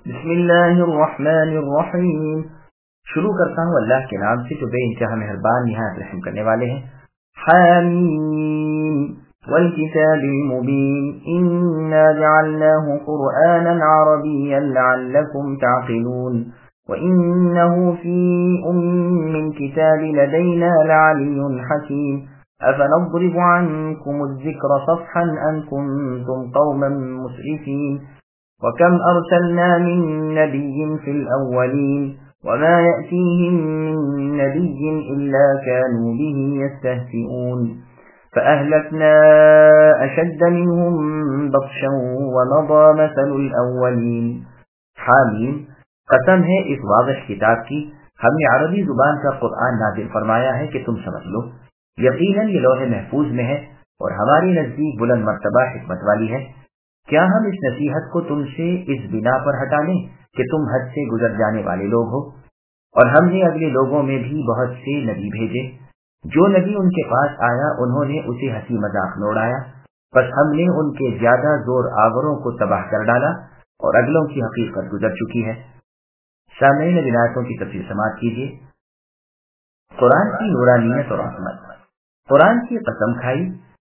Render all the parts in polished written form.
بسم اللہ الرحمن الرحیم. شروع کرتا ہوں اللہ کے نام سے جو بے انتہا مہربان نہایت رحم کرنے والے ہیں. حامیم والکتاب المبین انا جعلناه قرآنا عربیا لعلکم تعقلون وانه فی الكتاب لدینا لعلی حکیم افنضرب عنکم الذکر صفحا ان کنتم قوما مسرفین وَكَمْ أَرْسَلْنَا مِن نَّبِيٍّ فِي الْأَوَّلِينَ وَمَا يَأْتِيهِم مِّن نَّبِيٍّ إِلَّا كَانُوا بِهِ يَسْتَهْزِئُونَ فَأَهْلَكْنَا أَشَدَّ مِنْهُم بَطْشًا وَمَضَىٰ مَثَلُ الْأَوَّلِينَ. حامیم، قسم ہے اس واضح کتاب کی، ہم نے عربی زبان کا قرآن نازل فرمایا ہے کہ تم سمجھ لو. یقیناً یہ لوح محفوظ میں ہے اور ہماری نزدیک بلند مرتبہ حکمت والی ہے. کیا ہم اس نصیحت کو تم سے اس بنا پر ہٹا لیں کہ تم حد سے گزر جانے والے لوگ ہو؟ اور ہم نے اگلے لوگوں میں بھی بہت سے نبی بھیجے. جو نبی ان کے پاس آیا انہوں نے اسے ہنسی مذاق میں اڑایا، بس ہم نے ان کے زیادہ زور آوروں کو تباہ کر ڈالا اور اگلوں کی حقیقت گزر چکی ہے. سامعین اب آیتوں کی تفسیر سماعت کیجیے. قرآن کی نورانیت اور عظمت. قرآن کی قسم کھائی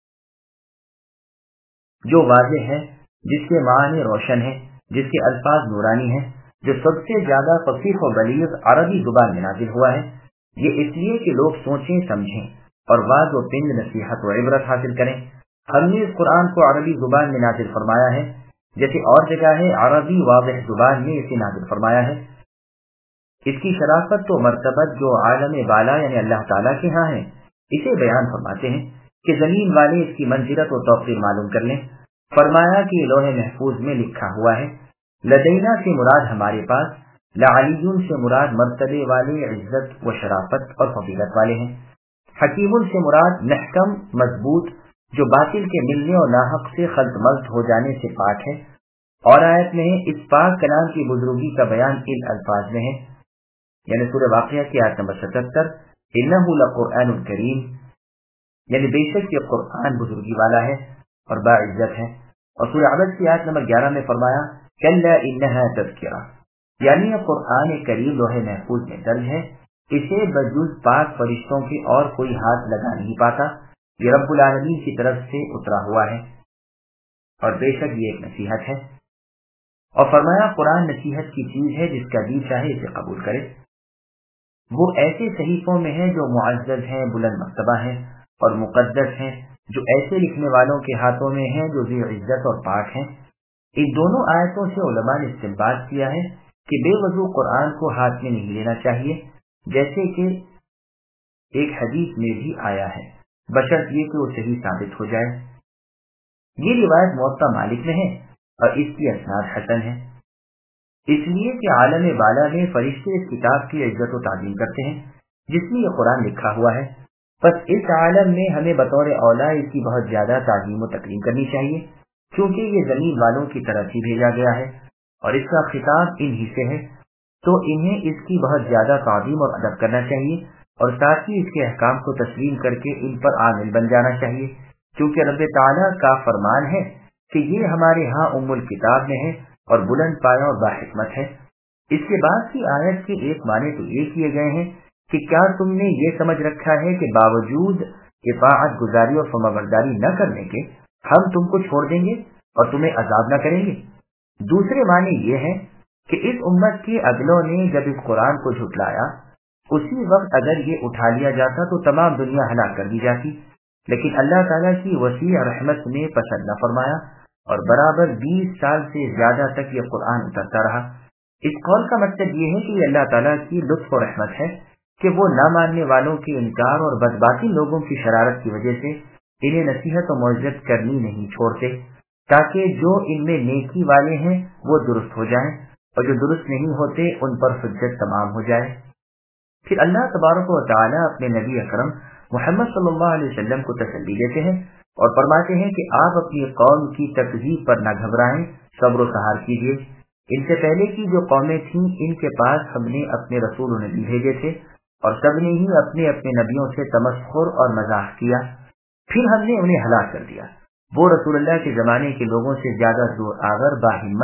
جو واضح ہے، جس کے معنی روشن ہیں، جس کے الفاظ نورانی ہیں، جو سب سے زیادہ فصیح و بلیغ عربی زبان میں نازل ہوا ہے. یہ اس لیے کہ لوگ سوچیں سمجھیں اور واضح و پند نصیحت و عبرت حاصل کریں. ہم نے اس قرآن کو عربی زبان میں نازل فرمایا ہے، جیسے اور جگہ ہے عربی واضح زبان میں اسے نازل فرمایا ہے. اس کی شرافت و مرتبت جو عالم بالا یعنی اللہ تعالیٰ کے ہاں ہے، اسے بیان فرماتے ہیں کہ زمین والے اس کی منزلت و توقیر معلوم کر لیں. فرمایا کہ لوح محفوظ میں لکھا ہوا ہے. لدینا سے مراد ہمارے پاس، لعلیون سے مراد مرتبے والے، عزت و شرافت اور فضیلت والے ہیں. حکیم سے مراد محکم مضبوط، جو باطل کے ملنے اور ناحق سے خلط ملط ہو جانے سے پاک ہے. اور آیت میں اس پاک کلام کی بزرگی کا بیان ان الفاظ میں ہے، یعنی سورہ واقعہ کی آیت نمبر 77، انہ لقرآن کریم، یعنی بے شک یہ قرآن بزرگی والا ہے اور باعزت ہے. اور سورہ عبس کی آیت نمبر 11 میں فرمایا کلا انہا تذکرہ، یعنی یہ قرآن کریم لوح محفوظ میں درج ہے، اسے بجز پاک فرشتوں کے اور کوئی ہاتھ لگا نہیں پاتا. یہ رب العالمین کی طرف سے اترا ہوا ہے اور بے شک یہ ایک نصیحت ہے. اور فرمایا قرآن نصیحت کی چیز ہے، جس کا دل چاہے اسے قبول کرے. وہ ایسے صحیفوں میں ہے جو معزز ہیں، بلند مرتبہ ہیں اور مقدس ہیں، جو ایسے لکھنے والوں کے ہاتھوں میں ہیں جو ذی عزت اور پاک ہیں. ان دونوں آیتوں سے علماء نے استنباط کیا ہے کہ بے وضو قرآن کو ہاتھ میں نہیں لینا چاہیے، جیسے کہ ایک حدیث میں بھی آیا ہے، بشرط یہ کہ وہ صحیح ثابت ہو جائے. یہ روایت موطا مالک میں ہے اور اس کی اسناد حسن ہے، اس لیے کہ عالم بالا میں فرشتے اس کتاب کی عزت و تعظیم کرتے ہیں جس میں یہ قرآن لکھا ہوا ہے. بس اس عالم میں ہمیں بطور اولا اس کی بہت زیادہ تعظیم و تکریم کرنی چاہیے، کیونکہ یہ زمین والوں کی طرف ہی بھیجا گیا ہے اور اس کا خطاب انہی سے ہے، تو انہیں اس کی بہت زیادہ تعظیم اور ادب کرنا چاہیے اور ساتھ ہی اس کے احکام کو تسلیم کر کے ان پر عامل بن جانا چاہیے، کیونکہ رب تعالیٰ کا فرمان ہے کہ یہ ہمارے ہاں ام الکتاب میں ہے اور بلند پایہ اور باحکمت ہے. اس کے بعد کی آیت کے ایک معنی تو یہ کیے گئے ہیں کہ کیا تم نے یہ سمجھ رکھا ہے کہ باوجود اطاعت گزاری اور فرمانبرداری نہ کرنے کے ہم تم کو چھوڑ دیں گے اور تمہیں عذاب نہ کریں گے. دوسرے معنی یہ ہے کہ اس امت کے اگلوں نے جب اس قرآن کو جھٹلایا، اسی وقت اگر یہ اٹھا لیا جاتا تو تمام دنیا ہلاک کر دی جاتی، لیکن اللہ تعالیٰ کی وسیع رحمت نے پسند نہ فرمایا اور برابر 20 سال سے زیادہ تک یہ قرآن اترتا رہا. اس قول کا مطلب یہ ہے کہ یہ اللہ تعالیٰ کی لطف و رحمت ہے کہ وہ نہ ماننے والوں کے انکار اور بدباطل لوگوں کی شرارت کی وجہ سے انہیں نصیحت و معزت کرنی نہیں چھوڑتے، تاکہ جو ان میں نیکی والے ہیں وہ درست ہو جائیں اور جو درست نہیں ہوتے ان پر حجت تمام ہو جائے. پھر اللہ تبارک و تعالیٰ اپنے نبی اکرم محمد صلی اللہ علیہ وسلم کو تسلی دیتے ہیں اور فرماتے ہیں کہ آپ اپنی قوم کی تکذیب پر نہ گھبرائیں، صبر و سہار کیجیے. ان سے پہلے کی جو قومیں تھیں ان کے پاس ہم نے اپنے رسول و نبی بھیجے تھے اور سب نے ہی اپنے اپنے نبیوں سے تمسخر اور مزاح کیا، پھر ہم نے انہیں ہلاک کر دیا. وہ رسول اللہ کے زمانے کے لوگوں سے زیادہ زور آور، باہمت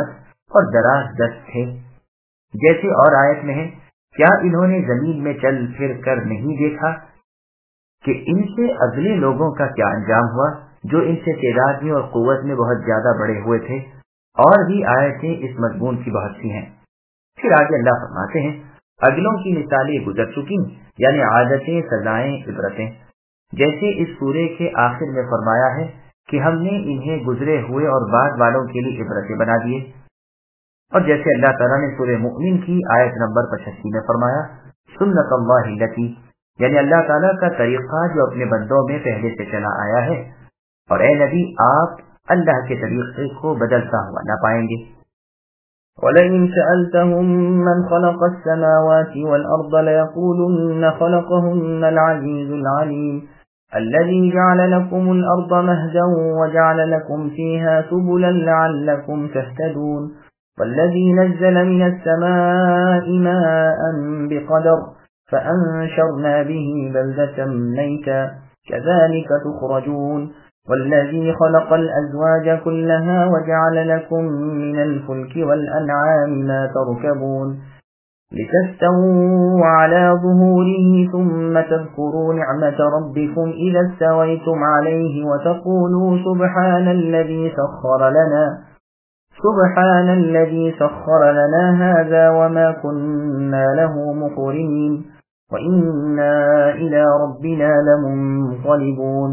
اور दराज दस्त थे। जैसे और आयत में है, क्या इन्होंने जमीन में चल फिर कर नहीं देखा कि इनसे अगले लोगों का क्या अंजाम हुआ, जो इनसे तादाद में और कुव्वत में बहुत ज्यादा बड़े हुए थे। और भी आयतें इस मजमून की बहुत सी हैं। फिर आगे अल्लाह फरमाते हैं, अगलों की मिसालें गुजर चुकी, यानी आदतें, सजाएं, इबरतें। जैसे इस सूरे के आखिर में फरमाया है कि हमने इन्हें गुजरे हुए और बाद वालों के लिए इबरतें बना दिए। और जैसे अल्लाह ताला ने सूरे मुमिन की आयत नंबर 85 में फरमाया, सुन्नतल्लाहि लती, यानी अल्लाह ताला का तरीका जो अपने बंदों में पहले से चला आया है। और ए नबी, आप अल्लाह के तरीके को बदलता हुआ न पाएंगे। وَلَئِنْ سَأَلْتَهُمْ مَنْ خَلَقَ السَّمَاوَاتِ وَالْأَرْضَ لَيَقُولُنَّ خَلَقَهُنَّ الْعَزِيزُ الْعَلِيمُ الَّذِي جَعَلَ لَكُمُ الْأَرْضَ مَهْدًا وَجَعَلَ لَكُمْ فِيهَا سُبُلًا لَعَلَّكُمْ تَهْتَدُونَ وَالَّذِي نَزَّلَ مِنَ السَّمَاءِ مَاءً بِقَدَرٍ فَأَنشَرْنَا بِهِ بَلْدَةً مَيْتًا كَذَلِكَ تُخْرَجُونَ والذي خلق الأزواج كلها وجعل لكم من الفلك والأنعام ما تركبون لتستووا على ظهوره ثم تذكروا نعمة ربكم إذا استويتم عليه وتقولوا سبحان الذي سخر لنا هذا وما كنا له مقرنين وإنا إلى ربنا لمنقلبون۔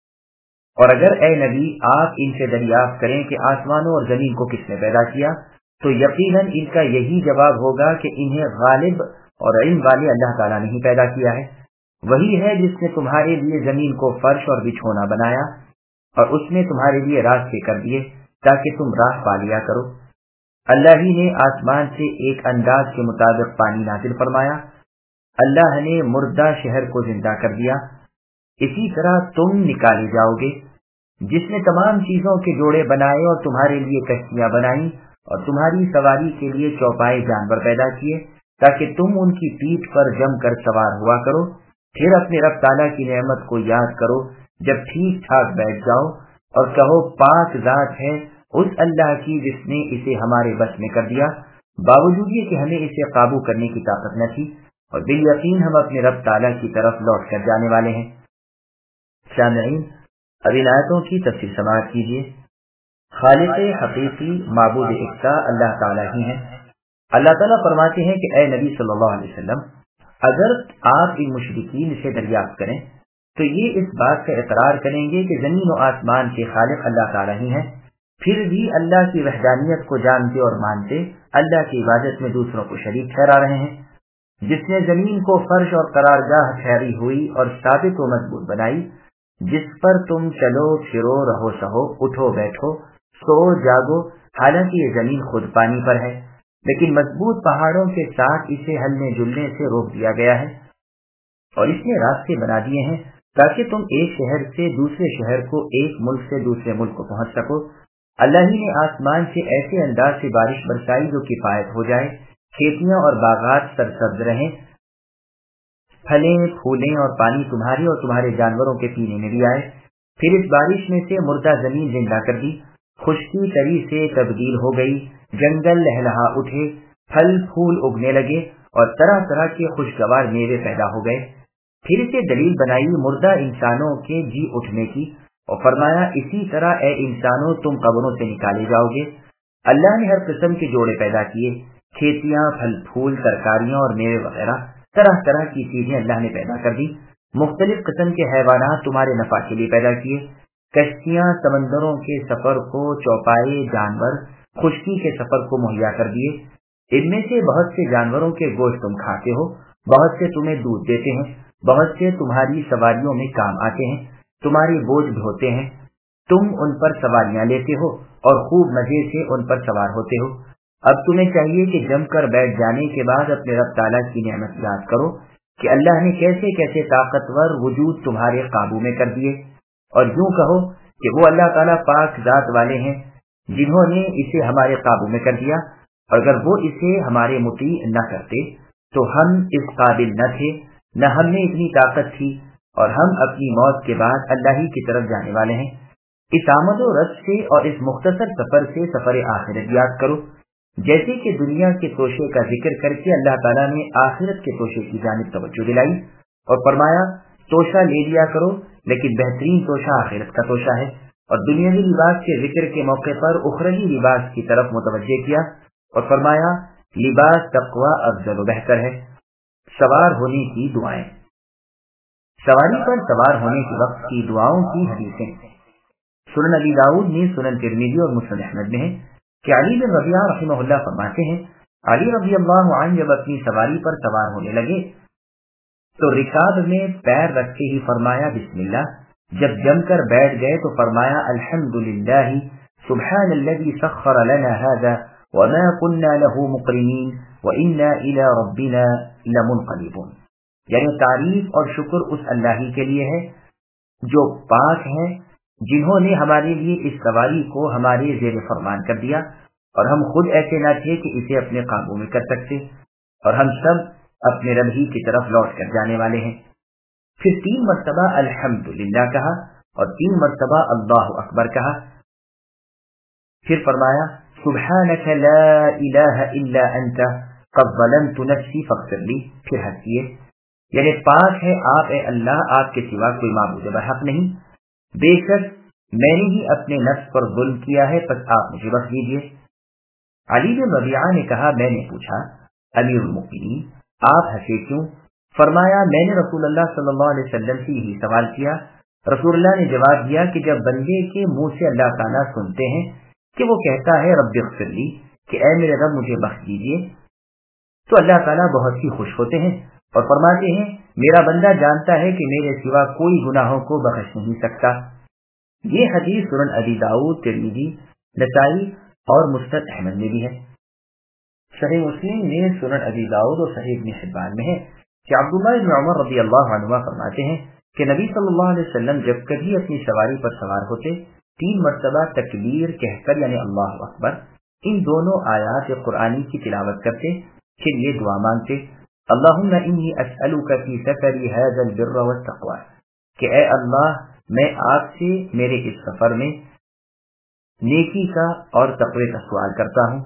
اور اگر اے نبی آپ ان سے دریافت کریں کہ آسمانوں اور زمین کو کس نے پیدا کیا، تو یقیناً ان کا یہی جواب ہوگا کہ انہیں غالب اور علم والے اللہ تعالیٰ نے ہی پیدا کیا ہے۔ وہی ہے جس نے تمہارے لیے زمین کو فرش اور بچھونا بنایا، اور اس نے تمہارے لیے راستے کر دیے تاکہ تم راہ پا لیا کرو۔ اللہ ہی نے آسمان سے ایک انداز کے مطابق پانی نازل فرمایا۔ اللہ نے مردہ شہر کو زندہ کر دیا، اسی طرح تم نکالے جاؤ گے۔ جس نے تمام چیزوں کے جوڑے بنائے اور تمہارے لیے کشتیاں بنائیں اور تمہاری سواری کے لیے چوپائے جانور پیدا کیے تاکہ تم ان کی پیٹھ پر جم کر سوار ہوا کرو۔ پھر اپنے رب تعالیٰ کی نعمت کو یاد کرو جب ٹھیک ٹھاک بیٹھ جاؤ اور کہو، پاک ذات ہے اس اللہ کی جس نے اسے ہمارے بس میں کر دیا، باوجود یہ کہ ہمیں اسے قابو کرنے کی طاقت نہ تھی، اور بالیقین ہم اپنے رب تعالیٰ کی طرف لوٹ کر جانے والے ہیں۔ سامعین، اب ان آیتوں کی تفسیر سماعت کیجیے۔ خالق حقیقی معبود یکتا اللہ تعالیٰ ہی ہیں۔ اللہ تعالیٰ فرماتے ہیں کہ اے نبی صلی اللہ علیہ وسلم، اگر آپ ان مشرکین سے دریافت کریں تو یہ اس بات کا اقرار کریں گے کہ زمین و آسمان کے خالق اللہ تعالیٰ ہی ہیں، پھر بھی اللہ کی وحدانیت کو جانتے اور مانتے اللہ کی عبادت میں دوسروں کو شریک ٹھہرا رہے ہیں۔ جس نے زمین کو فرش اور قرارگاہ ٹھہری ہوئی اور ثابت و مضبوط بنائی، جس پر تم چلو پھرو، رہو سہو، اٹھو بیٹھو، سو جاگو، حالانکہ یہ زمین خود پانی پر ہے، لیکن مضبوط پہاڑوں کے ساتھ اسے ہلنے جلنے سے روک دیا گیا ہے، اور اس نے راستے بنا دیے ہیں تاکہ تم ایک شہر سے دوسرے شہر کو، ایک ملک سے دوسرے ملک کو پہنچ سکو۔ اللہ ہی نے آسمان سے ایسے انداز سے بارش برسائی جو کفایت ہو جائے، کھیتیاں اور باغات سرسبز رہیں، پھلیں پھولیں اور پانی تمہارے اور تمہارے جانوروں کے پینے میں بھی آئے۔ پھر اس بارش میں سے مردہ زمین زندہ کر دی، خشکی تری سے تبدیل ہو گئی، جنگل لہلہا اٹھے، پھل پھول اگنے لگے اور طرح طرح کے خوشگوار میوے پیدا ہو گئے۔ پھر اسے دلیل بنائی مردہ انسانوں کے جی اٹھنے کی، اور فرمایا، اسی طرح اے انسانوں تم قبروں سے نکالے جاؤ گے۔ اللہ نے ہر قسم کے جوڑے پیدا کیے، کھیتیاں، پھل پھول، ترکاریاں اور میوے وغیرہ، طرح طرح کی چیزیں اللہ نے پیدا کر دی۔ مختلف قسم کے حیوانات تمہارے نفع کے لیے پیدا کیے، کشتیاں، سمندروں کے سفر کو، چوپائے جانور، خشکی کے سفر کو مہیا کر دیے۔ ان میں سے بہت سے جانوروں کے گوشت تم کھاتے ہو، بہت سے تمہیں دودھ دیتے ہیں، بہت سے تمہاری سواریوں میں کام آتے ہیں، تمہارے بوجھ ڈھوتے ہیں، تم ان پر سواریاں لیتے ہو اور خوب مزے سے ان پر سوار ہوتے ہو۔ اب تمہیں چاہیے کہ جم کر بیٹھ جانے کے بعد اپنے رب تعالیٰ کی نعمت یاد کرو کہ اللہ نے کیسے کیسے طاقتور وجود تمہارے قابو میں کر دیے، اور یوں کہو کہ وہ اللہ تعالیٰ پاک ذات والے ہیں جنہوں نے اسے ہمارے قابو میں کر دیا، اور اگر وہ اسے ہمارے مطیع نہ کرتے تو ہم اس قابل نہ تھے، نہ ہم میں اتنی طاقت تھی، اور ہم اپنی موت کے بعد اللہ ہی کی طرف جانے والے ہیں۔ اس آمد و رفت سے اور اس مختصر سفر سے سفر آخرت یاد کرو جیسے کہ دنیا کے توشے کا ذکر کر کے اللہ تعالیٰ نے آخرت کے توشے کی جانب توجہ دلائی اور فرمایا توشہ لے لیا کرو لیکن بہترین توشہ آخرت کا توشہ ہے، اور دنیاوی لباس کے ذکر کے موقع پر اخروی لباس کی طرف متوجہ کیا اور فرمایا لباس تقوی افضل و بہتر ہے۔ سوار ہونے کی دعائیں، سواری پر سوار ہونے کے وقت کی دعاؤں کی حدیثیں سنن ابی داؤد میں، سنن ترمذی اور مسند احمد میں ہے کہ علی بن ربیعہ رحمہ اللہ فرماتے ہیں علی رضی اللہ عنہ جب اپنی سواری پر سوار ہونے لگے تو رکاب میں پیر رکھتے ہی فرمایا بسم اللہ، جب جم کر بیٹھ گئے تو فرمایا الحمدللہ سبحان الذی سخر لنا هذا وما كنا له مقرنین وإنا إلى ربنا لمنقلبون، یعنی تعریف اور شکر اس اللہ ہی کے لیے ہے جو پاک ہے، جنہوں نے ہمارے لیے اس سواری کو ہمارے زیر فرمان کر دیا اور ہم خود ایسے نہ تھے کہ اسے اپنے قابو میں کر سکتے، اور ہم سب اپنے رب ہی کی طرف لوٹ کر جانے والے ہیں۔ پھر 3 مرتبہ الحمدللہ کہا اور 3 مرتبہ اللہ اکبر کہا، پھر فرمایا سبحانک لا الہ الا انت قد ظلمت نفسی فاغفر لی، پھر حج کیے، یعنی پاک ہے آپ اے اللہ، آپ کے سوا کوئی معبود برحق نہیں، بے شک میں نے ہی اپنے نفس پر ظلم کیا ہے، پس آپ مجھے بخش دیجیے۔ علی بن ربیعہ نے کہا میں نے پوچھا امیر المؤمنین آپ ہنسے کیوں؟ فرمایا میں نے رسول اللہ صلی اللہ علیہ وسلم سے یہی سوال کیا، رسول اللہ نے جواب دیا کہ جب بندے کے منہ سے اللہ تعالیٰ سنتے ہیں کہ وہ کہتا ہے رب اغفر لی، کہ اے میرے رب مجھے بخش دیجیے، تو اللہ تعالیٰ بہت ہی خوش ہوتے ہیں اور فرماتے ہیں میرا بندہ جانتا ہے کہ میرے سوا کوئی گناہوں کو بخش نہیں سکتا۔ یہ حدیث سنن ابی داؤد، ترمذی، نسائی اور مسند احمد میں بھی ہے۔ صحیح مسلم میں، سنن ابی داؤد اور صحیح ابن حبان میں ہے کہ عبداللہ بن عمر رضی اللہ عنہ فرماتے ہیں کہ نبی صلی اللہ علیہ وسلم جب کبھی اپنی سواری پر سوار ہوتے 3 مرتبہ تکبیر کہہ کر یعنی اللہ اکبر ان دونوں آیات قرآنی کی تلاوت کرتے، پھر یہ دعا مانگتے اللہم انی اسألک فی سفری ھذا البر والتقوی، کہ اے اللہ میں آپ سے میرے اس سفر میں نیکی کا اور تقوی کا سوال کرتا ہوں،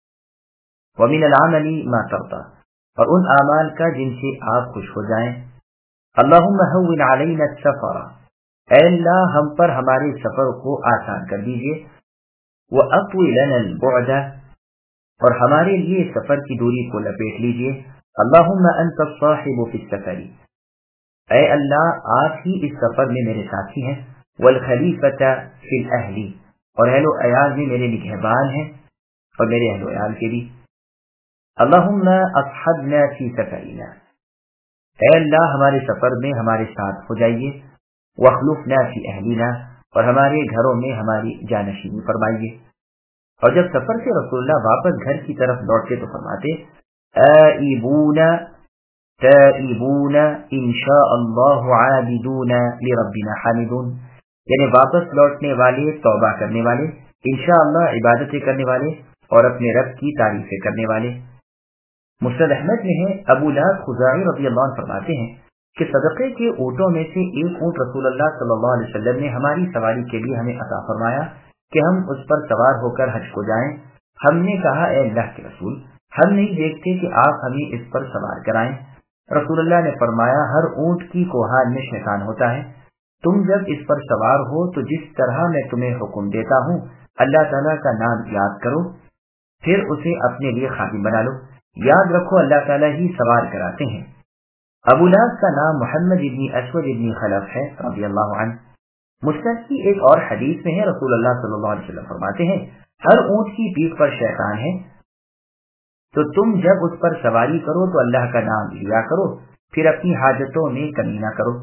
ومن العمل ما ترضى، اور ان اعمال کا جن سے آپ خوش ہو جائیں، اللہم ہون علینا السفر، اے اللہ ہم پر ہمارے سفر کو آسان کر دیجئے، وَأَطْوِ لَنَا الْبُعْدَ، اور ہمارے لیے سفر کی دوری کو لپیٹ لیجئے، اللہم انت الصاحب فی السفر، اے اللہ آپ ہی اس سفر میں میرے ساتھی ہیں، والخلیفۃ فی الاہل، اور اہل و عیال میں میرے نگہبان ہیں اور میرے اہل و عیال کے بھی، اللہم اصحبنا فی سفرنا، اے اللہ ہمارے سفر میں ہمارے ساتھ ہو جائیے، واخلفنا فی اہلنا، اور ہمارے گھروں میں ہماری جانشینی فرمائیے۔ اور جب سفر سے رسول اللہ واپس گھر کی طرف لوٹتے تو فرماتے آئبون تائبون انشاء اللہ عابدون لربنا حامدون، یعنی واپس لوٹنے والے، توبہ کرنے والے، انشاءاللہ عبادتیں کرنے والے اور اپنے رب کی تعریفیں کرنے والے۔ مسند احمد میں ہے ابو لہب خزاعی رضی اللہ عنہ فرماتے ہیں کہ صدقے کے اونٹوں میں سے ایک اونٹ رسول اللہ صلی اللہ علیہ وسلم نے ہماری سواری کے لیے ہمیں عطا فرمایا کہ ہم اس پر سوار ہو کر حج کو جائیں۔ ہم نے کہا اے اللہ کے رسول ہم نہیں دیکھتے کہ آپ ہمیں اس پر سوار کرائیں۔ رسول اللہ نے فرمایا ہر اونٹ کی کوہان میں شیطان ہوتا ہے، تم جب اس پر سوار ہو تو جس طرح میں تمہیں حکم دیتا ہوں اللہ تعالیٰ کا نام یاد کرو، پھر اسے اپنے لیے خادم بنا لو، یاد رکھو اللہ تعالیٰ ہی سوار کراتے ہیں۔ ابو لہب کا نام محمد ابن اسود ابن خلف ہے رضی اللہ عنہ۔ مسند کی ایک اور حدیث میں ہے رسول اللہ صلی اللہ علیہ وسلم فرماتے ہیں ہر اونٹ کی پیٹھ پر شیطان ہے، تو تم جب اس پر سواری کرو تو اللہ کا نام لیا کرو، پھر اپنی حاجتوں میں کمی نہ کرو۔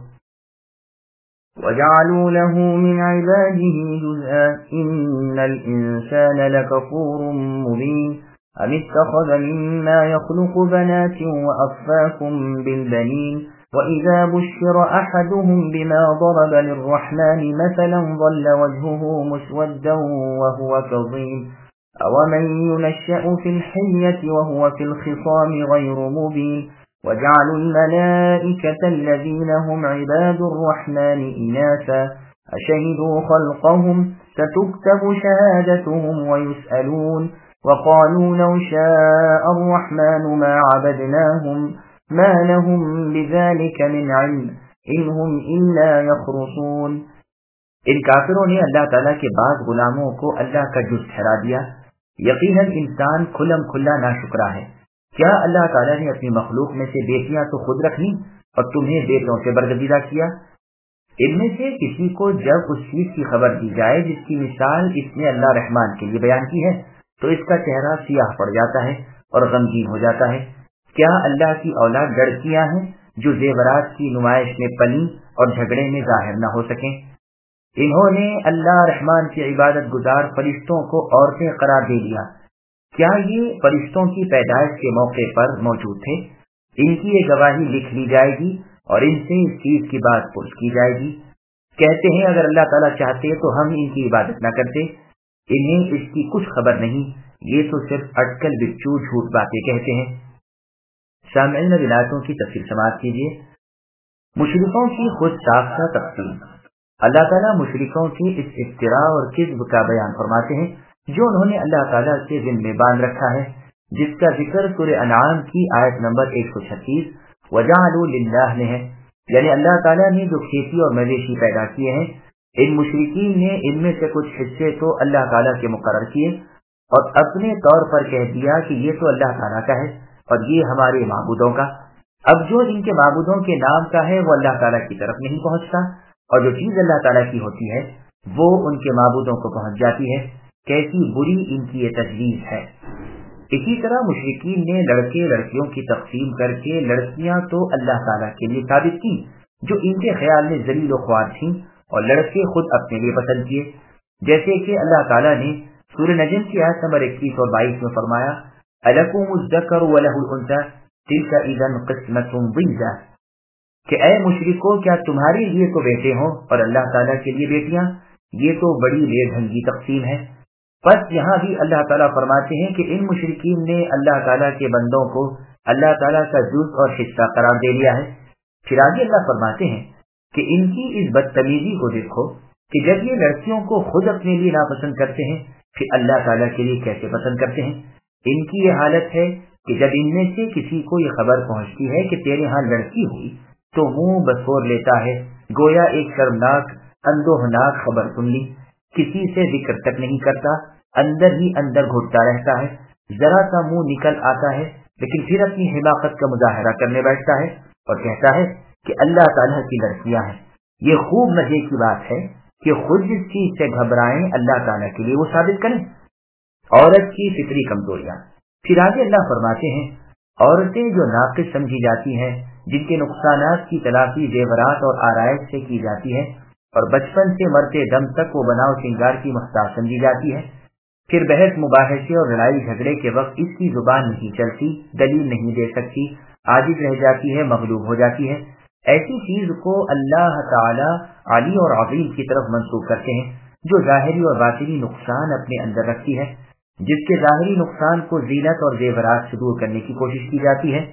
وَجَعَلُوا لَهُ مِنْ عِبَادِهِ جُزْءًا إِنَّ الْإِنسَانَ لَكَفُورٌ مُبِينٌ أَمِ اتَّخَذَ مِمَّا يَخْلُقُ بَنَاتٍ وَأَصْفَاكُمْ بِالْبَنِينَ وَإِذَا بُشِّرَ أَحَدُهُمْ بِمَا ضَرَبَ لِلرَّحْمَنِ مَثَلًا ظَلَّ وَجْهُهُ مُسْوَدًّا وَهُوَ كَظِيمٌ أَوَمَنْ يُنَشَّأُ فِي الْحِلْيَةِ وَهُوَ فِي الْخِصَامِ غَيْرُ مُبِينٍ وَجَعَلُوا الْمَلَائِكَةَ الَّذِينَ هُمْ عِبَادُ الرَّحْمَنِ إِنَاثًا أَشَهِدُوا خَلْقَهُمْ سَتُكْتَبُ شَهَادَتُهُمْ وَيُسْأَلُونَ وقالوا لو شاء الرحمن ما عبدناهم ما لهم بذلك من علم إن هم إلا يخرصون۔ ان کافروں نے اللہ تعالیٰ کے بعض غلاموں کو اللہ کا جز ٹھہرا دیا۔ یقیناً انسان کھلم کھلا ناشکرا ہے۔ کیا اللہ تعالیٰ نے اپنی مخلوق میں سے بیٹیاں تو خود رکھیں اور تمہیں بیٹوں سے برگزیدہ کیا؟ ان میں سے کسی کو جب اس چیز کی خبر دی جائے جس کی مثال اس نے اللہ رحمان کے لیے بیان کی ہے تو اس کا چہرہ سیاہ پڑ جاتا ہے اور غمگین ہو جاتا ہے۔ کیا اللہ کی اولاد لڑکیاں ہیں جو زیورات کی نمائش میں پلی اور جھگڑے میں ظاہر نہ ہو سکیں؟ انہوں نے اللہ رحمان کی عبادت گزار فرشتوں کو عورتیں قرار دے دیا۔ کیا یہ فرشتوں کی پیدائش کے موقع پر موجود تھے؟ ان کی یہ گواہی لکھ لی جائے گی اور ان سے اس چیز کی بات پرس کی جائے گی۔ کہتے ہیں اگر اللہ تعالیٰ چاہتے تو ہم ان کی عبادت نہ کرتے۔ انہیں اس کی کچھ خبر نہیں، یہ تو صرف اٹکل بچو جھوٹ باتیں کہتے ہیں۔ سامعین ولایتوں کی تفصیل سماعت کیجیے۔ مشرکوں کی خود ساختہ تقسیم۔ اللہ تعالیٰ مشرکوں کی اس افتراء اور کذب کا بیان فرماتے ہیں جو انہوں نے اللہ تعالیٰ سے ذمہ میں باندھ رکھا ہے، جس کا ذکر سورہ انعام کی آیت نمبر 136 وَجَعَلُوا لِلَّهِ میں ہے، یعنی اللہ تعالیٰ نے جو کھیتی اور مویشی پیدا کیے ہیں، ان مشرکین نے ان میں سے کچھ حصے تو اللہ تعالیٰ کے مقرر کیے اور اپنے طور پر کہہ دیا کہ یہ تو اللہ تعالیٰ کا ہے اور یہ ہمارے معبودوں کا۔ اب جو ان کے معبودوں کے نام کا ہے وہ اللہ تعالیٰ کی طرف نہیں پہنچتا، اور جو چیز اللہ تعالیٰ کی ہوتی ہے وہ ان کے معبودوں کو پہنچ جاتی ہے۔ کیسی بری ان کی یہ تجویز ہے۔ اسی طرح مشرکین نے لڑکے لڑکیوں کی تقسیم کر کے لڑکیاں تو اللہ تعالیٰ کے لیے ثابت کی جو ان کے خیال میں ذلیل و خوار تھیں، اور لڑکے خود اپنے لیے پسند کیے، جیسے کہ اللہ تعالیٰ نے سورہ نجم کی آیت نمبر 21 اور 22 میں فرمایا أَلَكُمُ الذَّكَرُ وَلَهُ الْأُنثَىٰ تِلْكَ إِذًا قِسْمَةٌ ضِیزَىٰ، کہ اے مشرکو کیا تمہارے لیے تو بیٹے ہوں اور اللہ تعالیٰ کے لیے بیٹیاں، یہ تو بڑی بے ڈھنگی تقسیم ہے۔ بس یہاں بھی اللہ تعالیٰ فرماتے ہیں کہ ان مشرکین نے اللہ تعالیٰ کے بندوں کو اللہ تعالیٰ کا جز اور حصہ قرار دے لیا ہے۔ پھر آگے اللہ فرماتے ہیں کہ ان کی اس بدتمیزی کو دیکھو کہ جب یہ لڑکیوں کو خود اپنے لیے ناپسند کرتے ہیں پھر اللہ تعالیٰ کے لیے کیسے پسند کرتے ہیں۔ ان کی یہ حالت ہے کہ جب ان میں سے کسی کو یہ خبر پہنچتی ہے کہ تیرے ہاں لڑکی ہوئی تو منہ بسور لیتا ہے، گویا ایک شرمناک اندوہناک خبر سن لی، کسی سے ذکر تک نہیں کرتا، اندر ہی اندر گھٹتا رہتا ہے، ذرا سا منہ نکل آتا ہے لیکن پھر اپنی حماقت کا مظاہرہ کرنے بیٹھتا ہے اور کہتا ہے کہ اللہ تعالیٰ کی لڑکیاں ہیں۔ یہ خوب مزے کی بات ہے کہ خود جس چیز سے گھبرائیں اللہ تعالیٰ کے لیے وہ ثابت کریں۔ عورت کی فطری کمزوریاں۔ پھر آگے اللہ فرماتے ہیں عورتیں جو ناقص سمجھی جاتی ہیں، جن کے نقصانات کی تلافی زیورات اور آرائش سے کی جاتی ہے اور بچپن سے مرتے دم تک وہ بناؤ سنگار کی محتاج سمجھی جاتی ہے، پھر بحث مباحثے اور لڑائی جھگڑے کے وقت اس کی زبان نہیں چلتی، دلیل نہیں دے سکتی، عاجز رہ جاتی ہے، مغلوب ہو جاتی ہے، ایسی چیز کو اللہ تعالی علی اور عظیم کی طرف منسوب کرتے ہیں جو ظاہری اور باطنی نقصان اپنے اندر رکھتی ہے، جس کے ظاہری نقصان کو زینت اور زیورات سے دور کرنے کی کوشش کی جاتی ہے۔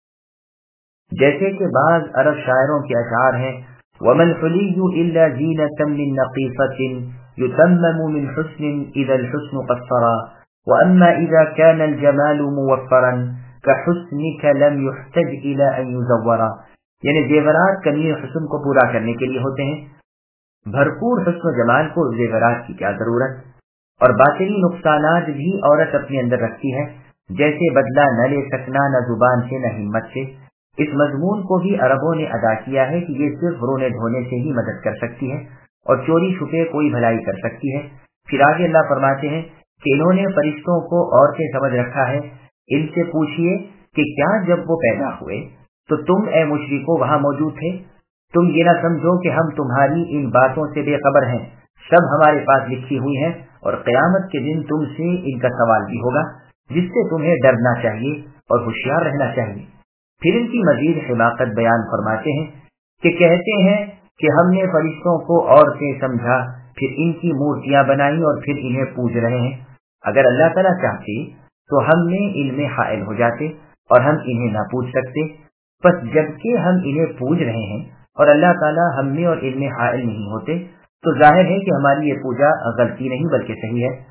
جیسے کہ بعض عرب شاعروں کے اشعار ہیں وَمَا الْحُلِيُّ إِلَّا زِينَةً مِّن نَقِيصَةٍ يُتَمَّمُ مِنْ حُسْنٍ إِذَا الْحُسْنُ قَصَّرًا وَأَمَّا إِذَا كَانَ الْجَمَالُ مُوَفَّرًا كَحُسْنِكَ لَمْ يُحْتَجْ إِلَىٰ أَن يُزَوَّرَ، یعنی زیورات کمی حسن کو پورا کرنے کے لیے ہوتے ہیں، بھرپور حسن و جمال کو زیورات کی کیا ضرورت۔ اور باطنی نقصانات بھی عورت اپنے اندر رکھتی ہے، جیسے بدلہ نہ لے سکنا نہ زبان سے نہ ہمت سے۔ اس مضمون کو بھی عربوں نے ادا کیا ہے کہ یہ صرف رونے دھونے سے ہی مدد کر سکتی ہے اور چوری چھپے کوئی بھلائی کر سکتی ہے۔ پھر آگے اللہ فرماتے ہیں کہ انہوں نے فرشتوں کو عورتیں سمجھ رکھا ہے، ان سے پوچھئے کہ کیا جب وہ پیدا ہوئے تو تم اے مشرکو وہاں موجود تھے؟ تم یہ نہ سمجھو کہ ہم تمہاری ان باتوں سے بے خبر ہیں، سب ہمارے پاس لکھی ہوئی ہیں، اور قیامت کے دن تم سے ان کا سوال بھی ہوگا، جس سے تمہیں ڈرنا چاہیے اور ہوشیار رہنا چاہیے۔ پھر ان کی مزید حماقت بیان فرماتے ہیں کہ کہتے ہیں کہ ہم نے فرشتوں کو عورتیں سمجھا، پھر ان کی مورتیاں بنائی اور پھر انہیں پوج رہے ہیں۔ اگر اللہ تعالیٰ چاہتے تو ہم نے ان میں حائل ہو جاتے اور ہم انہیں نہ پوج سکتے، بس جبکہ ہم انہیں پوج رہے ہیں اور اللہ تعالیٰ ہم میں اور ان میں حائل نہیں ہوتے تو ظاہر ہے کہ ہماری یہ پوجا غلطی نہیں بلکہ صحیح ہے۔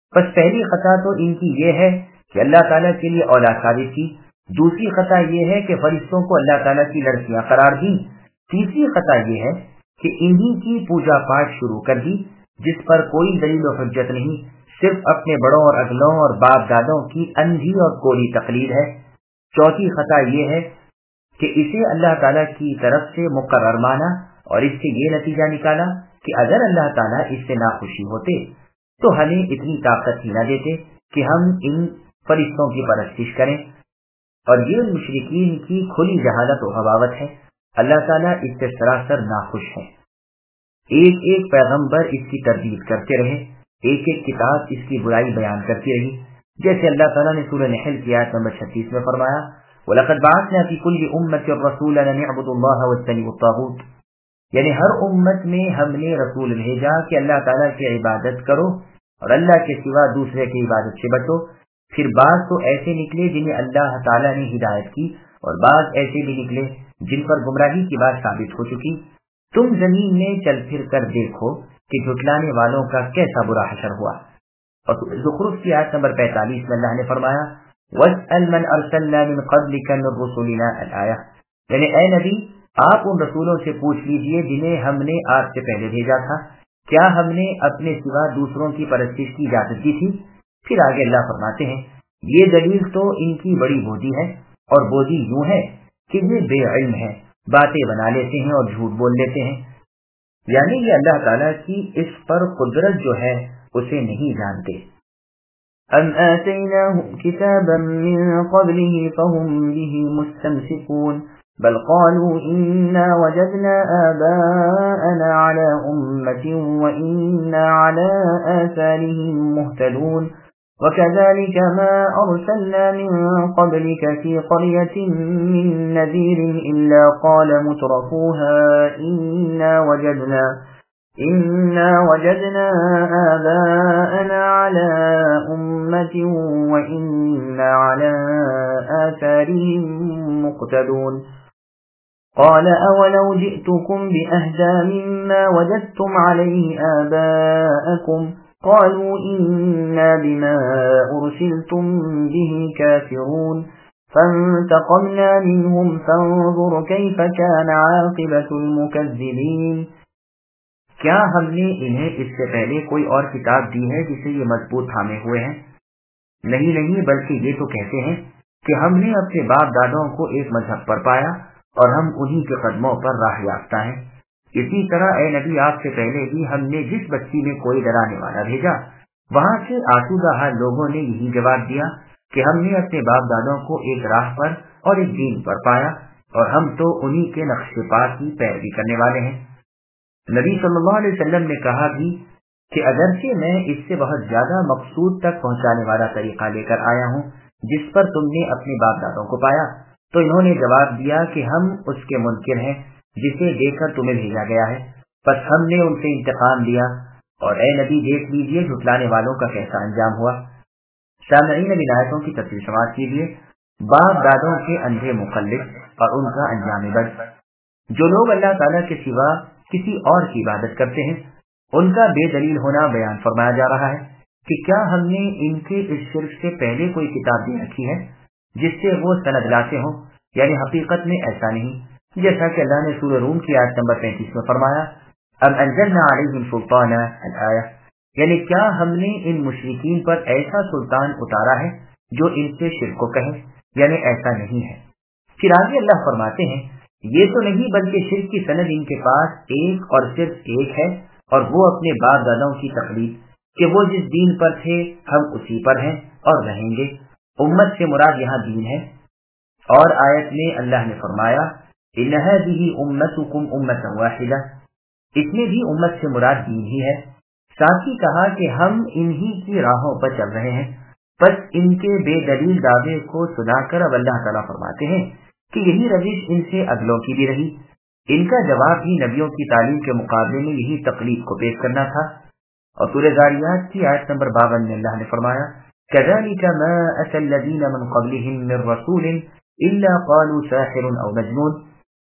بس پہلی خطا تو ان کی یہ ہے کہ اللہ تعالیٰ کے لیے اولاد ثابت کی، دوسری خطا یہ ہے کہ فرشتوں کو اللہ تعالیٰ کی لڑکیاں قرار دی، تیسری خطا یہ ہے کہ انہی کی پوجا پاٹ شروع کر دی جس پر کوئی دلیل و حجت نہیں، صرف اپنے بڑوں اور اگلوں اور باپ دادوں کی اندھی اور کوری تقلید ہے۔ چوتھی خطا یہ ہے کہ اسے اللہ تعالیٰ کی طرف سے مقرر مانا اور اس سے یہ نتیجہ نکالا کہ اگر اللہ تعالیٰ اس سے ناخوشی ہوتے تو ہمیں اتنی طاقت ہی نہ دیتے کہ ہم ان فرشتوں کی پرستش کریں، اور یہ مشرکین کی کھلی جہالت و غباوت ہے۔ اللہ تعالیٰ اس سے سراسر ناخوش ہے۔ ایک ایک پیغمبر اس کی تردید کرتے رہے، ایک ایک کتاب اس کی برائی بیان کرتی رہی، جیسے اللہ تعالیٰ نے سورہ نحل کی آیت نمبر 36 میں فرمایا، وَلَقَدْ بَعَثْنَا فِي كُلِّ أُمَّةٍ رَسُولًا أَنِ اعْبُدُوا اللَّهَ وَاجْتَنِبُوا الطَّاغُوتَ، یعنی ہر امت میں ہم نے رسول بھیجا کہ اللہ تعالیٰ کی عبادت کرو اور اللہ کے سوا دوسرے کی عبادت سے بچو۔ پھر بعض تو ایسے نکلے جنہیں اللہ تعالیٰ نے ہدایت کی، اور بعض ایسے بھی نکلے جن پر گمراہی کی بات ثابت ہو چکی۔ تم زمین میں چل پھر کر دیکھو کہ جھٹلانے والوں کا کیسا برا حشر ہوا۔ اور زخرف کی آیت نمبر 45 میں اللہ نے فرمایا، وَاسْأَلْ مَنْ أَرْسَلْنَا مِنْ قَبْلِكَ مِنْ رُسُلِنَا الْآيَةِ، یعنی اے نبی آپ ان رسولوں سے پوچھ لیجئے جنہیں ہم نے آپ سے پہلے بھیجا تھا، کیا ہم نے اپنے سوا دوسروں کی پرستش کی اجازت دی تھی؟ پھر آگے اللہ فرماتے ہیں، یہ دلیل تو ان کی بڑی بودی ہے، اور بودی یوں ہے کہ یہ بے علم ہے، باتیں بنا لیتے ہیں اور جھوٹ بول لیتے ہیں، یعنی یہ اللہ تعالیٰ کی اس پر قدرت جو ہے اسے نہیں جانتے۔ أَمْ آتَيْنَاهُمْ كِتَابًا مِّن قَبْلِهِ فَهُمْ بِهِ مُسْتَمْسِكُونَ بَلْ قَالُوا إِنَّا وَجَدْنَا آبَاءَنَا عَلَى أُمَّةٍ وَإِنَّا عَلَى آثَارِهِم مُّهْتَدُونَ وَكَذَلِكَ مَا أَرْسَلْنَا مِن قَبْلِكَ فِي قَرْيَةٍ مِّن نَّذِيرٍ إِلَّا قَالَ مُتْرَفُوهَا إِنَّا وَجَدْنَا آبَاءَنَا عَلَى أُمَّةٍ وَإِنَّا عَلَى آثَارِهِم مُّقْتَدُونَ قَالَ أَوَلَوْ جِئْتُكُم بِأَهْدَىٰ مِمَّا وَجَدتُّمْ عَلَيْهِ آبَاءَكُمْ قَالُوا إِنَّا بِمَا أُرْسِلْتُم بِهِ كَافِرُونَ فَانتَقَمْنَا مِنْهُمْ فَانظُرْ كَيْفَ كَانَ عَاقِبَةُ الْمُكَذِّبِينَ، کیا ہم نے انہیں اس سے پہلے کوئی اور کتاب دی ہے جسے یہ مضبوط تھامے ہوئے ہیں؟ نہیں، بلکہ یہ تو کہتے ہیں کہ ہم نے اپنے باپ دادوں کو ایک مذہب پر پایا اور ہم انہی کے قدموں پر راہ یافتہ ہیں۔ اسی طرح اے نبی آپ سے پہلے بھی ہم نے جس بستی میں کوئی ڈرانے والا بھیجا، وہاں سے آسودہ حال لوگوں نے یہی جواب دیا کہ ہم نے اپنے باپ دادوں کو ایک راہ پر اور ایک دین پر پایا، اور ہم تو انہی کے نقش پا کی پیروی کرنے والے ہیں۔ نبی صلی اللہ علیہ وسلم نے کہا بھی کہ اگرچہ میں اس سے بہت زیادہ مقصود تک پہنچانے والا طریقہ لے کر آیا ہوں جس پر تم نے اپنے باپ دادوں کو پایا، تو انہوں نے جواب دیا کہ ہم اس کے منکر ہیں جسے دے کر تمہیں بھیجا گیا ہے، بس ہم نے ان سے انتقام لیا، اور اے نبی دیکھ لیجئے جھٹلانے والوں کا کیسا انجام ہوا۔ سامعین اب آیتوں کی تفصیل سماعت کیجیے۔ باپ دادوں کے اندھے مخلص اور ان کا انجام بد، جو لوگ اللہ تعالیٰ کے سوا کسی اور کی عبادت کرتے ہیں ان کا بے دلیل ہونا بیان فرمایا جا رہا ہے کہ کیا ہم نے ان کے اس شرک سے پہلے کوئی کتاب دے رکھی ہے جس سے وہ سند لاتے ہوں؟ یعنی حقیقت میں ایسا نہیں، جیسا کہ اللہ نے سورہ روم کی آیت نمبر 35 میں فرمایا، اب انزلنا علیہم سلطانا الآیہ، یعنی کیا ہم نے ان مشرکین پر ایسا سلطان اتارا ہے جو ان سے شرک کو کہے؟ یعنی ایسا نہیں ہے۔ پھر آگے اللہ فرماتے ہیں، یہ تو نہیں بلکہ شرک کی سند ان کے پاس ایک اور صرف ایک ہے، اور وہ اپنے باپ دادوں کی تقلید کہ وہ جس دین پر تھے ہم اسی پر ہیں اور رہیں گے۔ امت سے مراد یہاں دین ہے۔ اور آیت میں اللہ نے فرمایا، ان هذه امتکم امۃ واحدہ، اس میں بھی امت سے مراد دین ہی ہے۔ ساتھ ہی کہا کہ ہم انہی کی راہوں پر چل رہے ہیں۔ بس ان کے بے دلیل دعوے کو سنا کر اب اللہ تعالیٰ فرماتے ہیں کہ یہی روش ان سے اگلوں کی بھی رہی۔ ان کا جواب بھی نبیوں کی تعلیم کے مقابلے میں یہی تقلید کو پیش کرنا تھا۔ اور سورہ ذاریات کی آیت نمبر 52 میں اللہ نے فرمایا، كَذَلِكَ مَا أَتَى الَّذِينَ مِن قَبْلِهِم مِّن رَّسُولٍ إِلَّا قَالُوا سَاحِرٌ أَوْ مَجْنُونٌ،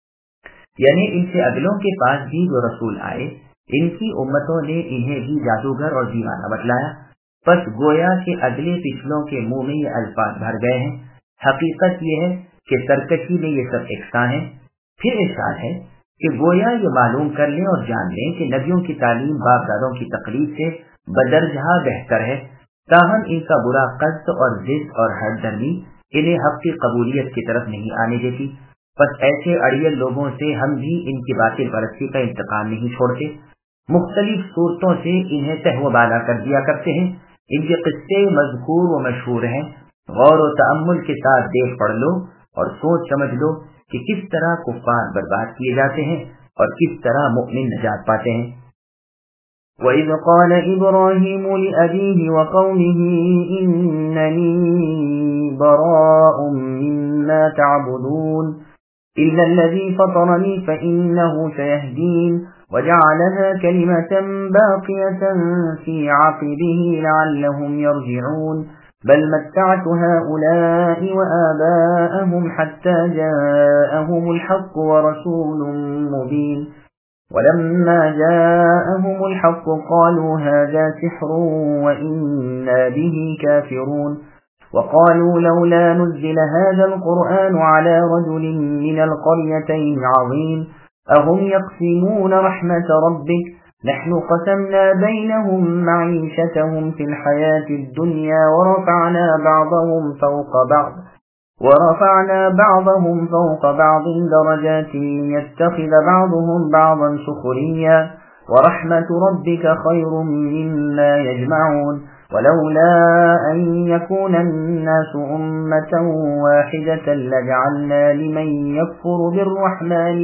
یعنی ان سے اگلوں کے پاس بھی جو رسول آئے ان کی امتوں نے انہیں بھی جادوگر اور دیوانہ بتلایا، بس گویا کہ اگلے پچھلوں کے منہ میں یہ الفاظ بھر گئے ہیں۔ حقیقت یہ ہے کہ سرکشی میں یہ سب یکساں ہیں۔ پھر ارشاد ہے کہ گویا یہ معلوم کر لیں اور جان لیں کہ نبیوں کی تعلیم باپ دادوں کی تقلید سے بدرجہ بہتر ہے، تاہم ان کا برا قصد اور ضد اور ہر درمی انہیں حق کی قبولیت کی طرف نہیں آنے دیتی۔ بس ایسے اڑیل لوگوں سے ہم بھی ان کی باطل پرستی کا انتقام نہیں چھوڑتے، مختلف صورتوں سے انہیں تہو بالا کر دیا کرتے ہیں۔ ان کے قصے مذکور و مشہور ہیں، غور و تأمل کے ساتھ دیکھ پڑھ لو اور سوچ سمجھ لو کہ کس طرح کفار برباد کیے جاتے ہیں اور کس طرح مؤمن نجات پاتے ہیں۔ وَإِذْ قَالَ إِبْرَاهِيمُ لِأَبِيهِ وَقَوْمِهِ إِنَّنِي بَرَاءٌ مِّمَّا تَعْبُدُونَ إِلَّا الَّذِي فَطَرَنِي فَإِنَّهُ سَيَهْدِينِ وَجَعَلَهَا كَلِمَةً بَاقِيَةً فِي عَقِبِهِ لَعَلَّهُمْ يَرْجِعُونَ بَلْ مَتَّعْتُ هَؤُلَاءِ وَآبَاءَهُمْ حَتَّى جَاءَهُمُ الْحَقُّ وَرَسُولٌ مُّبِينٌ وَلَمَّا جَاءَهُمُ الْحَقُّ قَالُوا هَذَا سِحْرٌ وَإِنَّا بِهِ كَافِرُونَ وَقَالُوا لَوْلَا نُزِّلَ هَذَا الْقُرْآنُ عَلَى رَجُلٍ مِّنَ الْقَرْيَتَيْنِ عَظِيمٍ أَهُمْ يَقْسِمُونَ رَحْمَةَ رَبِّكَ نَحْنُ قَسَمْنَا بَيْنَهُمْ مَعِيشَتَهُمْ فِي الْحَيَاةِ الدُّنْيَا ورفعنا بعضهم فوق بعض درجات ليتخذ بعضهم بعضا سخريا ورحمة ربك خير مما يجمعون ولولا أن يكون الناس أمة واحدة لجعلنا لمن يكفر بالرحمن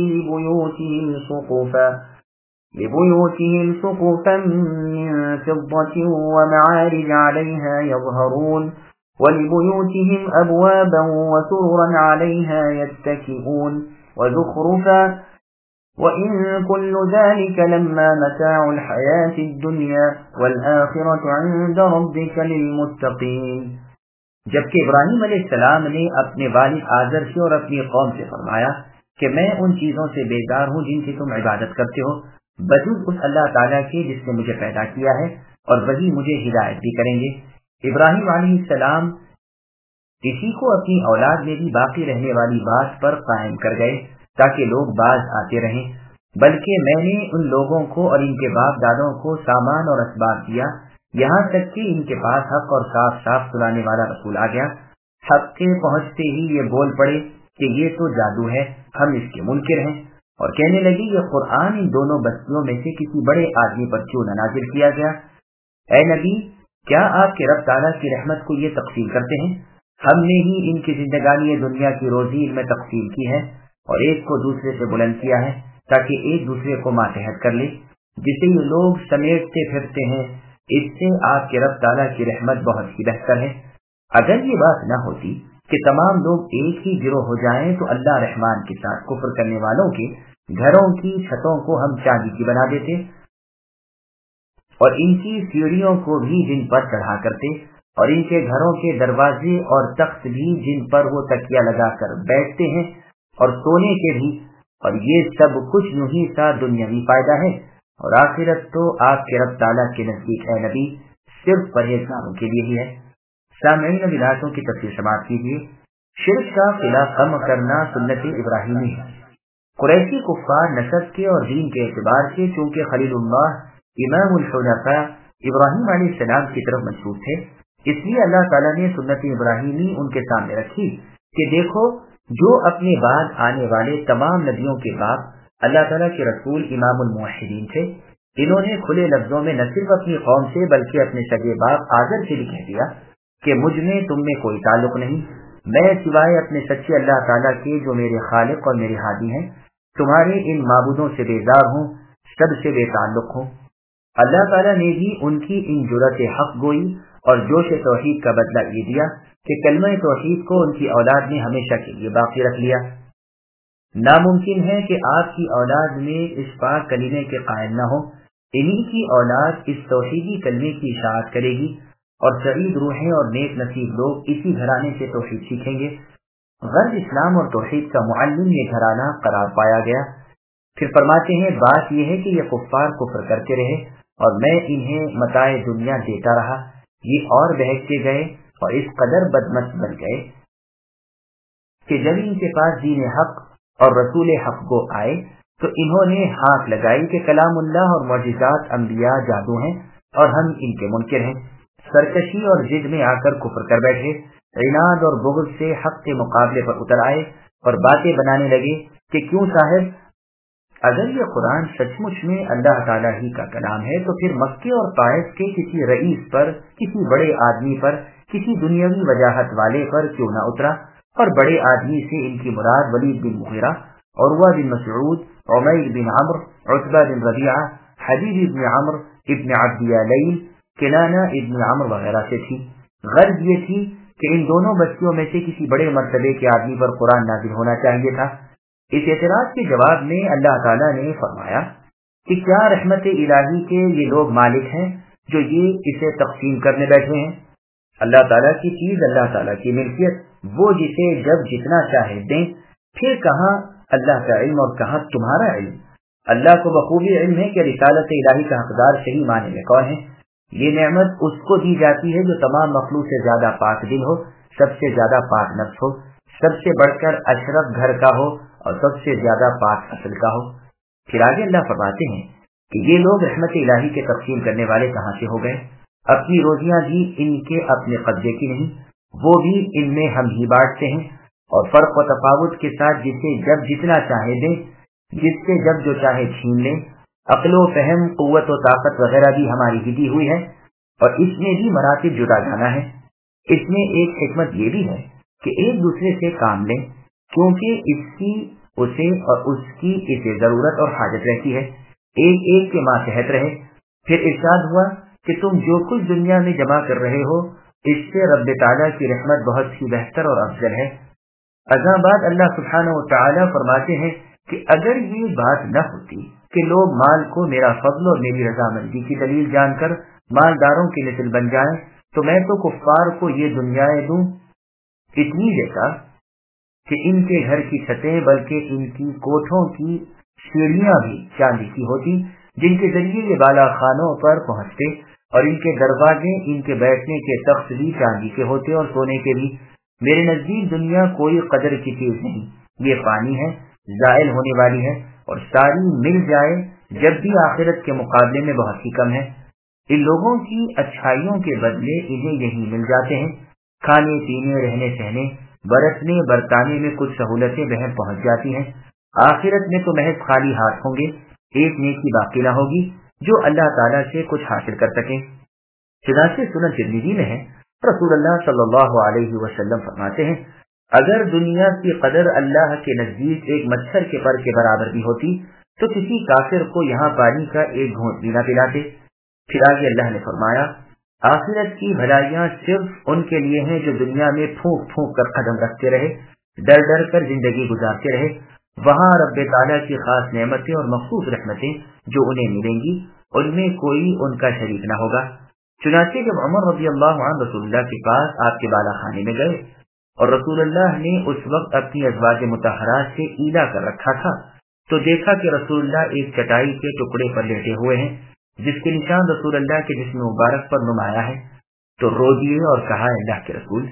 لبيوتهم سقفا من فضة ومعارج عليها يظهرون ولبيوتهم أبوابا وسررا عليها يتكئون وزخرفا وإن كل ذلك لما متاع الحياة الدنيا والآخرة عند ربك للمتقين۔ جبکہ ابراہیم علیہ السلام نے اپنے والد آزر سے اور اپنی قوم سے فرمایا کہ میں ان چیزوں سے بیزار ہوں جن کی تم عبادت کرتے ہو، بجز اس اللہ تعالیٰ کے جس نے مجھے پیدا کیا ہے، اور وہی مجھے ہدایت بھی کریں گے۔ ابراہیم علیہ السلام اسی کو اپنی اولاد میں بھی باقی رہنے والی بات پر قائم کر گئے تاکہ لوگ باز آتے رہیں، بلکہ میں نے ان لوگوں کو اور ان کے باپ دادوں کو سامان اور اسباب دیا، یہاں تک کہ ان کے پاس حق اور صاف صاف سنانے والا رسول آ گیا۔ حق کے پہنچتے ہی یہ بول پڑے کہ یہ تو جادو ہے، ہم اس کے منکر ہیں، اور کہنے لگی یہ قرآن ان دونوں بستیوں میں سے کسی بڑے آدمی پر کیوں نہ نازل کیا گیا؟ اے نبی، کیا آپ کے رب تعالیٰ کی رحمت کو یہ تقسیم کرتے ہیں؟ ہم نے ہی ان کی زندگانی دنیا کی روزی ان میں تقسیم کی ہے اور ایک کو دوسرے سے بلند کیا ہے تاکہ ایک دوسرے کو ماتحت کر لے، جسے یہ لوگ سمیٹتے پھرتے ہیں، اس سے آپ کے رب تعالیٰ کی رحمت بہت ہی بہتر ہے۔ اگر یہ بات نہ ہوتی کہ تمام لوگ ایک ہی گروہ ہو جائیں تو اللہ رحمان کے ساتھ کفر کرنے والوں کے گھروں کی چھتوں کو ہم چاندی کی بنا دیتے اور ان کی سیڑھیوں کو بھی جن پر چڑھا کرتے، اور ان کے گھروں کے دروازے اور تخت بھی جن پر وہ تکیہ لگا کر بیٹھتے ہیں اور سونے کے بھی، اور یہ سب کچھ یوں ہی سا دنیاوی فائدہ ہے، اور آخرت تو آپ کے رب تعالیٰ کے نزدیک ہے نبی صرف پرہیزگاروں کے لیے ہی ہے۔ سامعین اب آیاتوں کی تفسیر سماعت کیجیے۔ شرک کا قلعہ کم کرنا سنت ابراہیمی ہے۔ قریشی کفار نسب کے اور دین کے اعتبار سے چونکہ خلیل اللہ امام الحنفاء ابراہیم علیہ السلام کی طرف منسوب تھے، اس لیے اللہ تعالیٰ نے سنت ابراہیمی ان کے سامنے رکھی کہ دیکھو، جو اپنے بعد آنے والے تمام نبیوں کے باپ اللہ تعالیٰ کے رسول امام الموحدین تھے، انہوں نے کھلے لفظوں میں نہ صرف اپنی قوم سے بلکہ اپنے سگے باپ آزر سے بھی کہہ دیا کہ مجھ میں تم میں کوئی تعلق نہیں، میں سوائے اپنے سچے اللہ تعالیٰ کے جو میرے خالق اور میرے ہادی ہیں تمہارے ان معبودوں سے بیزار ہوں، سب سے بے تعلق ہوں۔ اللہ تعالیٰ نے بھی ان کی ان جرأت حق گوئی اور جوش توحید کا بدلہ یہ دیا کہ کلمہ توحید کو ان کی اولاد نے ہمیشہ کے لیے باقی رکھ لیا۔ ناممکن ہے کہ آپ کی اولاد میں اس پاک کلمے کے قائل نہ ہو، انہی کی اولاد اس توحیدی کلمے کی اشاعت کرے گی اور سعید روحیں اور نیک نصیب لوگ اسی گھرانے سے توحید سیکھیں گے۔ غرب اسلام اور توحید کا معلم یہ گھرانہ قرار پایا گیا۔ پھر فرماتے ہیں بات یہ ہے کہ یہ کفار کفر کرتے رہے اور میں انہیں متاع دنیا دیتا رہا، یہ اور بہکتے گئے اور اس قدر بدمست بن گئے کہ جب ان کے پاس دین حق اور رسول حق کو آئے تو انہوں نے ہانک لگائی کہ کلام اللہ اور معجزات انبیاء جادو ہیں اور ہم ان کے منکر ہیں۔ سرکشی اور ضد میں آ کر کفر کر بیٹھے، عناد اور بغض سے حق کے مقابلے پر اتر آئے اور باتیں بنانے لگے کہ کیوں صاحب، اگر یہ قرآن سچ مچ میں اللہ تعالیٰ ہی کا کلام ہے تو پھر مکے اور طائف کے کسی رئیس پر، کسی بڑے آدمی پر، کسی دنیاوی وجاہت والے پر کیوں نہ اترا؟ اور بڑے آدمی سے ان کی مراد ولید بن مغیرہ، عروہ بن مسعود، عمیر بن عمرو، عتبہ بن ربیعہ، حبیب بن عمرو ابن عبد یلیل، کنانہ ابن عمرو وغیرہ سے تھی۔ غرض یہ تھی کہ ان دونوں بستیوں میں سے کسی بڑے مرتبے کے آدمی پر قرآن نازل ہونا چاہیے تھا۔ اس اعتراض کے جواب میں اللہ تعالیٰ نے فرمایا کہ کیا رحمت الہی کے یہ لوگ مالک ہیں جو یہ اسے تقسیم کرنے بیٹھے ہیں؟ اللہ تعالیٰ کی چیز اللہ تعالیٰ کی ملکیت، وہ جسے جب جتنا چاہے دیں، پھر کہاں اللہ کا علم اور کہاں تمہارا علم؟ اللہ کو بخوبی علم ہے کہ رسالت الہی کا حقدار صحیح معنی میں کون ہے۔ یہ نعمت اس کو دی جاتی ہے جو تمام مخلوق سے زیادہ پاک دل ہو، سب سے زیادہ پاک نفس ہو، سب سے بڑھ کر اشرف گھر کا ہو اور سب سے زیادہ پاک اصل کا ہو۔ پھر آگے اللہ فرماتے ہیں کہ یہ لوگ رحمت الہی کے تقسیم کرنے والے کہاں سے ہو گئے؟ اپنی روزیاں بھی ان کے اپنے قبضے کی نہیں، وہ بھی ان میں ہم ہی بانٹتے ہیں، اور فرق و تفاوت کے ساتھ جسے جب جتنا چاہے دیں، جس سے جب جو چاہے چھین لیں۔ عقل و فہم، قوت و طاقت وغیرہ بھی ہماری ہی دی ہوئی ہے، اور اس میں بھی مراتب جدا جانا ہے۔ اس میں ایک حکمت یہ بھی ہے کہ ایک دوسرے سے کام لیں، کیونکہ اس کی اسے اور اس کی اسے ضرورت اور حاجت رہتی ہے، ایک ایک کے ماتحت رہے۔ پھر ارشاد ہوا کہ تم جو کچھ دنیا میں جمع کر رہے ہو، اس سے رب تعالیٰ کی رحمت بہت ہی بہتر اور افضل ہے۔ ازاں بعد اللہ سبحانہ و تعالیٰ فرماتے ہیں کہ اگر یہ بات نہ ہوتی کہ لوگ مال کو میرا فضل اور میری رضامندی کی دلیل جان کر مالداروں کی مثل بن جائیں تو میں تو کفار کو یہ دنیائیں دوں، اتنی دیتا کہ ان کے گھر کی چھتیں بلکہ ان کی کوٹھوں کی سیڑھیاں بھی چاندی کی ہوتی، جن کے ذریعے یہ بالا خانوں پر پہنچتے، اور ان کے دروازے، ان کے بیٹھنے کے تخت بھی چاندی کے ہوتے اور سونے کے بھی۔ میرے نزدیک دنیا کوئی قدر کی چیز نہیں، یہ فانی ہے، زائل ہونے والی ہے، اور ساری مل جائے جب بھی آخرت کے مقابلے میں بہت ہی کم ہے۔ ان لوگوں کی اچھائیوں کے بدلے انہیں یہی مل جاتے ہیں، کھانے پینے، رہنے سہنے، برتنے برتانے میں کچھ سہولتیں بہن پہنچ جاتی ہیں۔ آخرت میں تو محض خالی ہاتھ ہوں گے، ایک نیکی باقی نہ ہوگی جو اللہ تعالیٰ سے کچھ حاصل کر سکیں۔ چنانچہ سنن ترمذی میں ہے، رسول اللہ صلی اللہ علیہ وسلم فرماتے ہیں، اگر دنیا کی قدر اللہ کے نزدیک ایک مچھر کے پر کے برابر بھی ہوتی تو کسی کافر کو یہاں پانی کا ایک گھونٹ بھی نہ پلاتے۔ پھر آگے اللہ نے فرمایا، آخرت کی بھلائیاں صرف ان کے لیے ہیں جو دنیا میں پھونک پھونک کر قدم رکھتے رہے، ڈر ڈر کر زندگی گزارتے رہے۔ وہاں رب تعالیٰ کی خاص نعمتیں اور مخصوص رحمتیں جو انہیں ملیں گی، ان میں کوئی ان کا شریک نہ ہوگا۔ چنانچہ جب عمر رضی اللہ عنہ رسول اللہ کے پاس آپ کے بالا خانے میں گئے اور رسول اللہ نے اس وقت اپنی ازواج مطہرات سے ایلا کر رکھا تھا تو دیکھا کہ رسول اللہ ایک چٹائی کے ٹکڑے پر لیٹے ہوئے ہیں جس کے نشان رسول اللہ کے جسم مبارک پر نمایاں ہے، تو رو دیے اور کہا، اللہ کے رسول،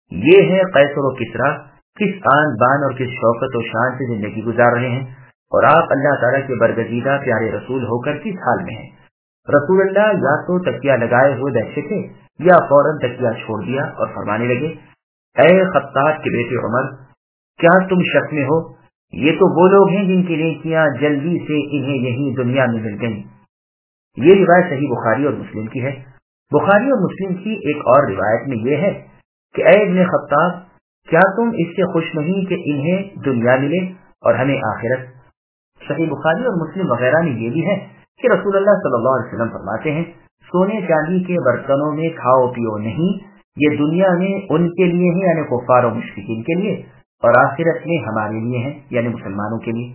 یہ ہے قیصر و کسریٰ، کس آن بان اور کس شوکت و شان سے زندگی گزار رہے ہیں، اور آپ اللہ تعالیٰ کے برگزیدہ پیارے رسول ہو کر کس حال میں ہیں؟ رسول اللہ یا تو تکیہ لگائے ہوئے بیٹھے تھے یا فوراً تکیہ چھوڑ دیا اور فرمانے لگے، اے خطاب کے بیٹے عمر، کیا تم شک میں ہو؟ یہ تو وہ لوگ ہیں جن کی نیکیاں جلدی سے انہیں یہی دنیا میں مل گئیں۔ یہ روایت صحیح بخاری اور مسلم کی ہے۔ بخاری اور مسلم کی ایک اور روایت میں یہ ہے کہ اے ابن خطاب، کیا تم اس سے خوش نہیں کہ انہیں دنیا ملے اور ہمیں آخرت؟ صحیح بخاری اور مسلم وغیرہ میں یہ بھی ہے کہ رسول اللہ صلی اللہ علیہ وسلم فرماتے ہیں، سونے چاندی کے برتنوں میں کھاؤ پیو نہیں، یہ دنیا میں ان کے لیے ہے یعنی کفار و مشرکین کے لیے، اور آخرت میں ہمارے لیے ہیں یعنی مسلمانوں کے لیے۔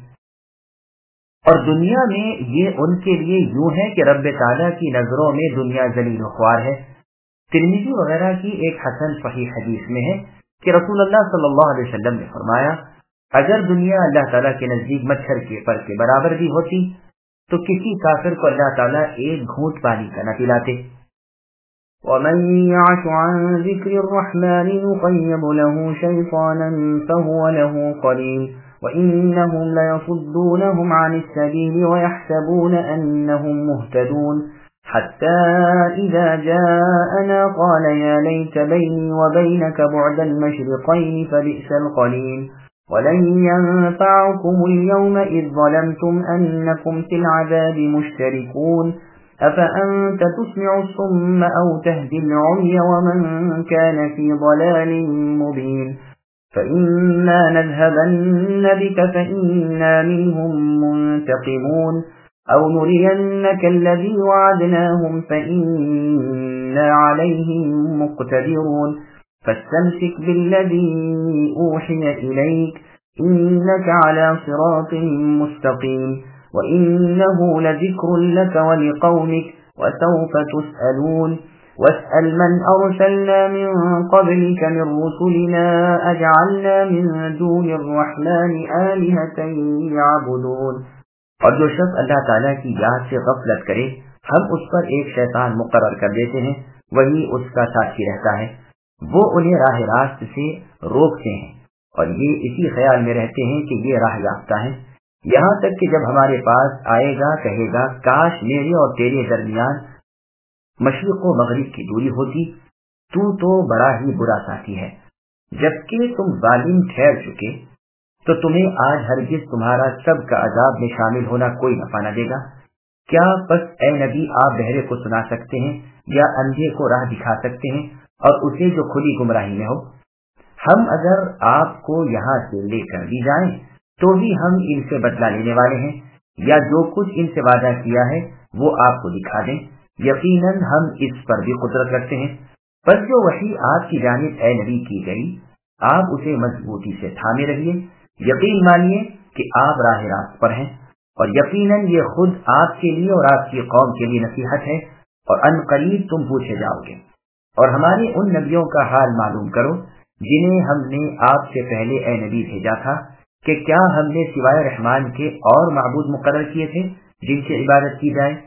اور دنیا میں یہ ان کے لیے یوں ہے کہ رب تعالیٰ کی نظروں میں دنیا ذلیل و خوار ہے۔ ترمذی وغیرہ کی ایک حسن صحیح حدیث میں ہے کہ رسول اللہ صلی اللہ علیہ وسلم نے فرمایا، اگر دنیا اللہ تعالیٰ کے نزدیک مچھر کے پر کے برابر بھی ہوتی تو کسی کافر کو اللہ تعالیٰ ایک گھونٹ پانی کا نہ پلاتے۔ ومن يعش عن ذكر الرحمن نقيض له شيطانا فهو له قرين وإنهم ليصدونهم عن السبيل ويحسبون أنهم مهتدون حتى إذا جاءنا قال يا ليت بيني وبينك بعد المشرقين فبئس القرين ولن ينفعكم اليوم إذ ظلمتم أنكم في العذاب مشتركون أفأنت تسمع الصم أو تهدي العمي ومن كان في ضلال مبين فإما نذهبن بك فإنا منهم منتقمون أو نرينك الذي وعدناهم فإنا عليهم مقتدرون فاستمسك بالذي أوحي إليك إنك على صراط مستقيم وإنه لذكر لك ولقومك وسوف تسألون واسأل من أرسلنا من قبلك من رسلنا أجعلنا من دون الرحمن آلهة يعبدون. اور جو شخص اللہ تعالیٰ کی یاد سے غفلت کرے ہم اس پر ایک شیطان مقرر کر دیتے ہیں، وہی اس کا ساتھی رہتا ہے، وہ انہیں راہ راست سے روکتے ہیں اور یہ اسی خیال میں رہتے ہیں کہ یہ راہ یافتہ ہیں، یہاں تک کہ جب ہمارے پاس آئے گا کہے گا کاش میرے اور تیرے درمیان مشرق و مغرب کی دوری ہوتی، تو بڑا ہی برا ساتھی ہے، جبکہ تم ظالم ٹھہر چکے تو تمہیں آج ہرگز تمہارا سب کا عذاب میں شامل ہونا کوئی نفع نہ دے گا۔ کیا بس اے نبی آپ بہرے کو سنا سکتے ہیں یا اندھے کو راہ دکھا سکتے ہیں اور اسے جو کھلی گمراہی میں ہو؟ ہم اگر آپ کو یہاں سے لے کر بھی جائیں تو بھی ہم ان سے بدلہ لینے والے ہیں، یا جو کچھ ان سے وعدہ کیا ہے وہ آپ کو دکھا دیں، یقیناً ہم اس پر بھی قدرت رکھتے ہیں۔ بس جو وحی آپ کی جانب اے نبی کی گئی آپ اسے مضبوطی سے تھامے رہیے، یقین مانیے کہ آپ راہ راست پر ہیں، اور یقیناً یہ خود آپ کے لیے اور آپ کی قوم کے لیے نصیحت ہے، اور ان قریب تم پوچھے جاؤ گے۔ اور ہمارے ان نبیوں کا حال معلوم کرو جنہیں ہم نے آپ سے پہلے اے نبی بھیجا تھا، کہ کیا ہم نے سوائے رحمان کے اور معبود مقرر کیے تھے جن سے عبادت کی جائے؟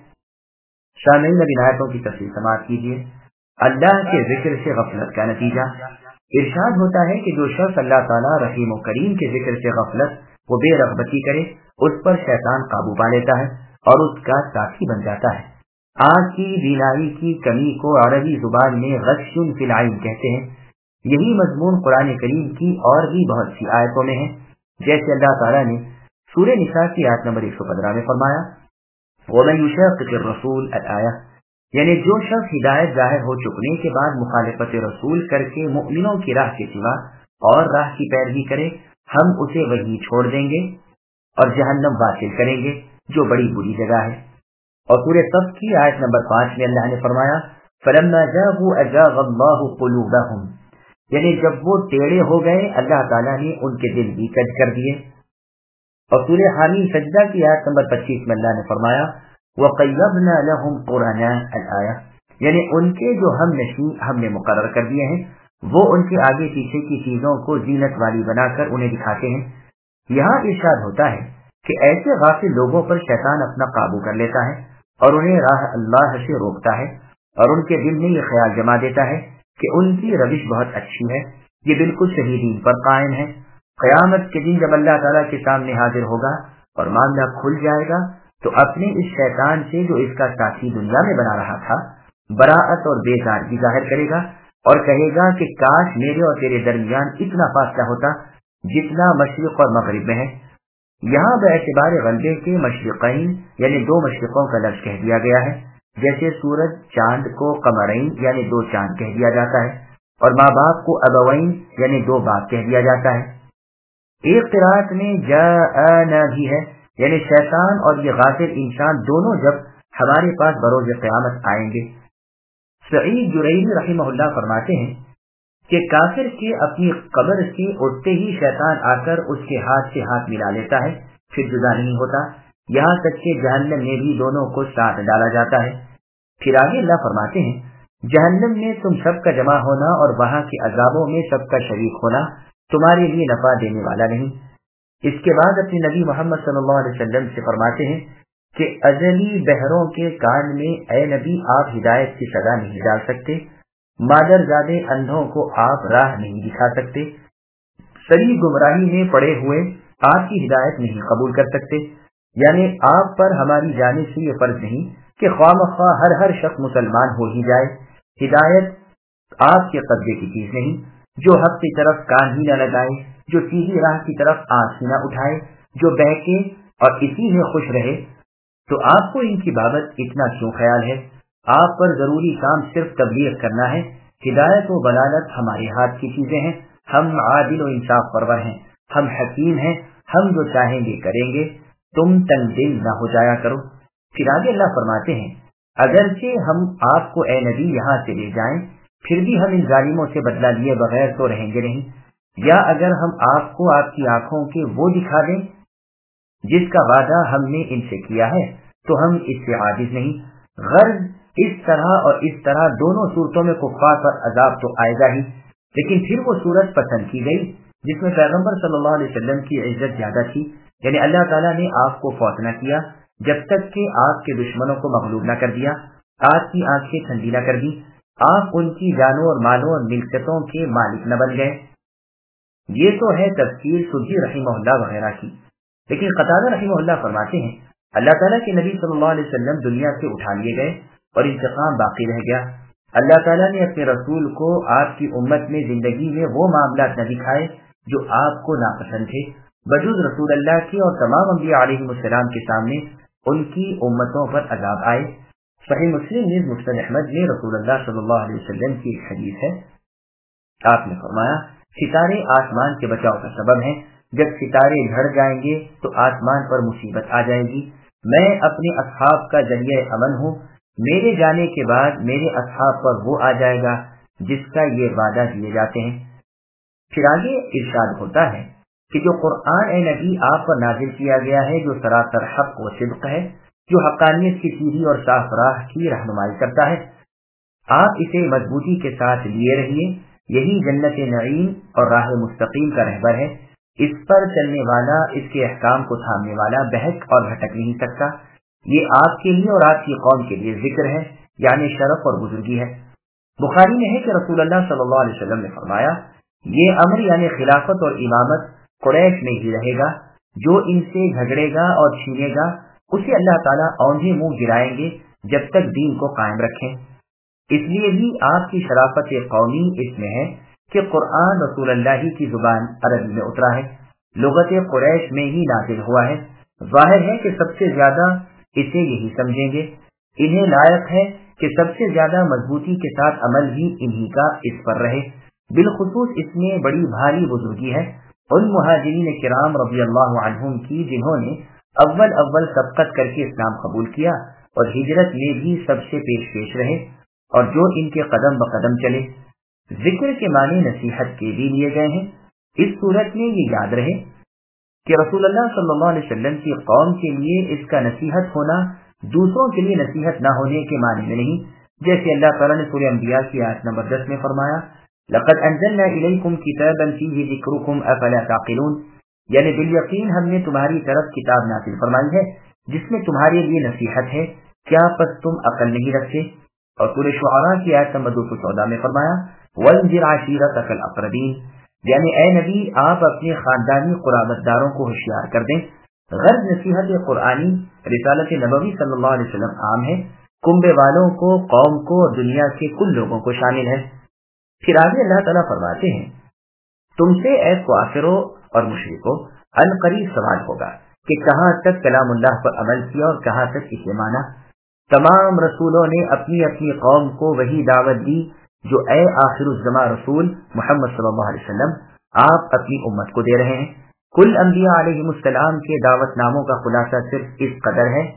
شامل نبی آیتوں کی تفصیل سماعت کیجیے۔ اللہ کے ذکر سے غفلت کا نتیجہ۔ ارشاد ہوتا ہے کہ جو شخص اللہ تعالیٰ رحیم و کریم کے ذکر سے غفلت و بے رغبتی کرے اس پر شیطان قابو پا لیتا ہے اور اس کا ساتھی بن جاتا ہے۔ آنکھ کی بینائی کی کمی کو عربی زبان میں غش فی العین کہتے ہیں۔ یہی مضمون قرآن کریم کی اور بھی بہت سی آیتوں میں ہے، جیسے اللہ تعالیٰ نے سورہ نساء کی آیت نمبر 115 میں فرمایا وَمَن يُشَاقِقِ الرَّسُولَ الآیہ، یعنی جو شخص ہدایت ظاہر ہو چکنے کے بعد مخالفت رسول کر کے مؤمنوں کی راہ کے سوا اور راہ کی پیروی کرے ہم اسے وہی چھوڑ دیں گے اور جہنم واصل کریں گے جو بڑی بری جگہ ہے۔ اور سورہ صف کی آیت نمبر 5 میں اللہ نے فرمایا فَلَمَّا زَاغُوا أَزَاغَ اللَّهُ قُلُوبَهُمْ، یعنی جب وہ ٹیڑے ہو گئے اللہ تعالیٰ نے ان کے دل بھی کج کر دیے۔ اور سورہ حامیم سجدہ کی آیت نمبر 25 میں اللہ نے فرمایا وَقَيَّضْنَا لَهُمْ قُرَنَاءَ الْآیَہ، یعنی ان کے جو ہم نشین ہم نے مقرر کر دیے ہیں وہ ان کے آگے پیچھے کی چیزوں کو زینت والی بنا کر انہیں دکھاتے ہیں۔ یہاں ارشاد ہوتا ہے کہ ایسے غافل لوگوں پر شیطان اپنا قابو کر لیتا ہے اور انہیں راہ اللہ سے روکتا ہے، اور ان کے دل میں یہ خیال جما دیتا ہے کہ ان کی روش بہت اچھی ہے، یہ بالکل صحیح دین پر قائم ہے۔ قیامت کے دن جب اللہ تعالیٰ کے سامنے حاضر ہوگا اور معاملہ کھل جائے گا تو اپنے اس شیطان سے جو اس کا ساتھی دنیا میں بنا رہا تھا براءت اور بیزارگی ظاہر کرے گا اور کہے گا کہ کاش میرے اور تیرے درمیان اتنا فاصلہ ہوتا جتنا مشرق اور مغرب میں ہے۔ یہاں باعتبار غلبے کے مشرقین یعنی دو مشرقوں کا لفظ کہہ دیا گیا ہے، جیسے سورج چاند کو قمرین یعنی دو چاند کہہ دیا جاتا ہے، اور ماں باپ کو ابوین یعنی دو باپ کہہ دیا جاتا ہے۔ ایک قرات میں جاءنا بھی ہے، یعنی شیطان اور یہ غافل انسان دونوں جب ہمارے پاس بروز قیامت آئیں گے۔ سعید جریری رحمہ اللہ فرماتے ہیں کہ کافر کے اپنی قبر سے اٹھتے ہی شیطان آ کر اس کے ہاتھ سے ہاتھ ملا لیتا ہے، پھر جدا نہیں ہوتا، یہاں تک کہ جہنم میں بھی دونوں کو ساتھ ڈالا جاتا ہے۔ پھر آگے اللہ فرماتے ہیں جہنم میں تم سب کا جمع ہونا اور وہاں کے عذابوں میں سب کا شریک ہونا تمہارے لیے نفع دینے والا نہیں۔ اس کے بعد اپنے نبی محمد صلی اللہ علیہ وسلم سے فرماتے ہیں کہ ازلی بحروں کے کان میں اے نبی آپ ہدایت کی صدا نہیں ڈال سکتے، مادر زادے اندھوں کو آپ راہ نہیں دکھا سکتے، سری گمراہی میں پڑے ہوئے آپ کی ہدایت نہیں قبول کر سکتے۔ یعنی آپ پر ہماری جانب سے یہ فرض نہیں کہ خواہ مخواہ ہر شخص مسلمان ہو ہی جائے۔ ہدایت آپ کے قبضے کی چیز نہیں، جو حق کی طرف کان ہی نہ لگائے، جو سیدھی راہ کی طرف آنکھ ہی نہ اٹھائے، جو بہکے اور اسی میں خوش رہے۔ تو آپ کو ان کی بابت اتنا کیوں خیال ہے؟ آپ پر ضروری کام صرف تبلیغ کرنا ہے۔ ہدایت و بلالت ہمارے ہاتھ کی چیزیں ہیں، ہم عادل و انصاف پرور ہیں، ہم حکیم ہیں، ہم جو چاہیں گے کریں گے، تم تنگ دل نہ ہو جایا کرو۔ پھر آگے اللہ فرماتے ہیں اگرچہ ہم آپ کو اے نبی یہاں سے لے جائیں، پھر بھی ہم ان ظالموں سے بدلہ لیے بغیر تو رہیں گے نہیں، یا اگر ہم آپ کو آپ کی آنکھوں کے وہ دکھا دیں جس کا وعدہ ہم نے ان سے کیا ہے تو ہم اس سے عاجز نہیں۔ غرض اس طرح اور اس طرح دونوں صورتوں میں کفار پر عذاب تو آئے گا ہی، لیکن پھر وہ صورت پسند کی گئی جس میں پیغمبر صلی اللہ علیہ وسلم کی عزت زیادہ تھی، یعنی اللہ تعالیٰ نے آپ کو فوت نہ کیا جب تک کہ آپ کے دشمنوں کو مغلوب نہ کر دیا، آپ کی آنکھیں ٹھنڈی نہ کر دی، آپ ان کی جانوں اور مالوں اور ملکتوں کے مالک نہ بن گئے۔ یہ تو ہے تفسیر سدی رحمہ اللہ وغیرہ کی، لیکن قتادہ رحمہ اللہ فرماتے ہیں اللہ تعالیٰ کے نبی صلی اللہ علیہ وسلم دنیا سے اٹھا لیے گئے اور انتقام باقی رہ گیا۔ اللہ تعالیٰ نے اپنے رسول کو آپ کی امت میں زندگی میں وہ معاملات نہ دکھائے جو آپ کو ناپسند تھے، بجز رسول اللہ کی اور تمام انبیاء علیہ السلام کے سامنے ان کی امتوں پر عذاب آئے۔ صحیح مسلم نیز مسند احمد میں رسول اللہ صلی اللہ علیہ وسلم کی ایک حدیث ہے، آپ نے فرمایا ستارے آسمان کے بچاؤ کا سبب ہیں، جب ستارے جھڑ جائیں گے تو آسمان پر مصیبت آ جائے گی۔ میں اپنے اصحاب کا ذریعہ امن ہوں، میرے جانے کے بعد میرے اصحاب پر وہ آ جائے گا جس کا یہ وعدہ دیے جاتے ہیں۔ پھر آگے ارشاد ہوتا ہے کہ جو قرآن اے نبی آپ پر نازل کیا گیا ہے جو سراسر حق و صدق ہے، جو حقانیت کی سیدھی اور صاف راہ کی رہنمائی کرتا ہے، آپ اسے مضبوطی کے ساتھ لیے رہیے، یہی جنت نعیم اور راہ مستقیم کا رہبر ہے۔ اس پر چلنے والا، اس کے احکام کو تھامنے والا بہک اور بھٹک نہیں سکتا۔ یہ آپ کے لیے اور آپ کی قوم کے لیے ذکر ہے، یعنی شرف اور بزرگی ہے۔ بخاری میں ہے کہ رسول اللہ صلی اللہ علیہ وسلم نے فرمایا یہ امر یعنی خلافت اور امامت قریش میں ہی رہے گا، جو ان سے جھگڑے گا اور چھینے گا اسے اللہ تعالیٰ اوندھے منہ گرائیں گے جب تک دین کو قائم رکھیں۔ اس لیے بھی آپ کی شرافت قومی اس میں ہے کہ قرآن رسول اللہ کی زبان عربی میں اترا ہے، لغت قریش میں ہی نازل ہوا ہے۔ ظاہر ہے کہ سب سے زیادہ اسے یہی سمجھیں گے، انہیں لائق ہے کہ سب سے زیادہ مضبوطی کے ساتھ عمل بھی انہی کا اس پر رہے۔ بالخصوص اس میں بڑی بھاری بزرگی ہے ان مہاجرین کرام رضی اللہ عنہم کی جنہوں نے اول سبقت کر کے اسلام قبول کیا اور ہجرت میں بھی سب سے پیش رہے اور جو ان کے قدم بقدم چلے۔ ذکر کے معنی نصیحت کے بھی لیے گئے ہیں۔ اس صورت میں یہ یاد رہے کہ رسول اللہ صلی اللہ علیہ وسلم کی قوم کے لیے اس کا نصیحت ہونا دوسروں کے لیے نصیحت نہ ہونے کے معنی میں نہیں، جیسے اللہ تعالیٰ نے سورہ انبیاء کی آیت نمبر 10 میں فرمایا لقد انزلنا الیکم کتابا فیہ ذکرکم افلا تعقلون، یعنی بالیقین ہم نے تمہاری طرف کتاب نازل فرمائی ہے جس میں تمہارے لیے نصیحت ہے، کیا پس تم عقل نہیں رکھتے؟ اور سورہ شعراء کی آیت نمبر 214 میں فرمایا وانذر عشیرتک الاقربین، یعنی اے نبی آپ اپنے خاندانی قرابت داروں کو ہوشیار کر دیں۔ غرض نصیحت قرآنی رسالت نبوی صلی اللہ علیہ وسلم عام ہے، کنبے والوں کو، قوم کو اور دنیا کے کل لوگوں کو شامل ہے۔ پھر آگے اللہ تعالیٰ فرماتے ہیں تم سے اے کافروں اور مشرکوں عنقریب سوال ہوگا کہ کہاں تک کلام اللہ پر عمل کیا اور کہاں تک اسے مانا۔ تمام رسولوں نے اپنی اپنی قوم کو وہی دعوت دی جو اے آخر الزماں رسول محمد صلی اللہ علیہ وسلم آپ اپنی امت کو دے رہے ہیں۔ کل انبیاء علیہ السلام کے دعوت ناموں کا خلاصہ صرف اس قدر ہے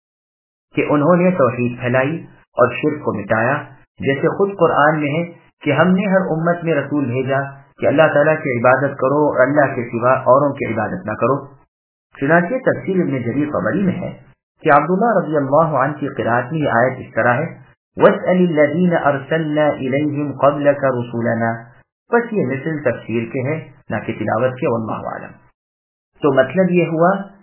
کہ انہوں نے توحید پھیلائی اور شرک کو مٹایا، جیسے خود قرآن میں ہے کہ ہم نے ہر امت میں رسول بھیجا کہ اللہ تعالیٰ کی عبادت کرو اور اللہ کے سوا اوروں کی عبادت نہ کرو۔ چنانچہ تفسیر ابن جریر طبری میں ہے کہ عبداللہ رضی اللہ عنہ کی قرأت میں یہ آیت اس طرح ہے وَاسْأَلِ الَّذِينَ أَرْسَلْنَا إِلَيْهِمْ قَبْلَكَ رُسُولَنَا، بس یہ مثل تفسیر کے ہے نہ کہ تلاوت کے، واللہ اعلم۔ تو مطلب یہ ہوا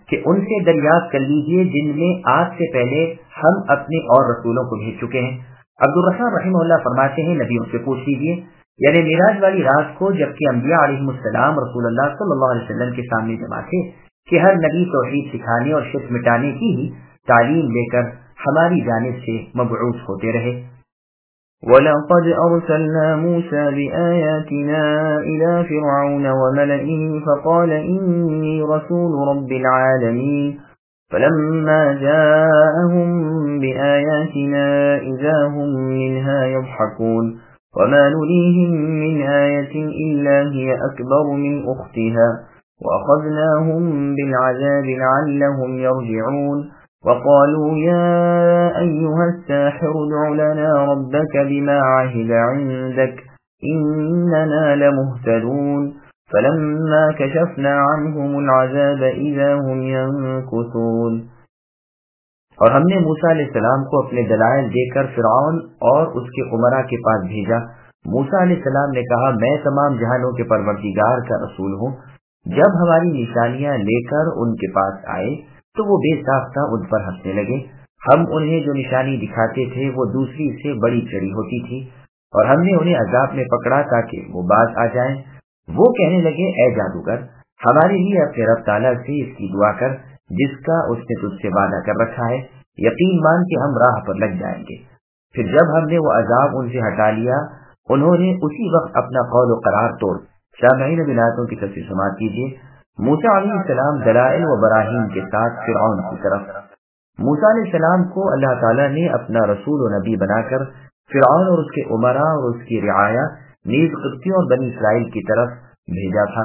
کہ ان سے دریافت کر لیجیے جن میں آج سے پہلے ہم اپنے اور رسولوں کو بھیج چکے ہیں۔ عبدالرحمن رحمہ اللہ فرماتے ہیں نبیوں سے پوچھ لیجیے، یعنی معراج والی رات کو جبکہ انبیاء علیہ السلام رسول اللہ صلی اللہ علیہ وسلم کے سامنے جمع تھے کہ ہر نبی توحید سکھانے اور شرک مٹانے کی ہی تعلیم لے کر ہماری جانب سے مبعوث ہوتے رہے۔ وَلَقَدْ أَرْسَلْنَا مُوسَى بِآيَاتِنَا إِلَى فِرْعَوْنَ وَمَلَئِهِ فَقَالَ إِنِّي رَسُولُ رَبِّ الْعَالَمِينَ فَلَمَّا جَاءَهُم بِآيَاتِنَا إِذَا هُم مِّنْهَا يَضْحَكُونَ وَمَا نُرِيهِم مِّنْ آيَةٍ إِلَّا هِيَ أَكْبَرُ مِنْ أُخْتِهَا وَأَخَذْنَاهُم بِالْعَذَابِ لَعَلَّهُمْ يَرْجِعُونَ وقالوا يا أيها الساحر ادع لنا ربك بما عهد عندك إننا لمهتدون فلما كشفنا عنهم العذاب إذا هم ينكثون۔ اور ہم نے موسیٰ علیہ السلام کو اپنے دلائل دے کر فرعون اور اس کے امراء کے پاس بھیجا۔ موسیٰ علیہ السلام نے کہا میں تمام جہانوں کے پروردگار کا رسول ہوں۔ جب ہماری نشانیاں لے کر ان کے پاس آئے تو وہ بے ساختہ ان پر ہنسنے لگے۔ ہم انہیں جو نشانی دکھاتے تھے وہ دوسری سے بڑی چڑی ہوتی تھی، اور ہم نے انہیں عذاب میں پکڑا تاکہ وہ باز آ جائیں۔ وہ کہنے لگے اے جادوگر، ہمارے لیے اپنے رب تعالیٰ سے اس کی دعا کر جس کا اس نے تجھ سے وعدہ کر رکھا ہے، یقین مان کہ ہم راہ پر لگ جائیں گے۔ پھر جب ہم نے وہ عذاب ان سے ہٹا لیا، انہوں نے اسی وقت اپنا قول و قرار توڑ۔ سامعین ولایتوں کی تفسیر سماعت کیجیے۔ موسیٰ علیہ السلام دلائل و براہین کے ساتھ فرعون کی طرف۔ موسیٰ علیہ السلام کو اللہ تعالیٰ نے اپنا رسول و نبی بنا کر فرعون اور اس کے امراء اور اس کی رعایا نیز قبطیوں اور بنی اسرائیل کی طرف بھیجا تھا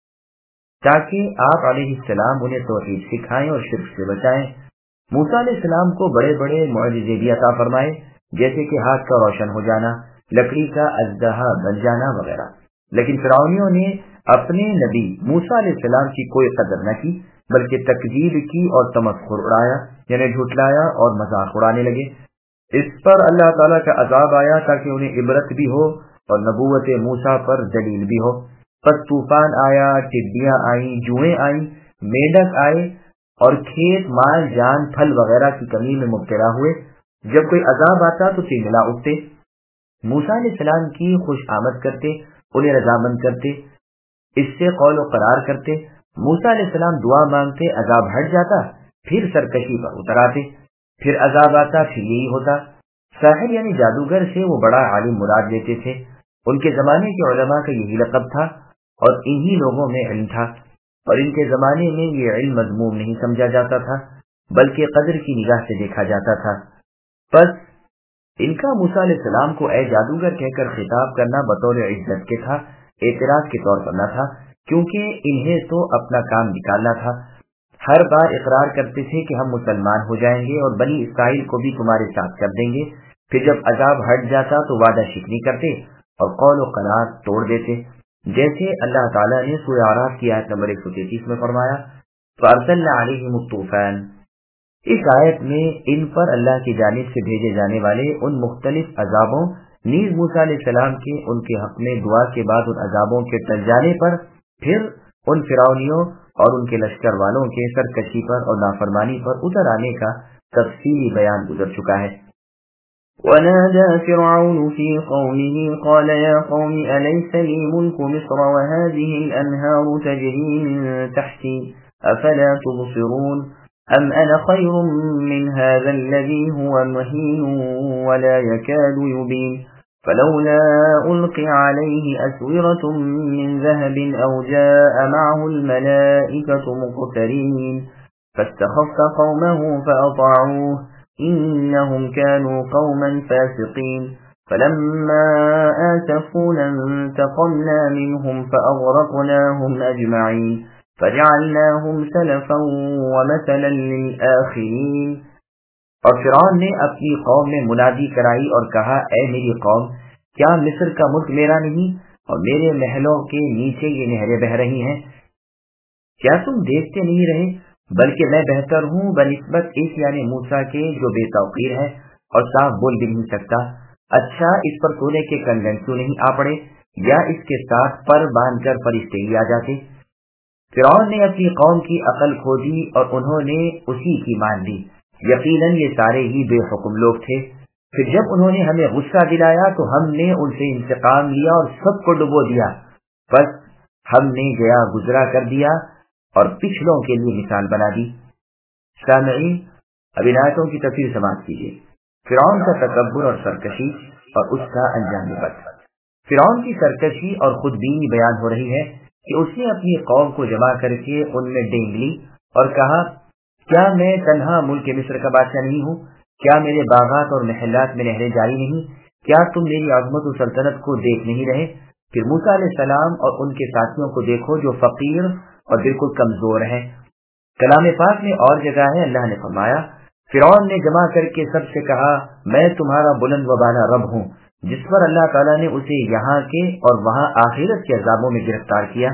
تاکہ آپ علیہ السلام انہیں توحید سکھائیں اور شرک سے بچائیں۔ موسیٰ علیہ السلام کو بڑے بڑے معجزے بھی عطا فرمائے، جیسے کہ ہاتھ کا روشن ہو جانا، لکڑی کا اژدہا بن جانا وغیرہ، لیکن فرعونیوں نے اپنے نبی موسیٰ علیہ السلام کی کوئی قدر نہ کی، بلکہ تکذیب کی اور تمسخر اڑایا، یعنی جھٹلایا اور مذاق اڑانے لگے۔ اس پر اللہ تعالیٰ کا عذاب آیا تاکہ انہیں عبرت بھی ہو اور نبوت موسیٰ پر دلیل بھی ہو۔ پس طوفان آیا، ٹڈیاں آئیں، جوئیں آئیں، میڈک آئے اور کھیت مال جان پھل وغیرہ کی کمی میں مبتلا ہوئے۔ جب کوئی عذاب آتا تو چنگلا اٹھتے، موسیٰ علیہ السلام کی خوش آمد کرتے، انہیں رضامند کرتے، اس سے قول و قرار کرتے۔ موسیٰ علیہ السلام دعا مانگتے، عذاب ہٹ جاتا، پھر سرکشی پر اتر آتے، پھر عذاب آتا، پھر یہی ہوتا۔ ساحر یعنی جادوگر سے وہ بڑا عالم مراد لیتے تھے۔ ان کے زمانے کے علماء کا یہی لقب تھا اور انہی لوگوں میں علم تھا، اور ان کے زمانے میں یہ علم مذموم نہیں سمجھا جاتا تھا بلکہ قدر کی نگاہ سے دیکھا جاتا تھا۔ بس ان کا موسیٰ علیہ السلام کو اے جادوگر کہہ کر خطاب کرنا بطور عزت کے تھا، اعتراض کے طور پر نہ تھا، کیونکہ انہیں تو اپنا کام نکالنا تھا۔ ہر بار اقرار کرتے تھے کہ ہم مسلمان ہو جائیں گے اور بنی اسرائیل کو بھی تمہارے ساتھ کر دیں گے، پھر جب عذاب ہٹ جاتا تو وعدہ شکنی کرتے اور قول و قرار توڑ دیتے، جیسے اللہ تعالیٰ نے سورہ اعراف کی آیت نمبر 133 میں فرمایا فَأَرْسَلْنَا عَلَيْهِمُ الطُّوفَانَ۔ اس آیت میں ان پر اللہ کی جانب سے بھیجے جانے والے ان مختلف عذابوں نیز موسیٰ علیہ السلام کے ان کے حق میں دعا کے بعد ان عذابوں کے ٹل جانے پر پھر ان فرعونیوں اور ان کے لشکر والوں کے سرکشی پر اور نافرمانی پر اتر آنے کا تفصیلی بیان گزر چکا ہے۔ ونادى فرعون في قومه قال يا قوم أليس لي ملك مصر وهذه الأنهار تجري من تحتي أفلا تبصرون أم أنا خير من هذا الذي هو مهين ولا يكاد يبين فلولا ألقي عليه أسورة من ذهب أو جاء معه الملائكة مقترنين فاستخف قومه فأطاعوه إنهم كانوا قوما فاسقين فلما آسفونا انتقمنا منهم فأغرقناهم أجمعين فجعلناهم سلفا ومثلا للآخرين۔ اور فرعون نے اپنی قوم میں منادی کرائی اور کہا اے میری قوم، کیا مصر کا ملک میرا نہیں اور میرے محلوں کے نیچے یہ نہریں بہ رہی ہیں؟ کیا تم دیکھتے نہیں رہے؟ بلکہ میں بہتر ہوں بنسبت اس یعنی موسیٰ کے جو بے توقیر ہے اور صاف بول بھی نہیں سکتا۔ اچھا اس پر سونے کے کنگن کیوں نہیں آ پڑے، یا اس کے ساتھ پر باندھ کر فرشتے ہی آ جاتے؟ فرعون نے اپنی قوم کی عقل کھو دی اور انہوں نے اسی کی مان لی. یقیناً یہ سارے ہی بے حکم لوگ تھے. پھر جب انہوں نے ہمیں غصہ دلایا تو ہم نے ان سے انتقام لیا اور سب کو ڈبو دیا. بس ہم نے گیا گزرا کر دیا اور پچھلوں کے لیے مثال بنا دی. سامعین، اب ان آیتوں کی تفسیر سماعت کیجیے. فرعون کا تکبر اور سرکشی اور اس کا انجام بد. فرعون کی سرکشی اور خود بینی بیان ہو رہی ہے کہ اس نے اپنی قوم کو جمع کر کے ان میں ڈینگ لی اور کہا، کیا میں تنہا ملک مصر کا بادشاہ نہیں ہوں؟ کیا میرے باغات اور محلات میں نہریں جاری نہیں؟ کیا تم میری عظمت و سلطنت کو دیکھ نہیں رہے؟ پھر موسیٰ علیہ السلام اور ان کے ساتھیوں کو دیکھو جو فقیر اور بالکل کمزور ہیں. کلام پاک میں اور جگہ ہے اللہ نے فرمایا، فرعون نے جمع کر کے سب سے کہا، میں تمہارا بلند و بالا رب ہوں، جس پر اللہ تعالیٰ نے اسے یہاں کے اور وہاں آخرت کے عذابوں میں گرفتار کیا.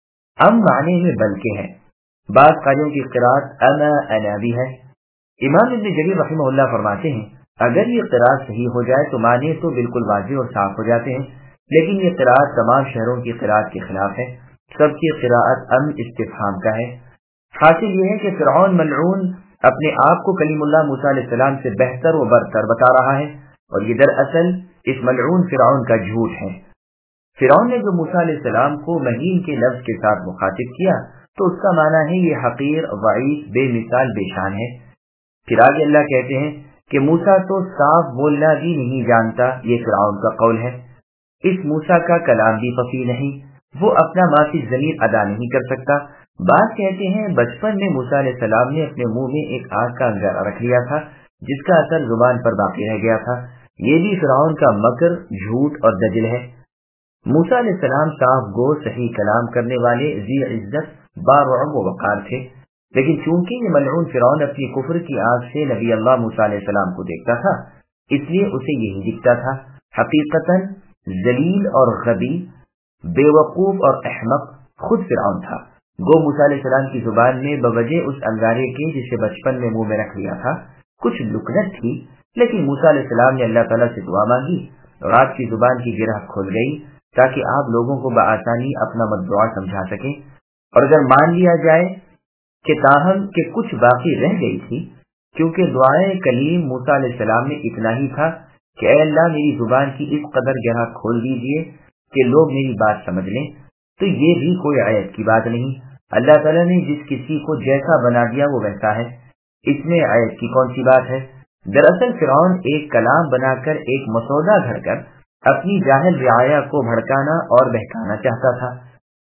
معنی میں بلکہ ہے. بعض قاریوں کی قرات انا بھی ہے. امام ابن جریر رحمہ اللہ فرماتے ہیں، اگر یہ قرات صحیح ہو جائے تو معنی تو بالکل واضح اور صاف ہو جاتے ہیں، لیکن یہ قرات تمام شہروں کی قرات کے خلاف ہے. سب کی قرات استفہام کا ہے. حاصل یہ ہے کہ فرعون ملعون اپنے آپ کو کلیم اللہ موسیٰ علیہ السلام سے بہتر و برتر بتا رہا ہے، اور یہ دراصل اس ملعون فرعون کا جھوٹ ہے. فرعون نے جو موسیٰ علیہ السلام کو مہین کے لفظ کے ساتھ مخاطب کیا تو اس کا معنی ہے یہ حقیر، ضعیف، بے مثال، بے شان ہے. پھر آگے اللہ کہتے ہیں کہ موسیٰ تو صاف بولنا بھی نہیں جانتا. یہ فرعون کا قول ہے. اس موسیٰ کا کلام بھی فصیح نہیں، وہ اپنا ما فی الضمیر ادا نہیں کر سکتا. بعض کہتے ہیں بچپن میں موسیٰ علیہ السلام نے اپنے منہ میں ایک آگ کا انگارہ رکھ لیا تھا جس کا اثر زبان پر باقی رہ گیا تھا. یہ بھی فرعون کا مکر، جھوٹ اور دجل ہے. موسیٰ علیہ السلام صاف گو، صحیح کلام کرنے والے، ذی عزت، بارعب و وقار تھے، لیکن چونکہ یہ ملعون فرعون اپنی کفر کی آنکھ سے نبی اللہ موسیٰ علیہ السلام کو دیکھتا تھا، اس لیے اسے یہی دکھتا تھا. حقیقتاً ذلیل اور غبی، بے وقوف اور احمق خود فرعون تھا. گو موسیٰ علیہ السلام کی زبان میں بوجہ اس انگارے کے جسے بچپن میں منہ میں رکھ لیا تھا کچھ لکنت تھی، لیکن موسیٰ علیہ السلام نے اللہ تعالیٰ سے دعا مانگی اور آپ کی زبان کی گرہ کھل گئی تاکہ آپ لوگوں کو بآسانی اپنا مدعا سمجھا سکیں. اور اگر مان لیا جائے کہ تاہم کہ کچھ باقی رہ گئی تھی، کیونکہ دعائے کلیم موسیٰ علیہ السلام میں اتنا ہی تھا کہ اے اللہ میری زبان کی اس قدر گرہ کھول دیجئے کہ لوگ میری بات سمجھ لیں، تو یہ بھی کوئی عیب کی بات نہیں. اللہ تعالیٰ نے جس کسی کو جیسا بنا دیا وہ ویسا ہے، اس میں عیب کی کون سی بات ہے؟ دراصل فرعون ایک کلام بنا کر، ایک مسودہ گھڑ کر اپنی جاہل رعایا کو بھڑکانا اور بہکانا چاہتا تھا.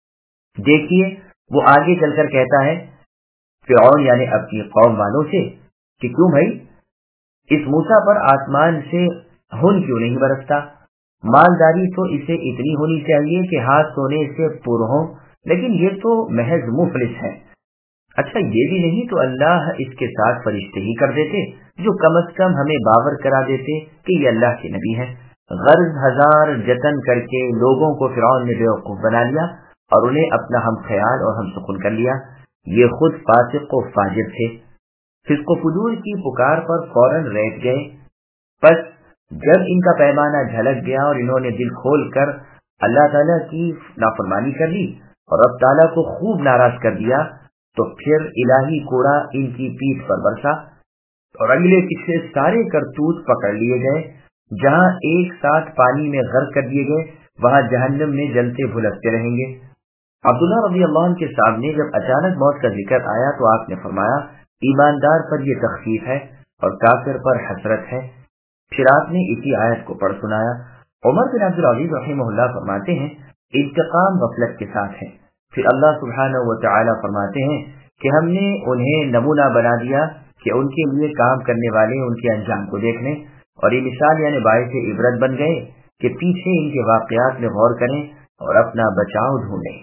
دیکھیے وہ آگے چل کر کہتا ہے فرعون یعنی اپنی قوم والوں سے کہ کیوں بھائی اس موسیٰ پر آسمان سے ہن کیوں نہیں برستا؟ مالداری تو اسے اتنی ہونی چاہیے کہ ہاتھ سونے سے پر ہوں، لیکن یہ تو محض مفلس ہے. اچھا یہ بھی نہیں تو اللہ اس کے ساتھ فرشتے ہی کر دیتے جو کم از کم ہمیں باور کرا دیتے کہ یہ اللہ کے نبی ہیں. غرض ہزار جتن کر کے لوگوں کو فرعون نے بیوقوف بنا لیا اور انہیں اپنا ہم خیال اور ہم سکون کر لیا. یہ خود فاسق و فاجر تھے. فسق و فجور کی پکار پر فوراً ریٹ گئے. پس جب ان کا پیمانہ جھلک گیا اور انہوں نے دل کھول کر اللہ تعالیٰ کی نافرمانی کر لی اور رب تعالیٰ کو خوب ناراض کر دیا، تو پھر الہی کوڑا ان کی پیٹھ پر برسا اور اگلے پچھلے سارے کرتوت پکڑ لیے گئے. جہاں ایک ساتھ پانی میں غرق کر دیے گئے وہاں جہنم میں جلتے بھلکتے رہیں گے. عبداللہ رضی اللہ عنہ کے سامنے جب اچانک موت کا ذکر آیا تو آپ نے فرمایا ایماندار پر یہ تخفیف ہے اور کافر پر حسرت ہے. پھر آپ نے اسی آیت کو پڑھ سنایا. عمر بن عبد العزیز رحمہ اللہ فرماتے ہیں انتقام غفلت کے ساتھ ہے. پھر اللہ سبحانہ و تعالی فرماتے ہیں کہ ہم نے انہیں نمونہ بنا دیا کہ ان کے لیے کام کرنے والے ان کے انجام کو دیکھ لیں، اور یہ مثال یعنی باعث عبرت بن گئے کہ پیچھے ان کے واقعات میں غور کریں اور اپنا بچاؤ ڈھونڈیں.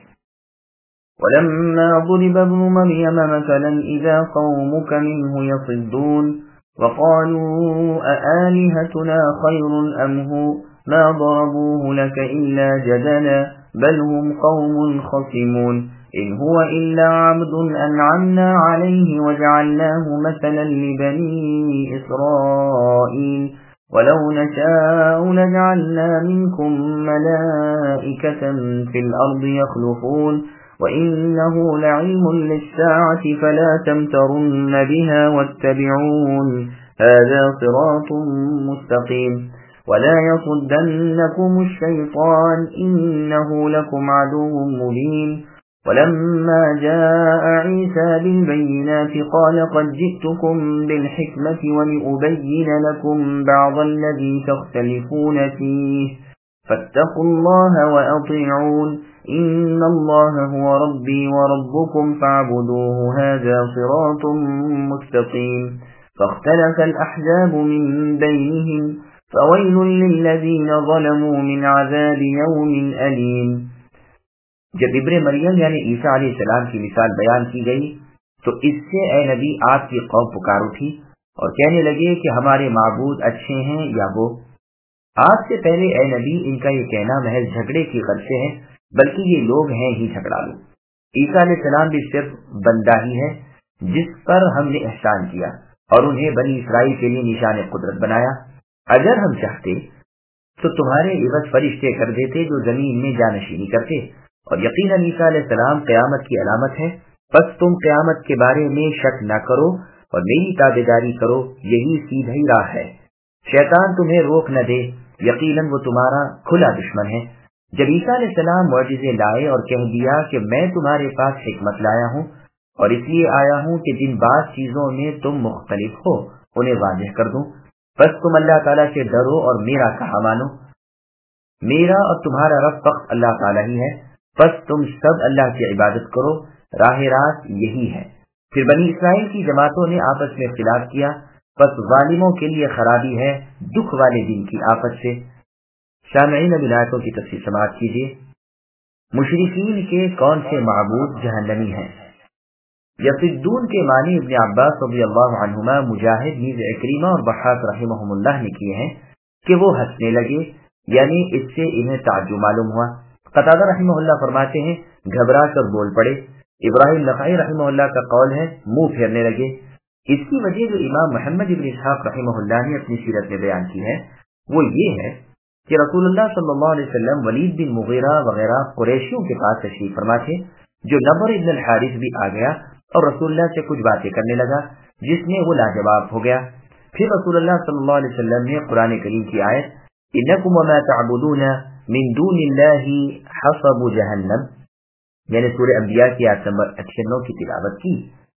وَلَمَّا ضُرِبَ ابْنُ مَرْيَمَ مَثَلًا إِذَا قَوْمُكَ مِنْهُ يَصِدُّونَ وَقَالُوا أَآلِهَتُنَا خَيْرٌ أَمْ هُوَ مَا ضَرَبُوهُ لَكَ إِلَّا جَدَلًا بَلْ هُمْ قَوْمٌ خَصِمُونَ إِنْ هُوَ إِلَّا عَبْدٌ أَنْعَمْنَا عَلَيْهِ وَجَعَلْنَاهُ مَثَلًا لِبَنِي إِسْرَائِيلَ وَلَوْ نَشَاءُ لَجَعَلْنَا مِنْكُمْ مَلَائِكَةً فِي الْأَرْضِ يَخْلُفُونَ وإنه لعلم للساعة فلا تمترن بها واتبعون هذا صراط مستقيم ولا يصدنكم الشيطان إنه لكم عدو مبين ولما جاء عيسى بالبينات قال قد جئتكم بالحكمة ولأبين لكم بعض الذي تختلفون فيه فاتقوا الله وأطيعون إن الله هو ربي وربكم فاعبدوه هذا صراط مستقيم فاختلف الأحزاب من بينهم فويل للذين ظلموا من عذاب يوم أليم. جب ابن مریم یعنی عیسیٰ علیہ السلام کی مثال بیان کی گئی تو اس سے اے نبی آپ کی قوم پکار اٹھی اور کہنے لگے کہ ہمارے معبود اچھے ہیں یا وہ. آپ سے پہلے اے نبی ان کا یہ کہنا محض جھگڑے کی غرض سے ہے بلکہ یہ لوگ ہیں ہی جھگڑالو. عیسیٰ علیہ السلام بھی صرف بندہ ہی ہے جس پر ہم نے احسان کیا اور انہیں بنی اسرائیل کے لیے نشان قدرت بنایا. اگر ہم چاہتے تو تمہارے عوض فرشتے کر دیتے جو زمین میں جانشینی کرتے اور یقیناً عیسیٰ علیہ السلام قیامت کی علامت ہے. بس تم قیامت کے بارے میں شک نہ کرو اور میری تابعداری کرو یہی سیدھی راہ ہے. شیطان تمہیں روک نہ دے یقیناً وہ تمہارا کھلا دشمن ہے. جب عیسیٰ علیہ السلام معجزے لائے اور کہہ دیا کہ میں تمہارے پاس حکمت لایا ہوں اور اس لیے آیا ہوں کہ جن بعض چیزوں میں تم مختلف ہو انہیں واضح کر دوں بس تم اللہ تعالیٰ سے ڈرو اور میرا کہا مانو. میرا اور تمہارا رب فقط اللہ تعالیٰ ہی ہے بس تم سب اللہ کی عبادت کرو راہ راست یہی ہے. پھر بنی اسرائیل کی جماعتوں نے آپس میں اختلاف کیا بس ظالموں کے لیے خرابی ہے دکھ والے دن کی آفت سے. سامعین اب آیتوں کی تفسیر سماعت کیجیے. مشرکین کے کون سے معبود جہنمی ہیں؟ یصدون کے معنی ابن عباس رضی اللہ عنہما، مجاہد، نیز اکریمہ اور بحاق رحمہم اللہ نے کیے ہیں کہ وہ ہنسنے لگے یعنی اس سے انہیں تعجب معلوم ہوا. قتادہ رحمہ اللہ فرماتے ہیں گھبرا کر بول پڑے. ابراہیم نخعی رحمہ اللہ کا قول ہے منہ پھیرنے لگے. اس کی وجہ جو امام محمد ابن اسحاق رحمہ اللہ نے اپنی سیرت میں بیان کی ہے وہ یہ ہے کہ رسول اللہ صلی اللہ علیہ وسلم ولید بن مغیرہ وغیرہ قریشیوں کے پاس تشریف فرما تھے جو نبر ابن الحارث بھی آ گیا اور رسول اللہ سے کچھ باتیں کرنے لگا جس میں وہ لاجواب ہو گیا. پھر رسول اللہ صلی اللہ علیہ وسلم نے قرآن کریم کی آیت انکم وما تعبدون من دون اللہ حصب جہنم یعنی سورہ انبیاء کی آیت نمبر 98 کی تلاوت کی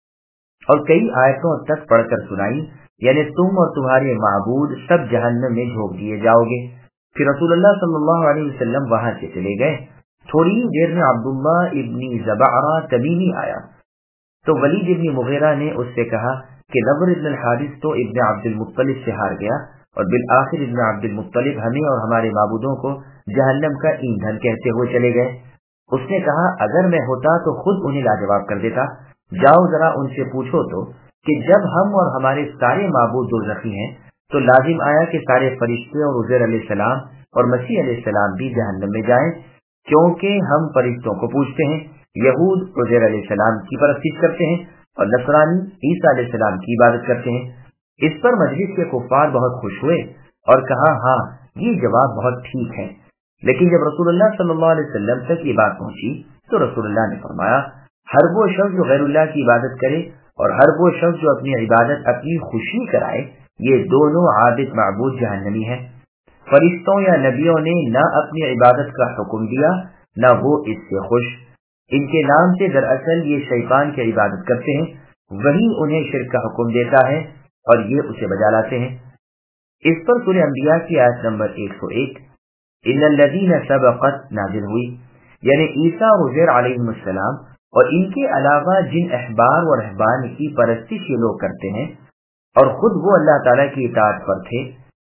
اور کئی آیتوں تک پڑھ کر سنائی یعنی تم اور تمہارے معبود سب جہنم میں جھونک دیے جاؤ گے. پھر رسول اللہ صلی اللہ علیہ وسلم وہاں سے چلے گئے. تھوڑی دیر میں عبداللہ ابن زبعہ تمیمی آیا تو ولید ابن مغیرہ نے اس سے کہا کہ نبر ابن الحارث تو ابن عبد المطلب سے ہار گیا اور بالآخر ابن عبد المطلب ہمیں اور ہمارے معبودوں کو جہنم کا ایندھن کہتے ہوئے چلے گئے. اس نے کہا اگر میں ہوتا تو خود انہیں لاجواب کر دیتا. جاؤ ذرا ان سے پوچھو تو کہ جب ہم اور ہمارے سارے معبود دوزخی ہیں تو لازم آیا کہ سارے فرشتے اور عزیر علیہ السلام اور مسیح علیہ السلام بھی جہنم میں جائیں کیونکہ ہم فرشتوں کو پوچھتے ہیں. یہود عزیر علیہ السلام کی پرستش کرتے ہیں اور نصرانی عیسیٰ علیہ السلام کی عبادت کرتے ہیں. اس پر مجلس کے کفار بہت خوش ہوئے اور کہا ہاں یہ جواب بہت ٹھیک ہے. لیکن جب رسول اللہ صلی اللہ علیہ وسلم تک یہ بات پہنچی تو رسول اللہ نے فرمایا ہر وہ شخص جو غیر اللہ کی عبادت کرے اور ہر وہ شخص جو اپنی عبادت اپنی خوشی کرائے یہ دونوں عابد معبود جہنمی ہیں. فرشتوں یا نبیوں نے نہ اپنی عبادت کا حکم دیا نہ وہ اس سے خوش. ان کے نام سے دراصل یہ شیطان کی عبادت کرتے ہیں وہی انہیں شرک کا حکم دیتا ہے اور یہ اسے بجا لاتے ہیں. اس پر سورہ انبیاء کی آیت نمبر 101 ان الذین سبقت نازل ہوئی یعنی عیسیٰ اور عزیر علیہ السلام اور ان کے علاوہ جن احبار و رہبان کی پرستش یہ لوگ کرتے ہیں اور خود وہ اللہ تعالیٰ کی اطاعت پر تھے،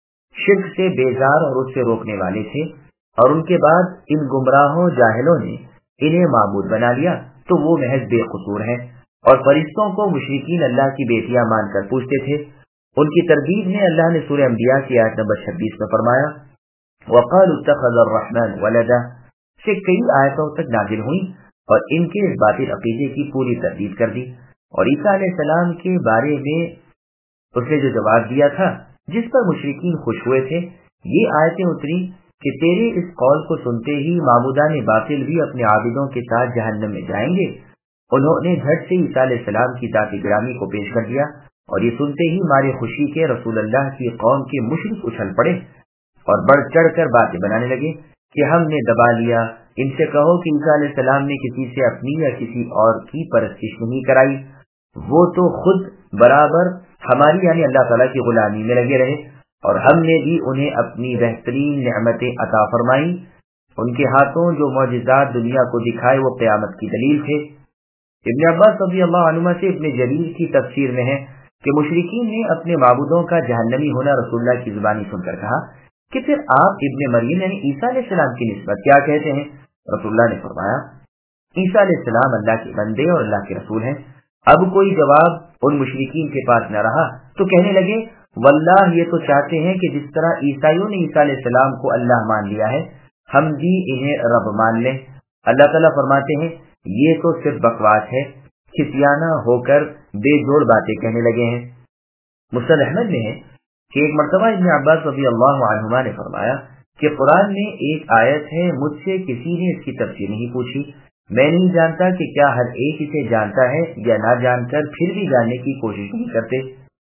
شرک سے بیزار اور اس سے روکنے والے تھے، اور ان کے بعد ان گمراہوں جاہلوں نے انہیں معبود بنا لیا تو وہ محض بے قصور ہیں. اور فرشتوں کو مشرکین اللہ کی بیٹیاں مان کر پوچھتے تھے. ان کی تردید میں اللہ نے سورہ انبیاء کی آیت نمبر 26 میں فرمایا وَقَالُوا اتَّخَذَ الرَّحْمَنُ وَلَدًا سے کئی آیتوں تک نازل ہوئی اور ان کے اس باطل عقیدے کی پوری تردید کر دی. اور عیسیٰ علیہ السلام کے بارے میں اس نے جو جواب دیا تھا جس پر مشرکین خوش ہوئے تھے یہ آیتیں اتری کہ تیرے اس قول کو سنتے ہی معبودان باطل بھی اپنے عابدوں کے ساتھ جہنم میں جائیں گے؟ انہوں نے جھٹ سے عیسیٰ علیہ السلام کی ذات گرامی کو پیش کر دیا، اور یہ سنتے ہی مارے خوشی کے رسول اللہ کی قوم کے مشرک اچھل پڑے اور بڑھ چڑھ کر باتیں بنانے لگے کہ ہم نے دبا لیا، ان سے کہو کہ عیسیٰ علیہ السلام نے کسی سے اپنی یا کسی اور کی پرستش نہیں کرائی، وہ تو خود برابر ہماری یعنی اللہ تعالیٰ کی غلامی میں لگے رہے، اور ہم نے بھی انہیں اپنی بہترین نعمتیں عطا فرمائی، ان کے ہاتھوں جو معجزات دنیا کو دکھائے وہ قیامت کی دلیل تھے۔ ابن عباس رضی اللہ عنہما سے ابن جریر کی تفسیر میں ہے کہ مشرکین نے اپنے معبودوں کا جہنمی ہونا رسول اللہ کی زبانی سن کر کہا کہ پھر آپ ابن مریم یعنی عیسیٰ علیہ السلام کی نسبت کیا کہتے ہیں؟ رسول اللہ نے فرمایا عیسیٰ علیہ السلام اللہ کے بندے اور اللہ کے رسول ہیں۔ اب کوئی جواب ان مشرکین کے پاس نہ رہا تو کہنے لگے واللہ یہ تو چاہتے ہیں کہ جس طرح عیسائیوں نے عیسیٰ علیہ السلام کو اللہ مان لیا ہے ہم بھی انہیں رب مان لیں۔ اللہ تعالیٰ فرماتے ہیں یہ تو صرف بکواس ہے، کھسیانہ ہو کر بے جوڑ باتیں کہنے لگے ہیں۔ مسند احمد میں ہے کہ ایک مرتبہ ابن عباس رضی اللہ عنہما نے فرمایا کہ قرآن میں ایک آیت ہے، مجھ سے کسی نے اس کی تفسیر نہیں پوچھی، میں نہیں جانتا کہ کیا ہر ایک اسے جانتا ہے یا نہ جان کر پھر بھی جاننے کی کوشش نہیں کرتے۔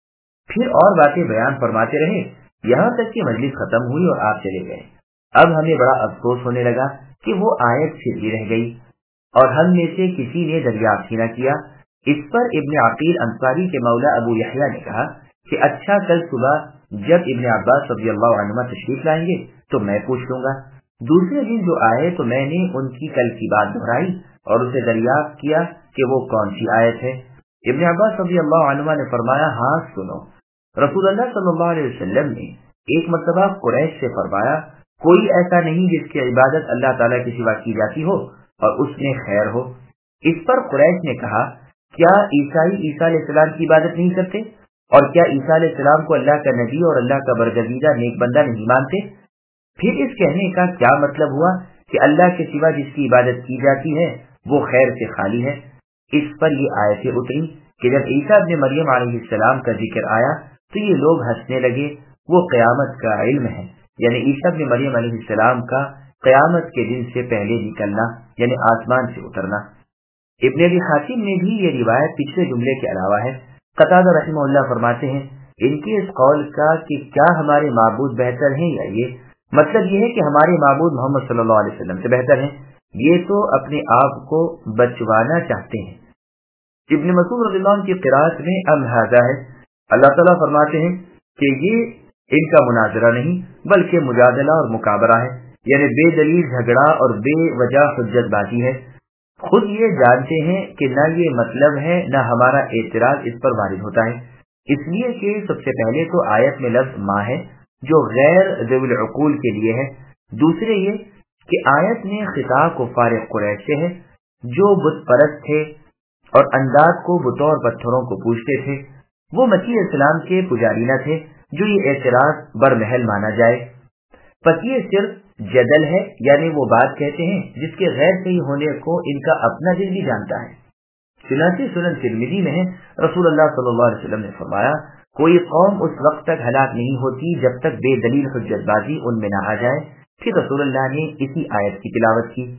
پھر اور باتیں بیان فرماتے رہے یہاں تک کہ مجلس ختم ہوئی اور آپ چلے گئے۔ اب ہمیں بڑا افسوس ہونے لگا کہ وہ آیت پھر بھی رہ گئی اور ہم میں سے کسی نے دریافت ہی نہ کیا۔ اس پر ابن عقیل انصاری کے مولا ابو یحییٰ نے کہا کہ اچھا کل صبح جب ابن عباس رضی اللہ عنہما تشریف لائیں گے تو میں پوچھ لوں گا۔ دوسرے دن جو آئے تو میں نے ان کی کل کی بات دہرائی اور اسے دریافت کیا کہ وہ کون سی آیت ہے۔ ابن عباس رضی اللہ عنہما نے فرمایا ہاں سنو، رسول اللہ صلی اللہ علیہ وسلم نے ایک مرتبہ قریش سے فرمایا کوئی ایسا نہیں جس کی عبادت اللہ تعالیٰ کے سوا کی جاتی ہو اور اس میں خیر ہو۔ اس پر قریش نے کہا کیا عیسائی عیسیٰ علیہ السلام کی عبادت نہیں کرتے اور کیا عیسیٰ علیہ السلام کو اللہ کا نبی اور اللہ کا برگزیدہ نیک بندہ نہیں مانتے؟ پھر اس کہنے کا کیا مطلب ہوا کہ اللہ کے سوا جس کی عبادت کی جاتی ہے وہ خیر سے خالی ہے؟ اس پر یہ آیتیں اتری کہ جب عیسیٰ ابن مریم علیہ السلام کا ذکر آیا تو یہ لوگ ہنسنے لگے، وہ قیامت کا علم ہے یعنی عیسیٰ ابن مریم علیہ السلام کا قیامت کے دن سے پہلے نکلنا یعنی آسمان سے اترنا۔ ابن ابی حاتم میں بھی یہ روایت پچھلے جملے کے علاوہ ہے۔ قتادہ رحمہ اللہ فرماتے ہیں ان کے اس قول کا کہ کیا ہمارے معبود بہتر ہیں یا یہ مطلب یہ ہے کہ ہمارے معبود محمد صلی اللہ علیہ وسلم سے بہتر ہیں، یہ تو اپنے آپ کو بچوانا چاہتے ہیں۔ ابن مسعود رضی اللہ عنہ کی قرات میں الہذا ہے، اللہ تعالیٰ فرماتے ہیں کہ یہ ان کا مناظرہ نہیں بلکہ مجادلہ اور مکابرہ ہے، یعنی بے دلیل جھگڑا اور بے وجہ حجت بازی ہے۔ خود یہ جانتے ہیں کہ نہ یہ مطلب ہے نہ ہمارا اعتراض اس پر وارد ہوتا ہے، اس لیے کہ سب سے پہلے تو آیت میں لفظ ماں ہے جو غیر ذوی العقول کے لیے ہے، دوسرے یہ کہ آیت میں خطاب کفار قریش سے ہے جو بت پرست تھے اور انداز کو بتوں اور پتھروں کو پوجتے تھے، وہ مسیح اسلام کے پجاری نہ تھے جو یہ اعتراض برمحل مانا جائے۔ پس یہ صرف جدل ہے یعنی وہ بات کہتے ہیں جس کے غیر صحیح ہونے کو ان کا اپنا دل بھی جانتا ہے۔ چنانچہ سنن ترمذی میں ہے رسول اللہ صلی اللہ علیہ وسلم نے فرمایا کوئی قوم اس وقت تک ہلاک نہیں ہوتی جب تک بے دلیل حجت بازی ان میں نہ آ جائے۔ پھر رسول اللہ نے اسی آیت کی تلاوت کی۔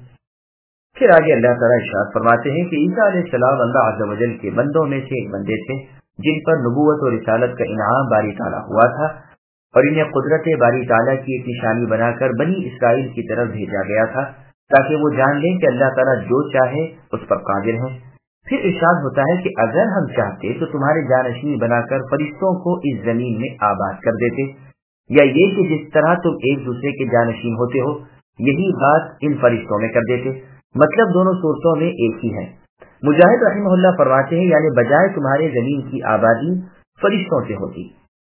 پھر آگے اللہ تعالیٰ ارشاد فرماتے ہیں کہ عیسیٰ علیہ السلام اللہ عز و جل کے بندوں میں سے ایک بندے تھے جن پر نبوت اور رسالت کا انعام باری تعالیٰ ہوا تھا اور انہیں قدرت باری تعالیٰ کی ایک نشانی بنا کر بنی اسرائیل کی طرف بھیجا گیا تھا تاکہ وہ جان لیں کہ اللہ تعالیٰ جو چاہے اس پر قادر ہیں۔ پھر ارشاد ہوتا ہے کہ اگر ہم چاہتے تو تمہارے جانشین بنا کر فرشتوں کو اس زمین میں آباد کر دیتے، یا یہ کہ جس طرح تم ایک دوسرے کے جانشین ہوتے ہو یہی بات ان فرشتوں میں کر دیتے۔ مطلب دونوں صورتوں میں ایک ہی ہے۔ مجاہد رحمہ اللہ فرماتے ہیں یعنی بجائے تمہارے زمین کی آبادی فرشتوں سے ہوتی۔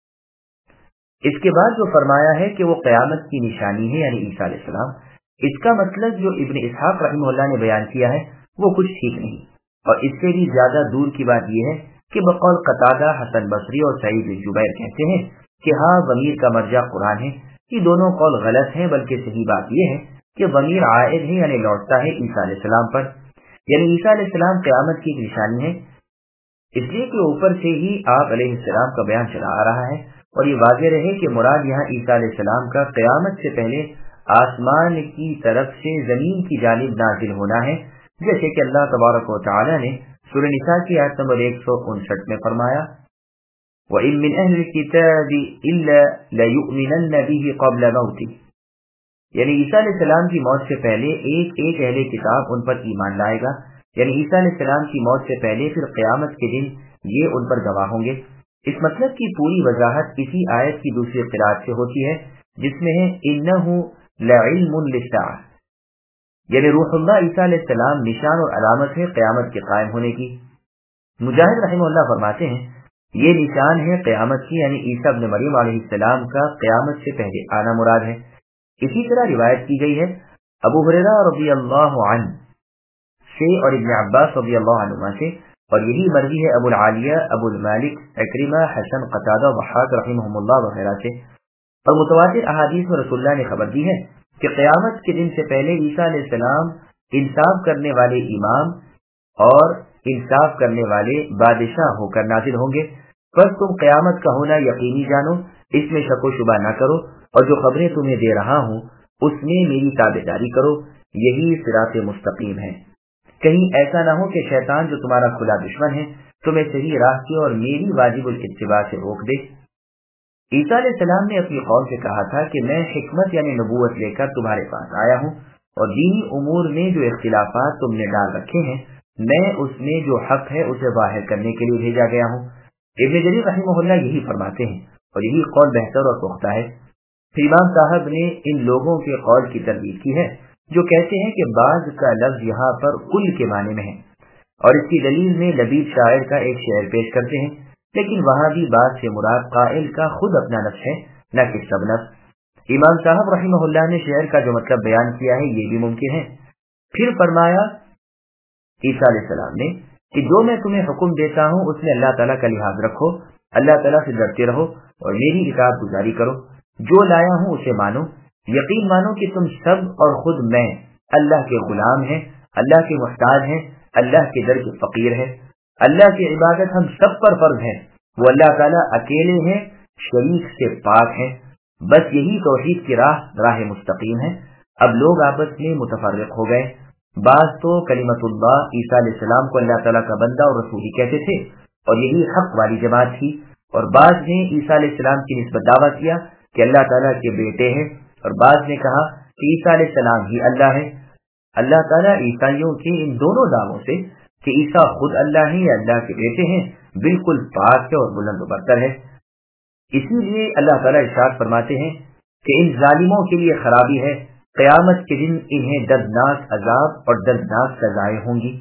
اس کے بعد جو فرمایا ہے کہ وہ قیامت کی نشانی ہے یعنی عیسیٰ علیہ السلام، اس کا مطلب جو ابن اسحاق رحمہ اللہ نے بیان کیا ہے وہ کچھ ٹھیک نہیں، اور اس سے بھی زیادہ دور کی بات یہ ہے کہ بقول قتادہ، حسن بصری اور سعید بن جبیر کہتے ہیں کہ ہاں ضمیر کا مرجع قرآن ہے۔ یہ دونوں قول غلط ہیں، بلکہ صحیح بات یہ ہے کہ ضمیر عائد ہے یعنی لوٹتا ہے عیسیٰ علیہ السلام پر، یعنی عیسیٰ علیہ السلام قیامت کی ایک نشانی ہے، اس لیے کہ اوپر سے ہی آپ علیہ السلام کا بیان چلا آ رہا ہے، اور یہ واضح رہے کہ مراد یہاں عیسیٰ علیہ السلام کا قیامت سے پہلے آسمان کی طرف سے زمین کی جانب نازل ہونا ہے، جیسے کہ اللہ تبارک و تعالی نے سورہ نساء کی آیت نمبر 159 میں فرمایا وَإِن مِّنْ أَهْلِ الْكِتَابِ إِلَّا لَيُؤْمِنَنَّ بِهِ قَبْلَ مَوْتِهِ، یعنی عیسیٰ علیہ السلام کی موت سے پہلے ایک اہل کتاب ان پر ایمان لائے گا، یعنی عیسیٰ علیہ السلام کی موت سے پہلے پھر قیامت کے دن یہ ان پر گواہ ہوں گے۔ اس مطلب کی پوری وضاحت اسی آیت کی دوسری قرات سے ہوتی ہے جس میں ہے إِنَّهُ لَعِلْمٌ لِلسَّاعَةِ، یعنی روح اللہ عیسیٰ علیہ السلام نشان اور علامت ہے قیامت کے قائم ہونے کی۔ مجاہد رحمہ اللہ فرماتے ہیں یہ نشان ہے قیامت کی، یعنی عیسیٰ ابن مریم علیہ السلام کا قیامت سے پہلے آنا مراد ہے۔ اسی طرح روایت کی گئی ہے ابو ہریرہ رضی اللہ عنہ سے اور ابن عباس رضی اللہ عنہما سے، اور یہی مروی ہے ابو العالیہ، ابو المالک، اکرمہ، حسن قتادہ، ضحاک رحمہم اللہ وغیرہ سے، اور متواتر احادیث میں رسول اللہ نے خبر دی ہے کہ قیامت کے دن سے پہلے عیسیٰ علیہ السلام انصاف کرنے والے امام اور انصاف کرنے والے بادشاہ ہو کر نازل ہوں گے، بس تم قیامت کا ہونا یقینی جانو، اس میں شک و شبہ نہ کرو، اور جو خبریں تمہیں دے رہا ہوں اس میں میری تابعداری کرو، یہی صراط مستقیم ہے۔ کہیں ایسا نہ ہو کہ شیطان جو تمہارا کھلا دشمن ہے تمہیں صحیح راہ کی اور میری واجب الاتباع سے روک دے۔ عیسیٰ علیہ السلام نے اپنی قوم سے کہا تھا کہ میں حکمت یعنی نبوت لے کر تمہارے پاس آیا ہوں، اور دینی امور میں جو اختلافات تم نے ڈال رکھے ہیں میں اس میں جو حق ہے اسے ظاہر کرنے کے لیے بھیجا گیا ہوں۔ ابن جریر رحمہ اللہ یہی فرماتے ہیں اور یہی قول بہتر اور پختہ ہے۔ پھر امام صاحب نے ان لوگوں کے قول کی تردید کی ہے جو کہتے ہیں کہ بعض کا لفظ یہاں پر کل کے معنی میں ہے، اور اس کی دلیل میں لبیب شاعر کا ایک شعر پیش کرتے ہیں، لیکن وہاں بھی بعض سے مراد قائل کا خود اپنا نفس ہے نہ کہ سب نفس۔ امام صاحب رحمہ اللہ نے شعر کا جو مطلب بیان کیا ہے یہ بھی ممکن ہے۔ پھر فرمایا عیسیٰ علیہ السلام نے کہ جو میں تمہیں حکم دیتا ہوں اس میں اللہ تعالیٰ کا لحاظ رکھو، اللہ تعالیٰ سے ڈرتے رہو اور میری اطاعت گزاری کرو، جو لایا ہوں اسے مانو، یقین مانو کہ تم سب اور خود میں اللہ کے غلام ہیں، اللہ کے محتاج ہیں، اللہ کے در کے فقیر ہیں، اللہ کی عبادت ہم سب پر فرض ہے، وہ اللہ تعالیٰ اکیلے ہیں، شریک سے پاک ہیں، بس یہی توحید کی راہ مستقیم ہے۔ اب لوگ آپس میں متفرق ہو گئے، بعض تو کلمت اللہ عیسیٰ علیہ السلام کو اللہ تعالیٰ کا بندہ اور رسول ہی کہتے تھے اور یہی حق والی جماعت تھی، اور بعض نے عیسیٰ علیہ السلام کی نسبت دعویٰ کیا کہ اللہ تعالیٰ کے بیٹے ہیں، اور بعض نے کہا کہ عیسیٰ علیہ السلام ہی اللہ ہے۔ اللہ تعالیٰ عیسائیوں کے ان دونوں دعووں سے کہ عیسیٰ خود اللہ ہے یا اللہ کے بیٹے ہیں بالکل پاک ہے اور بلند و برتر ہے۔ اسی لیے اللہ تعالیٰ ارشاد فرماتے ہیں کہ ان ظالموں کے لیے خرابی ہے، قیامت کے دن انہیں دردناک عذاب اور دردناک سزائیں ہوں گی۔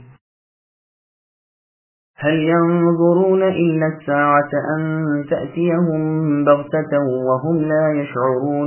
هل ينظرون إلا الساعة أن تأتيهم بغتة وهم لا يشعرون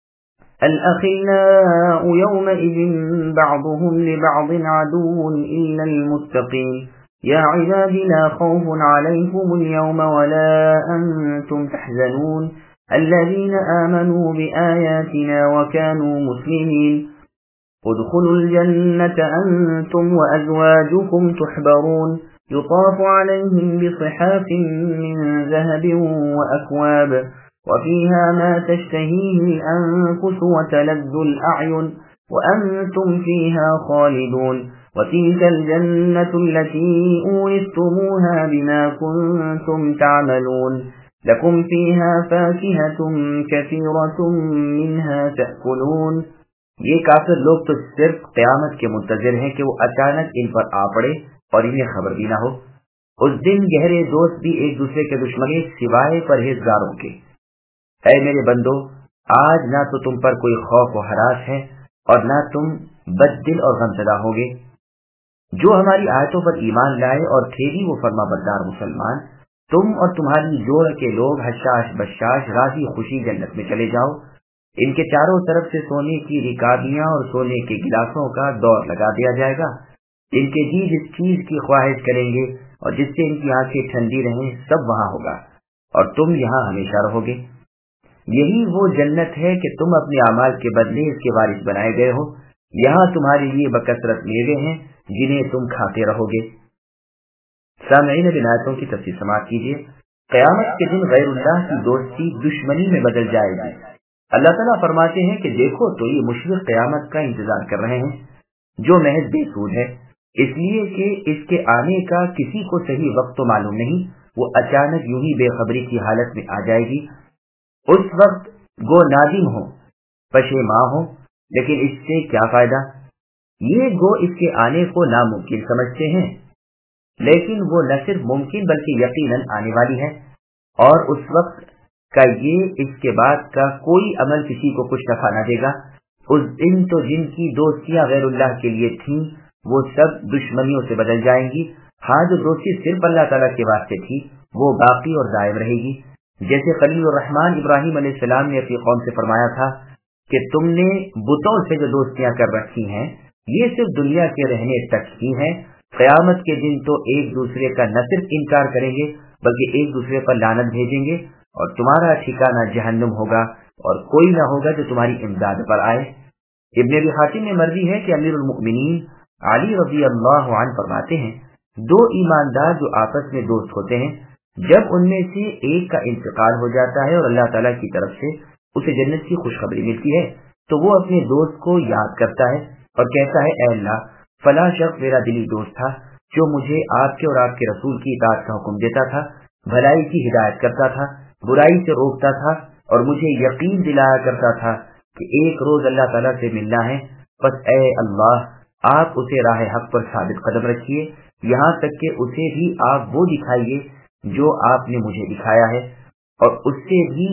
الأخلاء يومئذ بعضهم لبعض عدو إلا المتقين يا عباد لا خوف عليكم اليوم ولا أنتم تحزنون الذين آمنوا بآياتنا وكانوا مسلمين ادخلوا الجنة أنتم وأزواجكم تحبرون يطاف عليهم بصحاف من ذهب وأكواب وفيها ما تشتهيه الأنفس وتلذ الأعين وأنتم فيها خالدون وتلك الجنة التي أورثتموها بما كنتم تعملون لكم فيها فاكهة كثيرة منها تأكلون۔ یہ کافر لوگ تو صرف قیامت کے منتظر ہیں کہ وہ اچانک ان پر آ پڑے اور انہیں خبر بھی نہ ہو۔ اس دن گہرے دوست بھی ایک دوسرے کے دشمنی سوائے پرہیزگاروں کے۔ اے میرے بندو، آج نہ تو تم پر کوئی خوف و ہراس ہے اور نہ تم بد دل اور غمزدہ ہوگے۔ جو ہماری آیتوں پر ایمان لائے اور تھے بھی وہ فرما بردار مسلمان، تم اور تمہاری جوڑ کے لوگ حشاش بشاش راضی خوشی جنت میں چلے جاؤ۔ ان کے چاروں طرف سے سونے کی رکابیاں اور سونے کے گلاسوں کا دور لگا دیا جائے گا۔ ان کے جی جس چیز کی خواہش کریں گے اور جس سے ان کی آنکھیں ٹھنڈی رہیں سب وہاں ہوگا اور تم یہاں ہمیشہ رہو گے۔ یہی وہ جنت ہے کہ تم اپنے اعمال کے بدلے اس کے وارث بنائے گئے ہو۔ یہاں تمہارے لیے بکثرت میوے ہیں جنہیں تم کھاتے رہو گے۔ سامعین اب آیتوں کی تفسیر سماعت کیجیے۔ قیامت کے دن غیر اللہ کی دوستی دشمنی میں بدل جائے گی۔ اللہ ताला फरमाते हैं कि देखो तो ये मुशरिक क़यामत का इंतजार कर रहे हैं जो महज बेसूद है, इसलिए कि इसके आने का किसी को सही वक्त तो मालूम नहीं, वो अचानक यूं ही बेखबरी की हालत में आ जाएगी। उस वक्त गो नादिम हो, पशेमा हो, लेकिन इससे क्या फायदा। ये गो इसके आने को नामुमकिन समझते हैं, लेकिन वो न सिर्फ मुमकिन बल्कि यकीनन आने वाली है। और उस वक्त का ये इसके बाद का कोई अमल किसी को कुछ नफा न देगा। उस दिन तो जिनकी दोस्तियां गैरुल्लाह के लिए थीं वो सब दुश्मनियों से बदल जाएंगी। हाँ, जो दोस्ती सिर्फ अल्लाह ताला के वास्ते थी वो बाकी और दायम रहेगी। जैसे खलीलुर रहमान इब्राहिम अलैहिस्सलाम ने अपनी कौम से फरमाया था कि तुमने बुतों से जो दोस्तियां कर रखी हैं ये सिर्फ दुनिया के रहने तक ही हैं, क़यामत के दिन तो एक दूसरे का न सिर्फ इनकार करेंगे बल्कि एक दूसरे पर लानत भेजेंगे और तुम्हारा ठिकाना जहन्नुम होगा और कोई न होगा जो तुम्हारी इमदाद पर आए। इब्न अबी हातिम में मर्वी है कि अमीरुल मुमिनीन अली रज़ी अल्लाह अन्हु फरमाते हैं, दो ईमानदार जो आपस में दोस्त होते हैं, जब उनमें से एक का इंतकाल हो जाता है और अल्लाह ताला की तरफ से उसे जन्नत की खुशखबरी मिलती है तो वो अपने दोस्त को याद करता है और कहता है, ऐ अल्लाह, फला शख्स मेरा दिली दोस्त था जो मुझे आपके और आपके रसूल की इताअत का हुक्म देता था, भलाई की हिदायत करता था, बुराई से रोकता था और मुझे यकीन दिलाया करता था कि एक रोज अल्लाह ताला से मिलना है। बस ऐ अल्लाह, आप उसे राह हक पर साबित कदम रखिए, यहाँ तक कि उसे भी आप वो दिखाइए जो आपने मुझे दिखाया है और उससे भी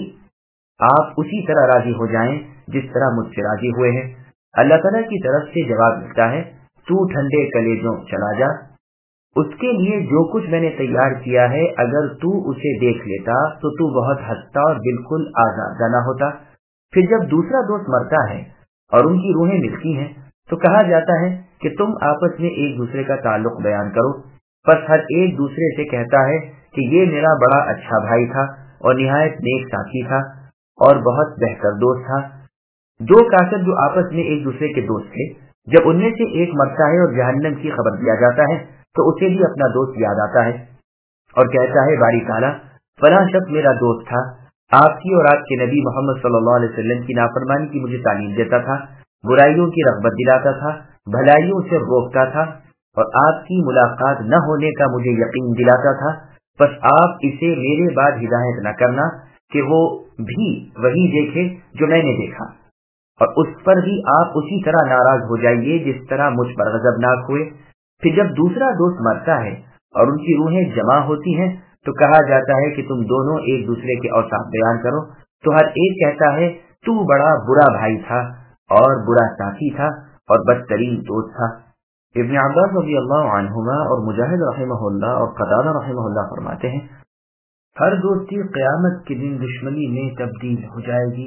आप उसी तरह राजी हो जाएं जिस तरह मुझसे राजी हुए हैं। अल्लाह ताला की तरफ से जवाब मिलता है, तू ठंडे कलेजों चला जा, उसके लिए जो कुछ मैंने तैयार किया है अगर तू उसे देख लेता तो तू बहुत हंसता और बिल्कुल आज़ादाना होता। फिर जब दूसरा दोस्त मरता है और उनकी रूहें मिलती हैं तो कहा जाता है कि तुम आपस में एक दूसरे का ताल्लुक बयान करो। बस हर एक दूसरे से कहता है कि ये मेरा बड़ा अच्छा भाई था और निहायत नेक साथी था और बहुत बेहतर दोस्त था। दो काफिर जो आपस में एक दूसरे के दोस्त थे, जब उनमें से एक मरता है और जहन्नम की खबर दिया जाता है तो उसे भी अपना दोस्त याद आता है और कहता है, बारी ताला, फलां शख्स मेरा दोस्त था, आपकी और आपके नबी मोहम्मद सल्लल्लाहु अलैहि वसल्लम की नाफरमानी की मुझे तालीम देता था, बुराइयों की रग़बत दिलाता था, भलाइयों से रोकता था और आपकी मुलाकात न होने का मुझे यकीन दिलाता था। बस आप इसे मेरे बाद हिदायत न करना कि वो भी वही देखे जो मैंने देखा और उस पर भी आप उसी तरह नाराज हो जाइए जिस तरह मुझ पर गज़बनाक हुए। फिर जब दूसरा दोस्त मरता है और उनकी रूहें जमा होती हैं तो कहा जाता है कि तुम दोनों एक दूसरे के औसाफ बयान करो। तो हर एक कहता है, तू बड़ा बुरा भाई था और बुरा साथी था और बदतरीन दोस्त था। इब्न अब्बास रज़ियल्लाहु अन्हुमा और मुजाहिद रहमहुल्लाह और क़तादा रहमहुल्लाह फरमाते हैं, हर दोस्ती क़यामत के दिन दुश्मनी में तब्दील हो जाएगी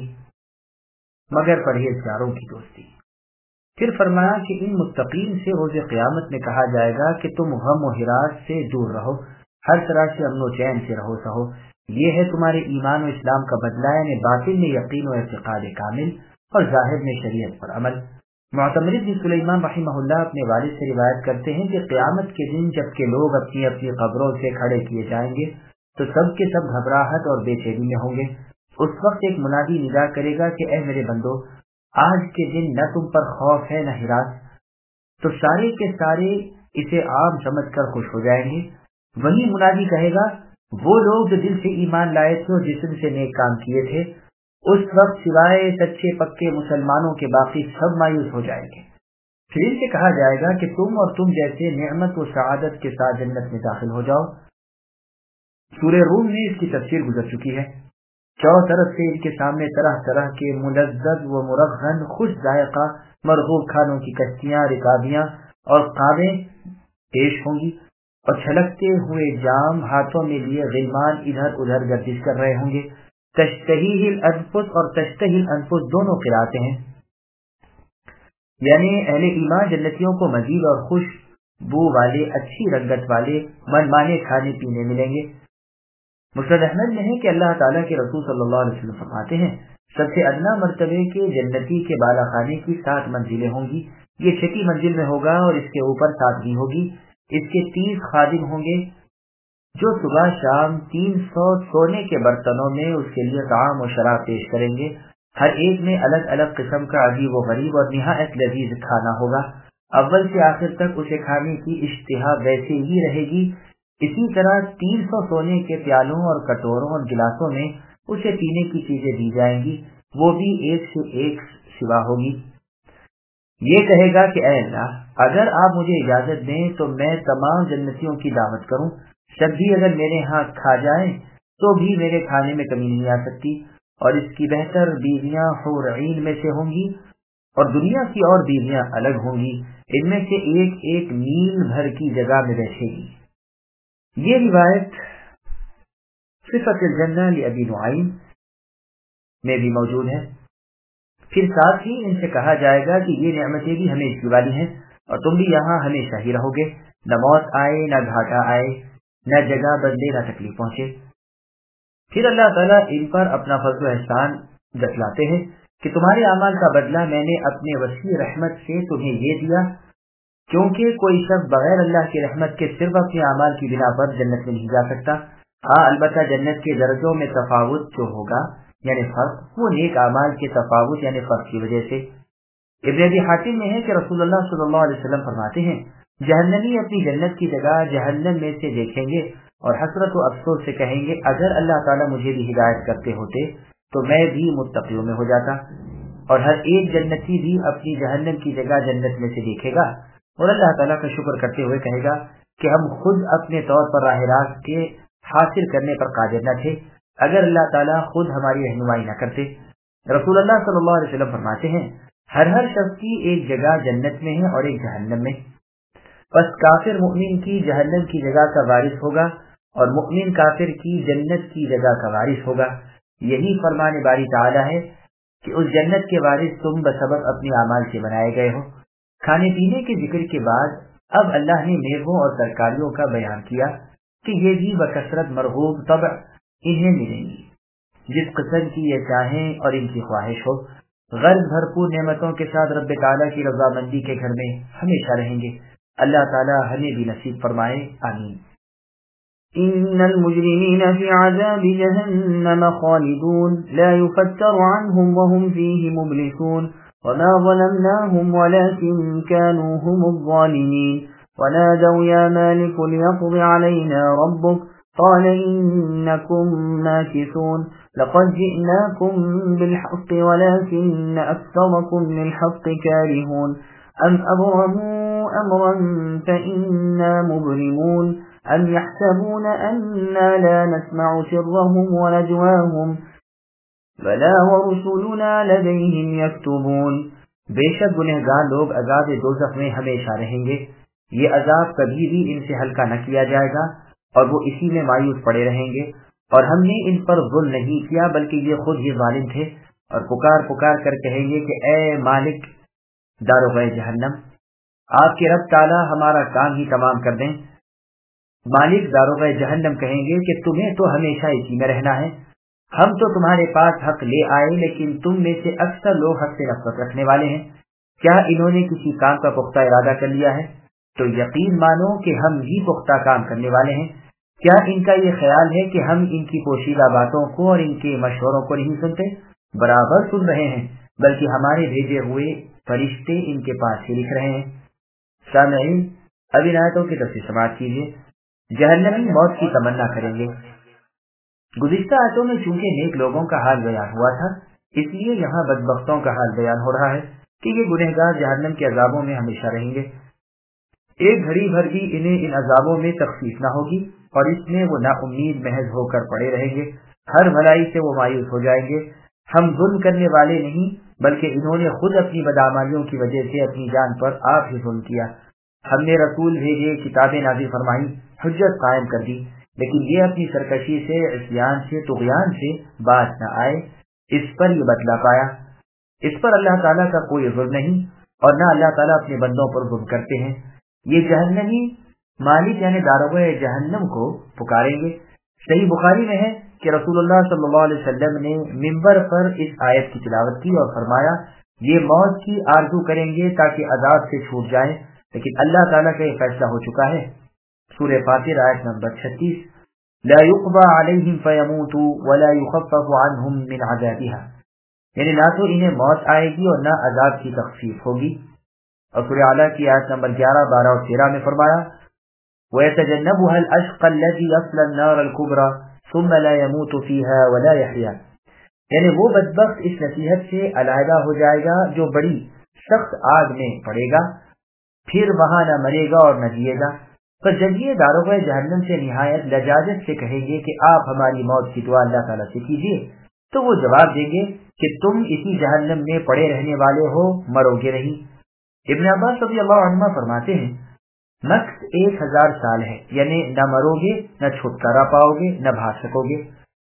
मगर परहेजगारों की दोस्ती। फिर फरमाया कि इन मुत्तकीन से रोज़े क़यामत में कहा जाएगा कि तुम गम और हिरास से दूर रहो, हर तरह से अमन और चैन से रहो सहो, ये है तुम्हारे ईमान और इस्लाम का बदला, यानी बातिन में यकीन और इत्क़ाद कामिल और ज़ाहिर में शरीयत पर अमल। मुअतमिर बिन सुलैमान रहमहुल्लाह अपने वालिद से रिवायत करते हैं कि क़यामत के दिन जबकि लोग अपनी अपनी कब्रों से खड़े किए जाएंगे तो सब के सब घबराहट और बेचैनी में होंगे। उस वक्त एक मुनादी निदा करेगा कि ऐ मेरे बंदो, आज के दिन न तुम पर खौफ है न हिरास। तो सारे के सारे इसे आम समझकर खुश हो जाएंगे। वही मुनादी कहेगा, वो लोग जो दिल से ईमान लाए थे और जिस्म से नेक काम किए थे, उस वक्त सिवाय सच्चे पक्के मुसलमानों के बाकी सब मायूस हो जाएंगे। फिर इनसे कहा जाएगा कि तुम और तुम जैसे नेमत व सआदत के साथ जन्नत में दाखिल हो जाओ। सूरह रूम में इसकी तफसीर गुजर चुकी है। चारों तरफ से इनके सामने तरह तरह के मुलज़्ज़ज़ व मुरग़्ग़न खुश जायका मरग़ूब खानों की कश्तियां, रिकाबियां और काबें पेश होंगी और छलकते हुए जाम हाथों में लिए ग़िलमान इधर उधर गर्दिश कर रहे होंगे। तश्तहील अनफुस और तश्तहील अनफुस दोनों क़िराअतें हैं, यानी अहले ईमान जन्नतियों को मजीद और खुशबू वाले अच्छी रंगत वाले मनमाने खाने पीने मिलेंगे। मुस्नद अहमद में है कि अल्लाह ताला के रसूल सल्लल्लाहु अलैहि वसल्लम फरमाते हैं, सबसे अदना मर्तबे के जन्नती के बाला खाने की 7 मंजिलें होंगी। ये 6ठी मंजिल में होगा और इसके ऊपर 7वीं होगी। इसके 30 खादिम होंगे जो सुबह शाम 300 सोने के बर्तनों में उसके लिए ताम और शराब पेश करेंगे। ہر ایک میں الگ الگ قسم کا عجیب و غریب اور نہایت لذیذ کھانا ہوگا. اول سے آخر تک اسے کھانے کی اشتہا ویسے ہی رہے گی. اسی طرح 300 سونے کے پیالوں اور کٹوروں اور گلاسوں میں اسے پینے کی چیزیں دی جائیں گی، وہ بھی ایک سے ایک سوا ہوگی. یہ کہے گا کہ اے اللہ، اگر آپ مجھے اجازت دیں تو میں تمام جنتیوں کی دعوت کروں. سب بھی اگر میرے ہاں کھا جائیں تو بھی میرے کھانے میں کمی نہیں آ سکتی، اور اس کی بہتر بیویاں حور عین میں سے ہوں گی اور دنیا کی اور بیویاں الگ ہوں گی، ان میں سے ایک ایک میل بھر کی جگہ میں بیٹھے گی. یہ روایت صفت الجنہ لأبی نعیم میں بھی موجود ہے. پھر ساتھ ہی ان سے کہا جائے گا کہ یہ نعمتیں بھی ہمیشہ والی ہیں اور تم بھی یہاں ہمیشہ ہی رہو گے. نہ موت آئے، نہ گھاٹا آئے، نہ جگہ بدلے، نہ تکلیف پہنچے. پھر اللہ تعالیٰ ان پر اپنا فضل و احسان جتلاتے ہیں کہ تمہارے اعمال کا بدلہ میں نے اپنے وسیع رحمت سے تمہیں یہ دیا، کیونکہ کوئی شخص بغیر اللہ کی رحمت کے صرف اپنے اعمال کی بنا پر جنت میں نہیں جا سکتا. ہاں، البتہ جنت کے درجوں میں تفاوت جو ہوگا یعنی فرق، وہ نیک اعمال کے تفاوت یعنی فرق کی وجہ سے. ابن ابی حاتم میں ہے کہ رسول اللہ صلی اللہ علیہ وسلم فرماتے ہیں، جہنمی اپنی جنت کی جگہ جہنم میں سے دیکھیں گے اور حسرت و افسوس سے کہیں گے، اگر اللہ تعالیٰ مجھے بھی ہدایت کرتے ہوتے تو میں بھی متقیوں میں ہو جاتا. اور ہر ایک جنتی بھی اپنی جہنم کی جگہ جنت میں سے دیکھے گا اور اللہ تعالیٰ کا شکر کرتے ہوئے کہے گا کہ ہم خود اپنے طور پر راہ راست کے حاصل کرنے پر قادر نہ تھے اگر اللہ تعالیٰ خود ہماری رہنمائی نہ کرتے. رسول اللہ صلی اللہ علیہ وسلم فرماتے ہیں، ہر شخص کی ایک جگہ جنت میں ہے اور ایک جہنم میں. بس کافر مؤمن کی جہنم کی جگہ کا وارث ہوگا اور مؤمن کافر کی جنت کی جگہ کا وارث ہوگا. یہی فرمان باری تعالی ہے کہ اس جنت کے وارث تم بسبب اپنے اعمال سے بنائے گئے ہو. کھانے پینے کے ذکر کے بعد اب اللہ نے میووں اور ترکاریوں کا بیان کیا کہ یہ بھی بکثرت مرغوب طبع انہیں ملیں گی، جس قسم کی یہ چاہیں اور ان کی خواہش ہو. غرض بھرپور نعمتوں کے ساتھ رب تعالیٰ کی رضامندی کے گھر میں ہمیشہ رہیں گے. اللہ تعالیٰ ہمیں بھی نصیب فرمائے، آمین. إن المجرمين في عذاب جهنم خالدون لا يفتر عنهم وهم فيه مبلسون وما ظلمناهم ولكن كانوا هم الظالمين ونادوا يا مالك ليقض علينا ربك قال إنكم ماكثون لقد جئناكم بالحق ولكن أكثركم للحق كارهون أم أبرموا أمرا فإنا مبرمون أم يحسبون أننا لا نسمع سرهم ونجواهم بلى ورسلنا لديهم يكتبون. بے شک گنہگار لوگ عذاب دوزخ میں ہمیشہ رہیں گے. یہ عذاب کبھی بھی ان سے ہلکا نہ کیا جائے گا اور وہ اسی میں مایوس پڑے رہیں گے. اور ہم نے ان پر ظلم نہیں کیا بلکہ یہ خود ہی ظالم تھے، اور پکار پکار کر کہیں گے کہ اے مالک داروغہ جہنم، آپ کے رب تعالی ہمارا کام ہی تمام کر دیں. مالک داروغہ جہنم کہیں گے کہ تمہیں تو ہمیشہ اسی میں رہنا ہے، ہم تو تمہارے پاس حق لے آئے لیکن تم میں سے اکثر لوگ حق سے نفرت رکھنے والے ہیں. کیا انہوں نے کسی کام کا پختہ ارادہ کر لیا ہے؟ تو یقین مانو کہ ہم ہی پختہ کام کرنے والے ہیں. کیا ان کا یہ خیال ہے کہ ہم ان کی پوشیدہ باتوں کو اور ان کے مشوروں کو نہیں سنتے؟ برابر سن رہے ہیں، بلکہ ہمارے بھیجے ہوئے فرشتے ان کے پاس ہی لکھ رہے ہیں. سامعین، اب ان آیتوں کی تفسیر سماعت کیجیے. جہنمی موت کی تمنا کریں گے. گزشتہ آیتوں میں چونکہ نیک لوگوں کا حال بیان ہوا تھا، اس لیے یہاں بدبختوں کا حال بیان ہو رہا ہے کہ یہ گنہگار جہنم کے عذابوں میں ہمیشہ رہیں گے. ایک گھڑی بھر بھی انہیں ان عذابوں میں تخفیف نہ ہوگی اور اس میں وہ نا امید محض ہو کر پڑے رہیں گے. ہر بھلائی سے وہ مایوس ہو جائیں گے. ہم ظلم کرنے والے نہیں بلکہ انہوں نے خود اپنی بدعمالیوں کی وجہ سے اپنی جان پر آپ ہی ظلم کیا. ہم نے رسول بھیجے، کتابیں نازل فرمائی، حجت قائم کر دی، لیکن یہ اپنی سرکشی سے، عصیان سے، طغیان سے باز نہ آئے. اس پر یہ بدلہ پایا. اس پر اللہ تعالیٰ کا کوئی ظلم نہیں اور نہ اللہ تعالیٰ اپنے بندوں پر ظلم کرتے ہیں. یہ جہنمی مالک یعنی داروغہ جہنم کو پکاریں گے. صحیح بخاری میں ہے کہ رسول اللہ صلی اللہ علیہ وسلم نے منبر پر اس آیت کی تلاوت کی اور فرمایا، یہ موت کی آرزو کریں گے تاکہ عذاب سے چھوٹ جائیں، لیکن اللہ تعالیٰ کا یہ فیصلہ ہو چکا ہے. سورہ فاطر آیت نمبر 36، لا يقضى عليهم فيموتوا ولا يخفف عنهم من عذابها. یعنی نہ تو انہیں موت آئے گی اور نہ عذاب کی تخفیف ہوگی۔ اور سورہ اعلیٰ کی آیت نمبر 11، 12 اور 13 میں فرمایا وَيَتَجَنَّبُهَا الْأَشْقَى الَّذِي يَصْلَى النَّارَ الْكُبْرَى ثُمَّ لَا يَمُوتُ فِيهَا وَلَا يَحْيَىٰ، یعنی وہ بدبخت اس نصیحت سے علیحدہ ہو جائے گا جو بڑی سخت آگ میں پڑے گا، پھر وہاں نہ مرے گا اور نہ جیے گا۔ پر جب یہ داروغہ جہنم سے نہایت لجاجت سے کہیں گے کہ آپ ہماری موت کی دعا اللہ تعالیٰ سے کیجیے، تو وہ جواب دیں گے کہ تم اسی جہنم میں پڑے رہنے والے ہو، مرو گے نہیں۔ ابن عباس رضی اللہ عنہ فرماتے ہیں مکث 1000 سال ہے، یعنی نہ مرو گے، نہ چھٹکارا پاؤ گے، نہ بھاگ سکو گے۔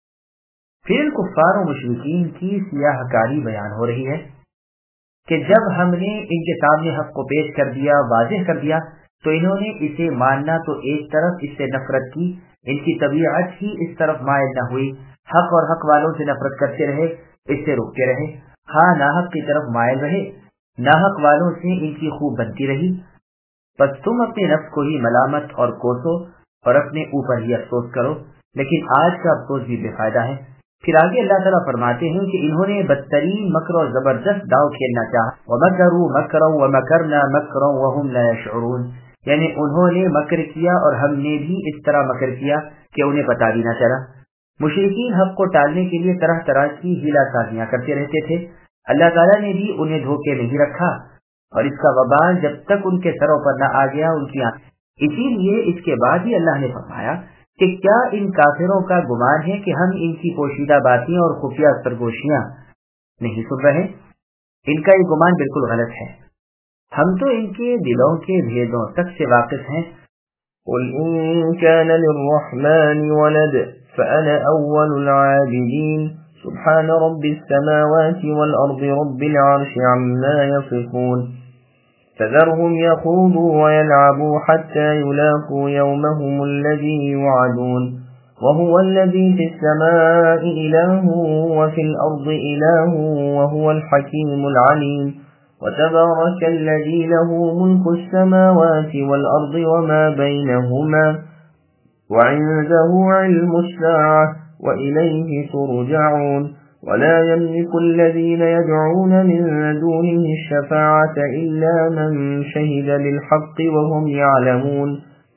پھر ان کفار و مشرکین کی سیاہ کاری بیان ہو رہی ہے کہ جب ہم نے ان کے سامنے حق کو پیش کر دیا، واضح کر دیا، تو انہوں نے اسے ماننا تو ایک طرف اس سے نفرت کی، ان کی طبیعت ہی اس طرف مائل نہ ہوئی، حق اور حق والوں سے نفرت کرتے رہے، اس سے رکتے رہے، ہاں ناحق کی طرف مائل رہے، ناحق والوں سے ان کی خوب بنتی رہی۔ بس تم اپنے نفس کو ہی ملامت اور کوسو اور اپنے اوپر ہی افسوس کرو، لیکن آج کا افسوس بھی بے فائدہ ہے۔ پھر آگے اللہ تعالیٰ فرماتے ہیں کہ انہوں نے بدترین مکر اور زبردست داؤ کھیلنا چاہا، وَمَكَرُوا مَكْرًا وَمَكَرْنَا مَكْرًا وَهُمْ لَا يَشْعُرُونَ، یعنی انہوں نے مکر کیا اور ہم نے بھی اس طرح مکر کیا کہ انہیں پتہ بھی نہ چلا۔ مشرکین حق کو ٹالنے کے لیے طرح طرح کی ہیلا سازیاں کرتے رہتے تھے، اللہ تعالیٰ نے بھی انہیں دھوکے نہیں رکھا، اور اس کا وبال جب تک ان کے سروں پر نہ آ گیا ان کی اسی لیے اس کے بعد ہی اللہ نے فرمایا کہ کیا ان کافروں کا گمان ہے کہ ہم ان کی پوشیدہ باتیں اور خفیہ سرگوشیاں نہیں سن رہے؟ ان کا یہ گمان بالکل غلط ہے، ہم تو ان کے دلوں کے بھیدوں تک سے واقف ہیں۔ قل إن كان للرحمن ولد فأنا أول العابدين سبحان رب السماوات والأرض رب العرش عما يصفون فذرهم يخوضوا ويلعبوا حتى يلاقوا يومهم الذي يوعدون وهو الذي في السماء إله وفي الأرض إله وهو الحكيم العليم وتبارك الذي له ملك السماوات والأرض وما بينهما وعنده علم الساعة وإليه ترجعون ولا يملك الذين يدعون من دونه الشفاعة إلا من شهد للحق وهم يعلمون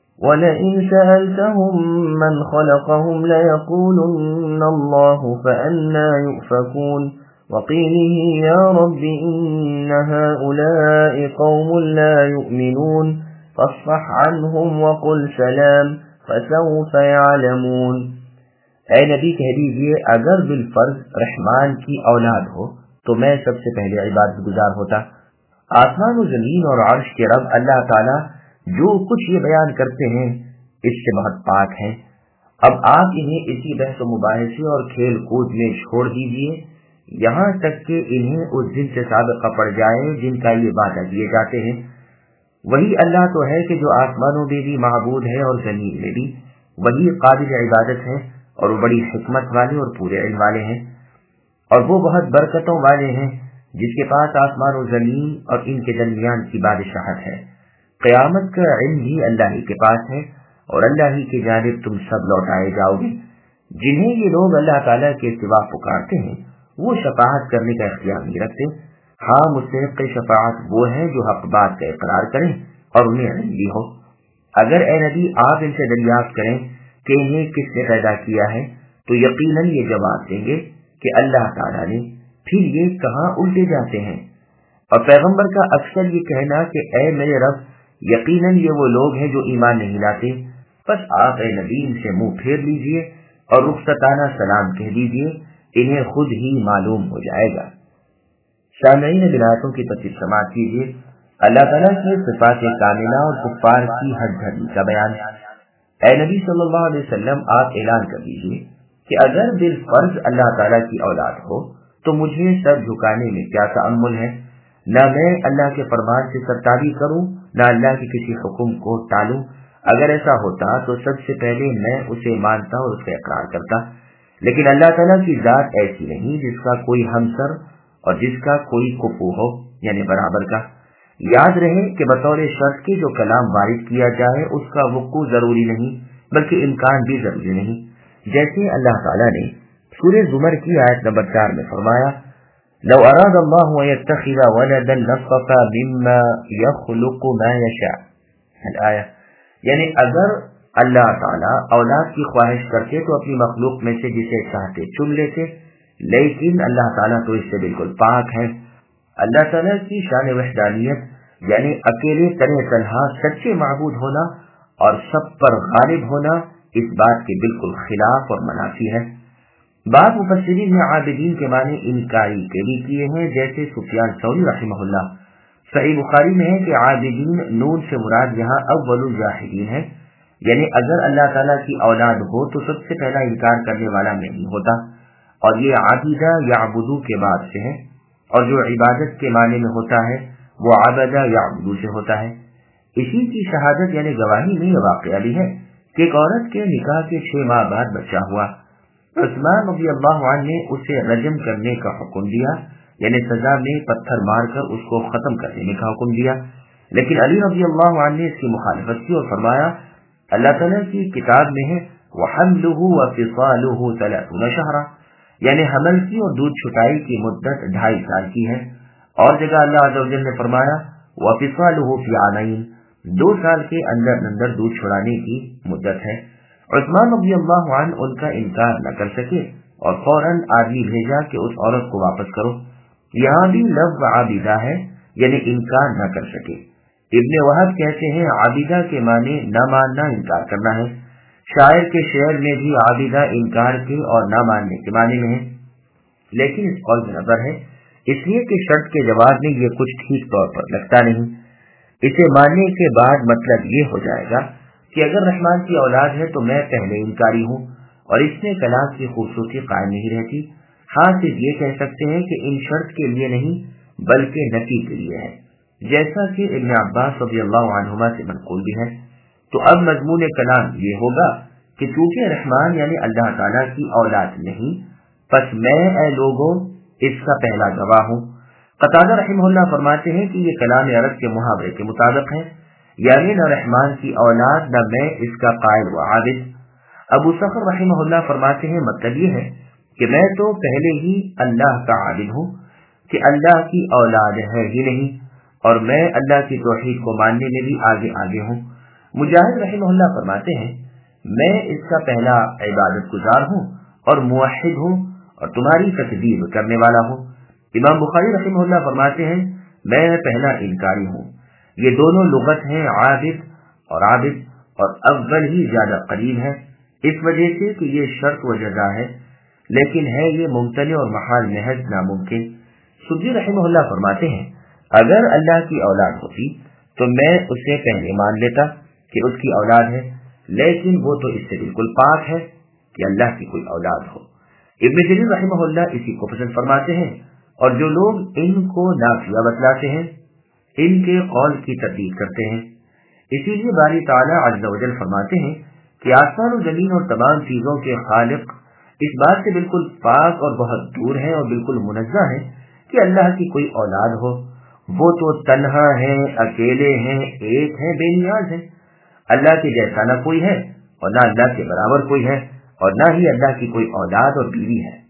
ولئن سألتهم من خلقهم ليقولن الله فأنى يؤفكون وقيله يا رب إن هؤلاء قوم لا يؤمنون فاصفح عنهم وقل سلام فسوف يعلمون۔ اے نبی کہہ دیجئے اگر بالفرض رحمان کی اولاد ہو تو میں سب سے پہلے عبادت گزار ہوتا۔ آسمان و زمین اور عرش کے رب اللہ تعالی جو کچھ یہ بیان کرتے ہیں اس سے بہت پاک ہیں۔ اب آپ انہیں اسی بحث و مباحثے اور کھیل کود میں چھوڑ دیجئے یہاں تک کہ انہیں اس دن سے سابقہ پڑ جائے جن کا یہ وعدہ دیے جاتے ہیں۔ وہی اللہ تو ہے کہ جو آسمانوں میں بھی معبود ہے اور زمین میں بھی، وہی قابل عبادت ہے اور وہ بڑی حکمت والے اور پورے علم والے ہیں، اور وہ بہت برکتوں والے ہیں جس کے پاس آسمان و زمین اور ان کے درمیان کی بادشاہت ہے۔ قیامت کا علم بھی اللہ ہی کے پاس ہے اور اللہ ہی کی جانب تم سب لوٹائے جاؤ گے۔ جنہیں یہ لوگ اللہ تعالیٰ کے سوا پکارتے ہیں وہ شفاعت کرنے کا اختیار نہیں رکھتے، ہاں مستحق شفاعت وہ ہے جو حق بات کا اقرار کریں اور انہیں علم بھی ہو۔ اگر اے نبی آپ ان سے دریافت کریں کہ انہیں کس نے پیدا کیا ہے تو یقیناً یہ جواب دیں گے کہ اللہ تعالیٰ نے، پھر یہ کہاں الٹے جاتے ہیں۔ اور پیغمبر کا اکثر یہ کہنا کہ اے میرے رب یقیناً یہ وہ لوگ ہیں جو ایمان نہیں لاتے، بس آپ اے نبی ان سے منہ پھیر لیجئے اور رخصتانہ سلام کہہ دیجئے، انہیں خود ہی معلوم ہو جائے گا۔ سامعین بلایتوں کی تفسیر سماعت کیجیے۔ اللہ تعالیٰ کے صفات کاملہ اور کفار کی حد دھرمی کا بیان۔ اے نبی صلی اللہ علیہ وسلم آپ اعلان کر دیجیے کہ اگر بالفرض اللہ تعالیٰ کی اولاد ہو تو مجھے سر جھکانے میں کیا تأمل ہے؟ نہ میں اللہ کے فرمان سے سرتابی کروں نہ اللہ کے کسی حکم کو ٹالوں۔ اگر ایسا ہوتا تو سب سے پہلے میں اسے مانتا اور اس کا اقرار کرتا، لیکن اللہ تعالیٰ کی ذات ایسی نہیں جس کا کوئی ہمسر اور جس کا کوئی کفو ہو، یعنی برابر کا۔ یاد رہے کہ بطور شرط کے جو کلام وارد کیا جائے اس کا وقوع ضروری نہیں بلکہ امکان بھی ضروری نہیں، جیسے اللہ تعالیٰ نے سورہ زمر کی آیت نمبر 4 میں فرمایا لو اراد اللہ ان يتخذ ولدا لاصطفى مما يخلق ما يشاء الآیہ، یعنی اگر اللہ تعالیٰ اولاد کی خواہش کرتے تو اپنی مخلوق میں سے جسے چاہتے چن لیتے، لیکن اللہ تعالیٰ تو اس سے بالکل پاک ہے۔ اللہ تعالیٰ کی شان وحدانیت یعنی اکیلے تنہا سچے معبود ہونا اور سب پر غالب ہونا اس بات کے بالکل خلاف اور منافی ہے۔ بعض مفسرین نے عابدین کے معنی انکاری کے بھی کیے ہیں، جیسے سفیان ثوری رحمہ اللہ۔ صحیح بخاری میں ہے کہ عابدین نون سے مراد یہاں اول الجاہدین ہے، یعنی اگر اللہ تعالیٰ کی اولاد ہو تو سب سے پہلا انکار کرنے والا نہیں ہوتا، اور یہ عابدہ یعبدو کے بعد سے ہے، اور جو عبادت کے معنی میں ہوتا ہے وہ عبدہ یعبدو سے ہوتا ہے۔ اسی کی شہادت یعنی گواہی میں یہ واقعہ بھی ہے کہ ایک عورت کے نکاح کے 6 ماہ بعد بچہ ہوا، عثمان رضی اللہ عنہ نے اسے رجم کرنے کا حکم دیا، یعنی سزا میں پتھر مار کر اس کو ختم کر دینے کا حکم دیا، لیکن علی رضی اللہ عنہ نے اس کی مخالفت کی اور فرمایا اللہ تعالیٰ کی کتاب میں ہے وَحَمْلُهُ وَفِصَالُهُ 30 شهرا، یعنی حمل کی اور دودھ چھٹائی کی مدت 2.5 سال کی ہے۔ اور جگہ اللہ عز و جل نے فرمایا وَفِصَالُهُ فِي عَامَيْنِ، 2 سال کے اندر دودھ چھڑانے کی مدت ہے۔ عثمان رضی اللہ عنہ ان کا انکار نہ کر سکے اور فوراً آدمی بھیجا کہ اس عورت کو واپس کرو۔ یہاں بھی لفظ عابدہ ہے، یعنی انکار نہ کر سکے۔ ابن وہب کہتے ہیں عابدہ کے معنی نہ ماننا، انکار کرنا ہے۔ شاعر کے شعر میں بھی عابدہ انکار کے اور نہ ماننے کے معنی میں ہے، لیکن اس قول میں نظر ہے، اس لیے کہ شرط کے جواب میں یہ کچھ ٹھیک طور پر لگتا نہیں۔ اسے ماننے کے بعد مطلب یہ ہو جائے گا کہ اگر رحمان کی اولاد ہے تو میں پہلے انکاری ہوں، اور اس میں کلام کی خوبصورتی قائم نہیں رہتی۔ ہاں صرف یہ کہہ سکتے ہیں کہ ان شرط کے لیے نہیں بلکہ نفی کے لیے ہے، جیسا کہ ابن عباس رضی اللہ عنہما سے منقول بھی ہے۔ تو اب مضمون کلام یہ ہوگا کہ چونکہ رحمان یعنی اللہ تعالیٰ کی اولاد نہیں، پس میں اے لوگوں اس کا پہلا گواہ ہوں۔ قتادہ رحمہ اللہ فرماتے ہیں کہ یہ کلام عرب کے محاورے کے مطابق ہے، یعنی نہ رحمان کی اولاد نہ میں اس کا قائل و عابد۔ ابو صخر رحمہ اللہ فرماتے ہیں مطلب یہ ہے کہ میں تو پہلے ہی اللہ کا عابد ہوں کہ اللہ کی اولاد ہے ہی نہیں، اور میں اللہ کی توحید کو ماننے میں بھی آگے ہوں۔ مجاہد رحمہ اللہ فرماتے ہیں میں اس کا پہلا عبادت گزار ہوں اور موحد ہوں اور تمہاری تکذیب کرنے والا ہوں۔ امام بخاری رحمہ اللہ فرماتے ہیں میں پہلا انکاری ہوں۔ یہ دونوں لغت ہیں عابد، اور اول ہی زیادہ قریب ہے، اس وجہ سے کہ یہ شرط و جزا ہے، لیکن ہے یہ ممتنع اور محال محض ناممکن۔ سدی رحمہ اللہ فرماتے ہیں اگر اللہ کی اولاد ہوتی تو میں اسے پہلے مان لیتا کہ اس کی اولاد ہے، لیکن وہ تو اس سے بالکل پاک ہے کہ اللہ کی کوئی اولاد ہو۔ ابن جریر رحمہ اللہ اسی کو پسند فرماتے ہیں، اور جو لوگ ان کو نافیہ بتلاتے ہیں ان کے قول کی تردید کرتے ہیں۔ اسی لیے باری تعالیٰ عز و جل فرماتے ہیں کہ آسمان و زمین اور تمام چیزوں کے خالق اس بات سے بالکل پاک اور بہت دور ہے اور بالکل منزہ ہے کہ اللہ کی کوئی اولاد ہو۔ وہ تو تنہا ہے، اکیلے ہیں، ایک ہیں، بے نیاز ہیں۔ اللہ کے جیسا نہ کوئی ہے اور نہ اللہ کے برابر کوئی ہے، اور نہ ہی اللہ کی کوئی اولاد اور بیوی ہے۔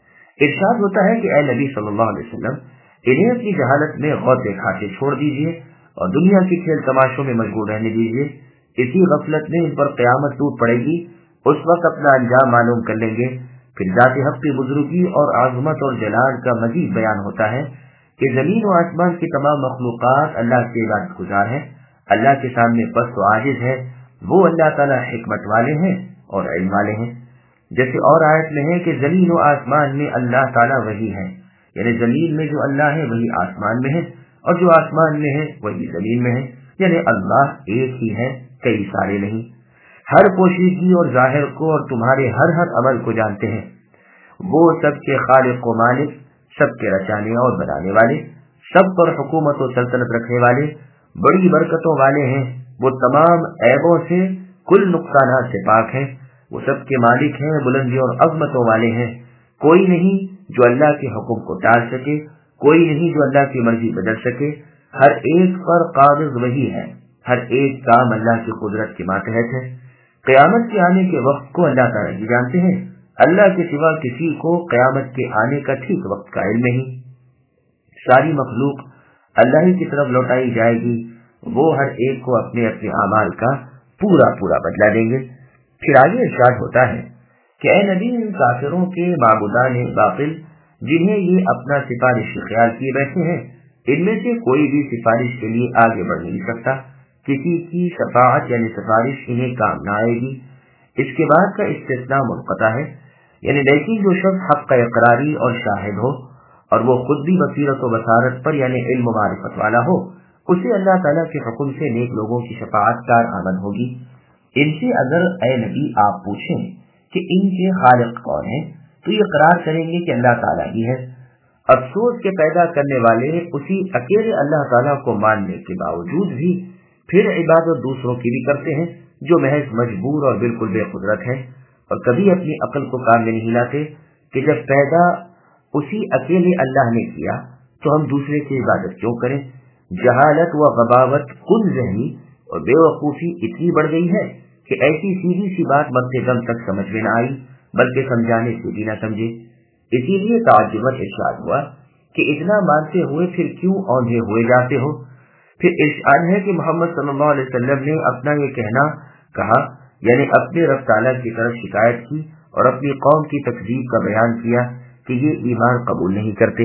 ارشاد ہوتا ہے کہ اے نبی صلی اللہ علیہ وسلم انہیں اپنی جہالت میں غور دکھاتے چھوڑ دیجیے اور دنیا کی کھیل تماشوں میں مشغول رہنے دیجیے۔ اسی غفلت میں ان پر قیامت ٹوٹ پڑے گی، اس وقت اپنا انجام معلوم کر لیں گے۔ پھر ذات حق کی بزرگی اور عظمت اور جلال کا مزید بیان ہوتا ہے کہ زمین و آسمان کی تمام مخلوقات اللہ کے عبادت گزار ہیں، اللہ کے سامنے پست و عاجز ہے۔ وہ اللہ تعالیٰ حکمت والے ہیں اور علم والے ہیں۔ جیسے اور آیت میں ہے کہ زمین و آسمان میں اللہ تعالیٰ وہی ہے، یعنی زمین میں جو اللہ ہے وہی آسمان میں ہے، اور جو آسمان میں ہے وہی زمین میں ہے، یعنی اللہ ایک ہی ہے، کئی سارے نہیں۔ ہر پوشیدگی اور ظاہر کو اور تمہارے ہر عمل کو جانتے ہیں۔ وہ سب کے خالق و مالک، سب کے رچانے اور بنانے والے، سب پر حکومت و سلطنت رکھنے والے، بڑی برکتوں والے ہیں۔ وہ تمام عیبوں سے، کل نقصانات سے پاک ہیں۔ وہ سب کے مالک ہیں، بلندی اور عظمتوں والے ہیں۔ کوئی نہیں جو اللہ کے حکم کو ٹال سکے، کوئی نہیں جو اللہ کی مرضی بدل سکے۔ ہر ایک پر قابض وہی ہے، ہر ایک کام اللہ کی قدرت کے ماتحت ہے۔ قیامت کے آنے کے وقت کو اللہ تعالیٰ ہی جانتے ہیں، اللہ کے سوا کسی کو قیامت کے آنے کا ٹھیک وقت کا علم نہیں۔ ساری مخلوق اللہ ہی کی طرف لوٹائی جائے گی، وہ ہر ایک کو اپنے اپنے اعمال کا پورا پورا بدلہ دیں گے۔ پھر آگے ارشاد ہوتا ہے کہ اے نبی، ان کافروں کے معبودان باطل جنہیں یہ اپنا سفارش خیال کیے بیٹھے ہیں، ان میں سے کوئی بھی سفارش کے لیے آگے بڑھ نہیں سکتا، کسی کی شفاعت یعنی سفارش انہیں کام نہ آئے گی۔ اس کے بعد کا استثناء منقطع ہے، یعنی لیکن جو شخص حق کا اقراری اور شاہد ہو اور وہ خود بھی بصیرت و بصارت پر یعنی علم و معرفت والا ہو، اسے اللہ تعالیٰ کے حکم سے نیک لوگوں کی شفاعت کارآمد ہوگی۔ ان سے اگر اے نبی آپ پوچھیں کہ ان کے خالق کون ہیں، تو یہ اقرار کریں گے کہ اللہ تعالیٰ ہی ہے۔ افسوس کے پیدا کرنے والے اسی اکیلے اللہ تعالیٰ کو ماننے کے باوجود بھی پھر عبادت دوسروں کی بھی کرتے ہیں، جو محض مجبور اور بالکل بے قدرت ہیں، اور کبھی اپنی عقل کو کام میں نہیں لاتے کہ جب پیدا اسی اکیلے اللہ نے کیا تو ہم دوسرے کی عبادت کیوں کریں۔ جہالت و غباوت، کن ذہنی اور بے وقوفی اتنی بڑھ گئی ہے کہ ایسی سیدھی سی بات مرتے دم تک سمجھ میں نہ آئی، بلکہ سمجھانے سے بھی نہ سمجھے۔ اسی لیے تعجباً ارشاد ہوا کہ اتنا مانتے ہوئے پھر کیوں اوندھے ہوئے جاتے ہو۔ پھر ارشاد ہے کہ محمد صلی اللہ علیہ وسلم نے اپنا یہ کہنا کہا، یعنی اپنے رب تعالیٰ کی طرف شکایت کی اور اپنی قوم کی تکذیب کا بیان کیا کہ یہ ایمان قبول نہیں کرتے۔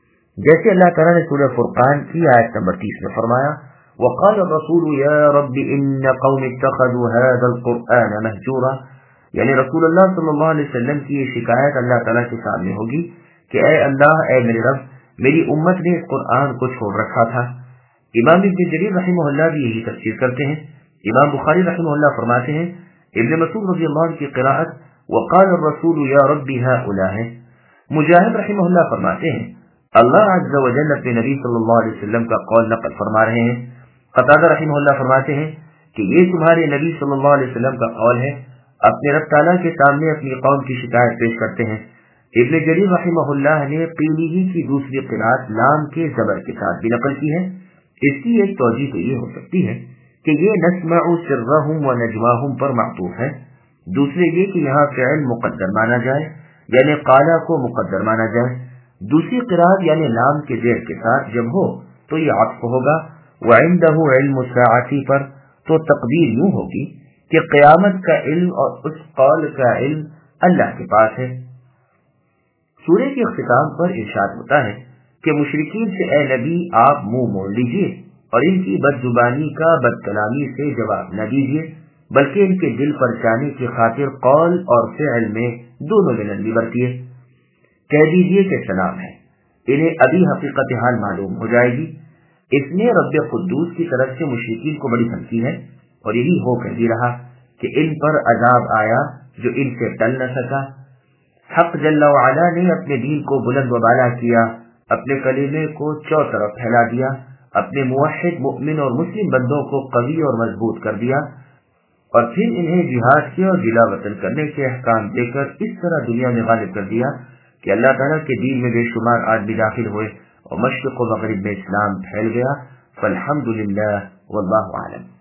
جیسے اللہ تعالیٰ نے سورہ فرقان کی آیت نمبر 30 میں فرمایا، وَقَالَ الرَّسُولُ يَا رَبِّ إِنَّ قَوْمِ اتَّخَذُوا هَذَا الْقُرْآنَ مَهْجُورًا، یعنی رسول اللہ صلی اللہ علیہ وسلم کی یہ شکایت اللہ تعالیٰ کے سامنے ہوگی کہ اے اللہ، اے میرے رب، میری امت نے اس قرآن کو چھوڑ رکھا تھا۔ امام ابن جریر رحمہ اللہ بھی یہی تفسیر کرتے ہیں۔ امام بخاری رحمہ اللہ فرماتے ہیں ابن مسعود رضی اللہ عنہ کی قراءت وقال الرسول یا رب هؤلاء ہے۔ مجاہد رحمہ اللہ فرماتے ہیں اللہ عز و جل اپنے نبی صلی اللہ علیہ وسلم کا قول نقل فرما رہے ہیں۔ قتادہ رحمہ اللہ فرماتے ہیں کہ یہ تمہارے نبی صلی اللہ علیہ وسلم کا قول ہے، اپنے رب تعالیٰ کے سامنے اپنی قوم کی شکایت پیش کرتے ہیں۔ ابن جریر رحمہ اللہ نے قیلی ہی کی دوسری قراءت لام کے زبر کے ساتھ بھی نقل کی ہے۔ اس کی ایک توجہ تو یہ ہو سکتی ہے کہ یہ نسمع سرهم و نجواهم پر معطوف ہے، دوسرے یہ کہ یہاں فعل مقدر مانا جائے، یعنی قالا کو مقدر مانا جائے۔ دوسری قراءت یعنی لام کے زیر کے ساتھ جب ہو تو یہ عطف ہوگا، وعنده علم الساعة پر تو تقدیر یوں ہوگی کہ قیامت کا علم اور اس قول کا علم اللہ کے پاس ہے۔ سورہ کے اختتام پر ارشاد ہوتا ہے کہ مشرکین سے اے نبی آپ منہ موڑ لیجیے اور ان کی بد زبانی کا بد کلامی سے جواب نہ دیجیے، بلکہ ان کے دل پر جانے کی خاطر قول اور فعل میں دونوں میں نرمی برتیے۔ کہہ دیجیے کہ سلام ہے، انہیں ابھی حقیقت حال معلوم ہو جائے گی۔ اس میں رب قدوس کی طرف سے مشرکین کو بڑی دھمکی ہے، اور یہی ہو کر بھی رہا کہ ان پر عذاب آیا جو ان سے ٹل نہ سکا۔ حق جل وعلا نے اپنے دین کو بلند و بالا کیا، اپنے کلمے کو چوطرف پھیلا دیا، اپنے موحد مؤمن اور مسلم بندوں کو قوی اور مضبوط کر دیا، اور پھر انہیں جہاد کے اور جلا وطن کرنے کے احکام دے کر اس طرح دنیا میں غالب کر دیا کہ اللہ تعالیٰ کے دین میں بے شمار آدمی داخل ہوئے اور مشرق و مغرب میں اسلام پھیل گیا۔ فالحمد للہ واللہ اعلم۔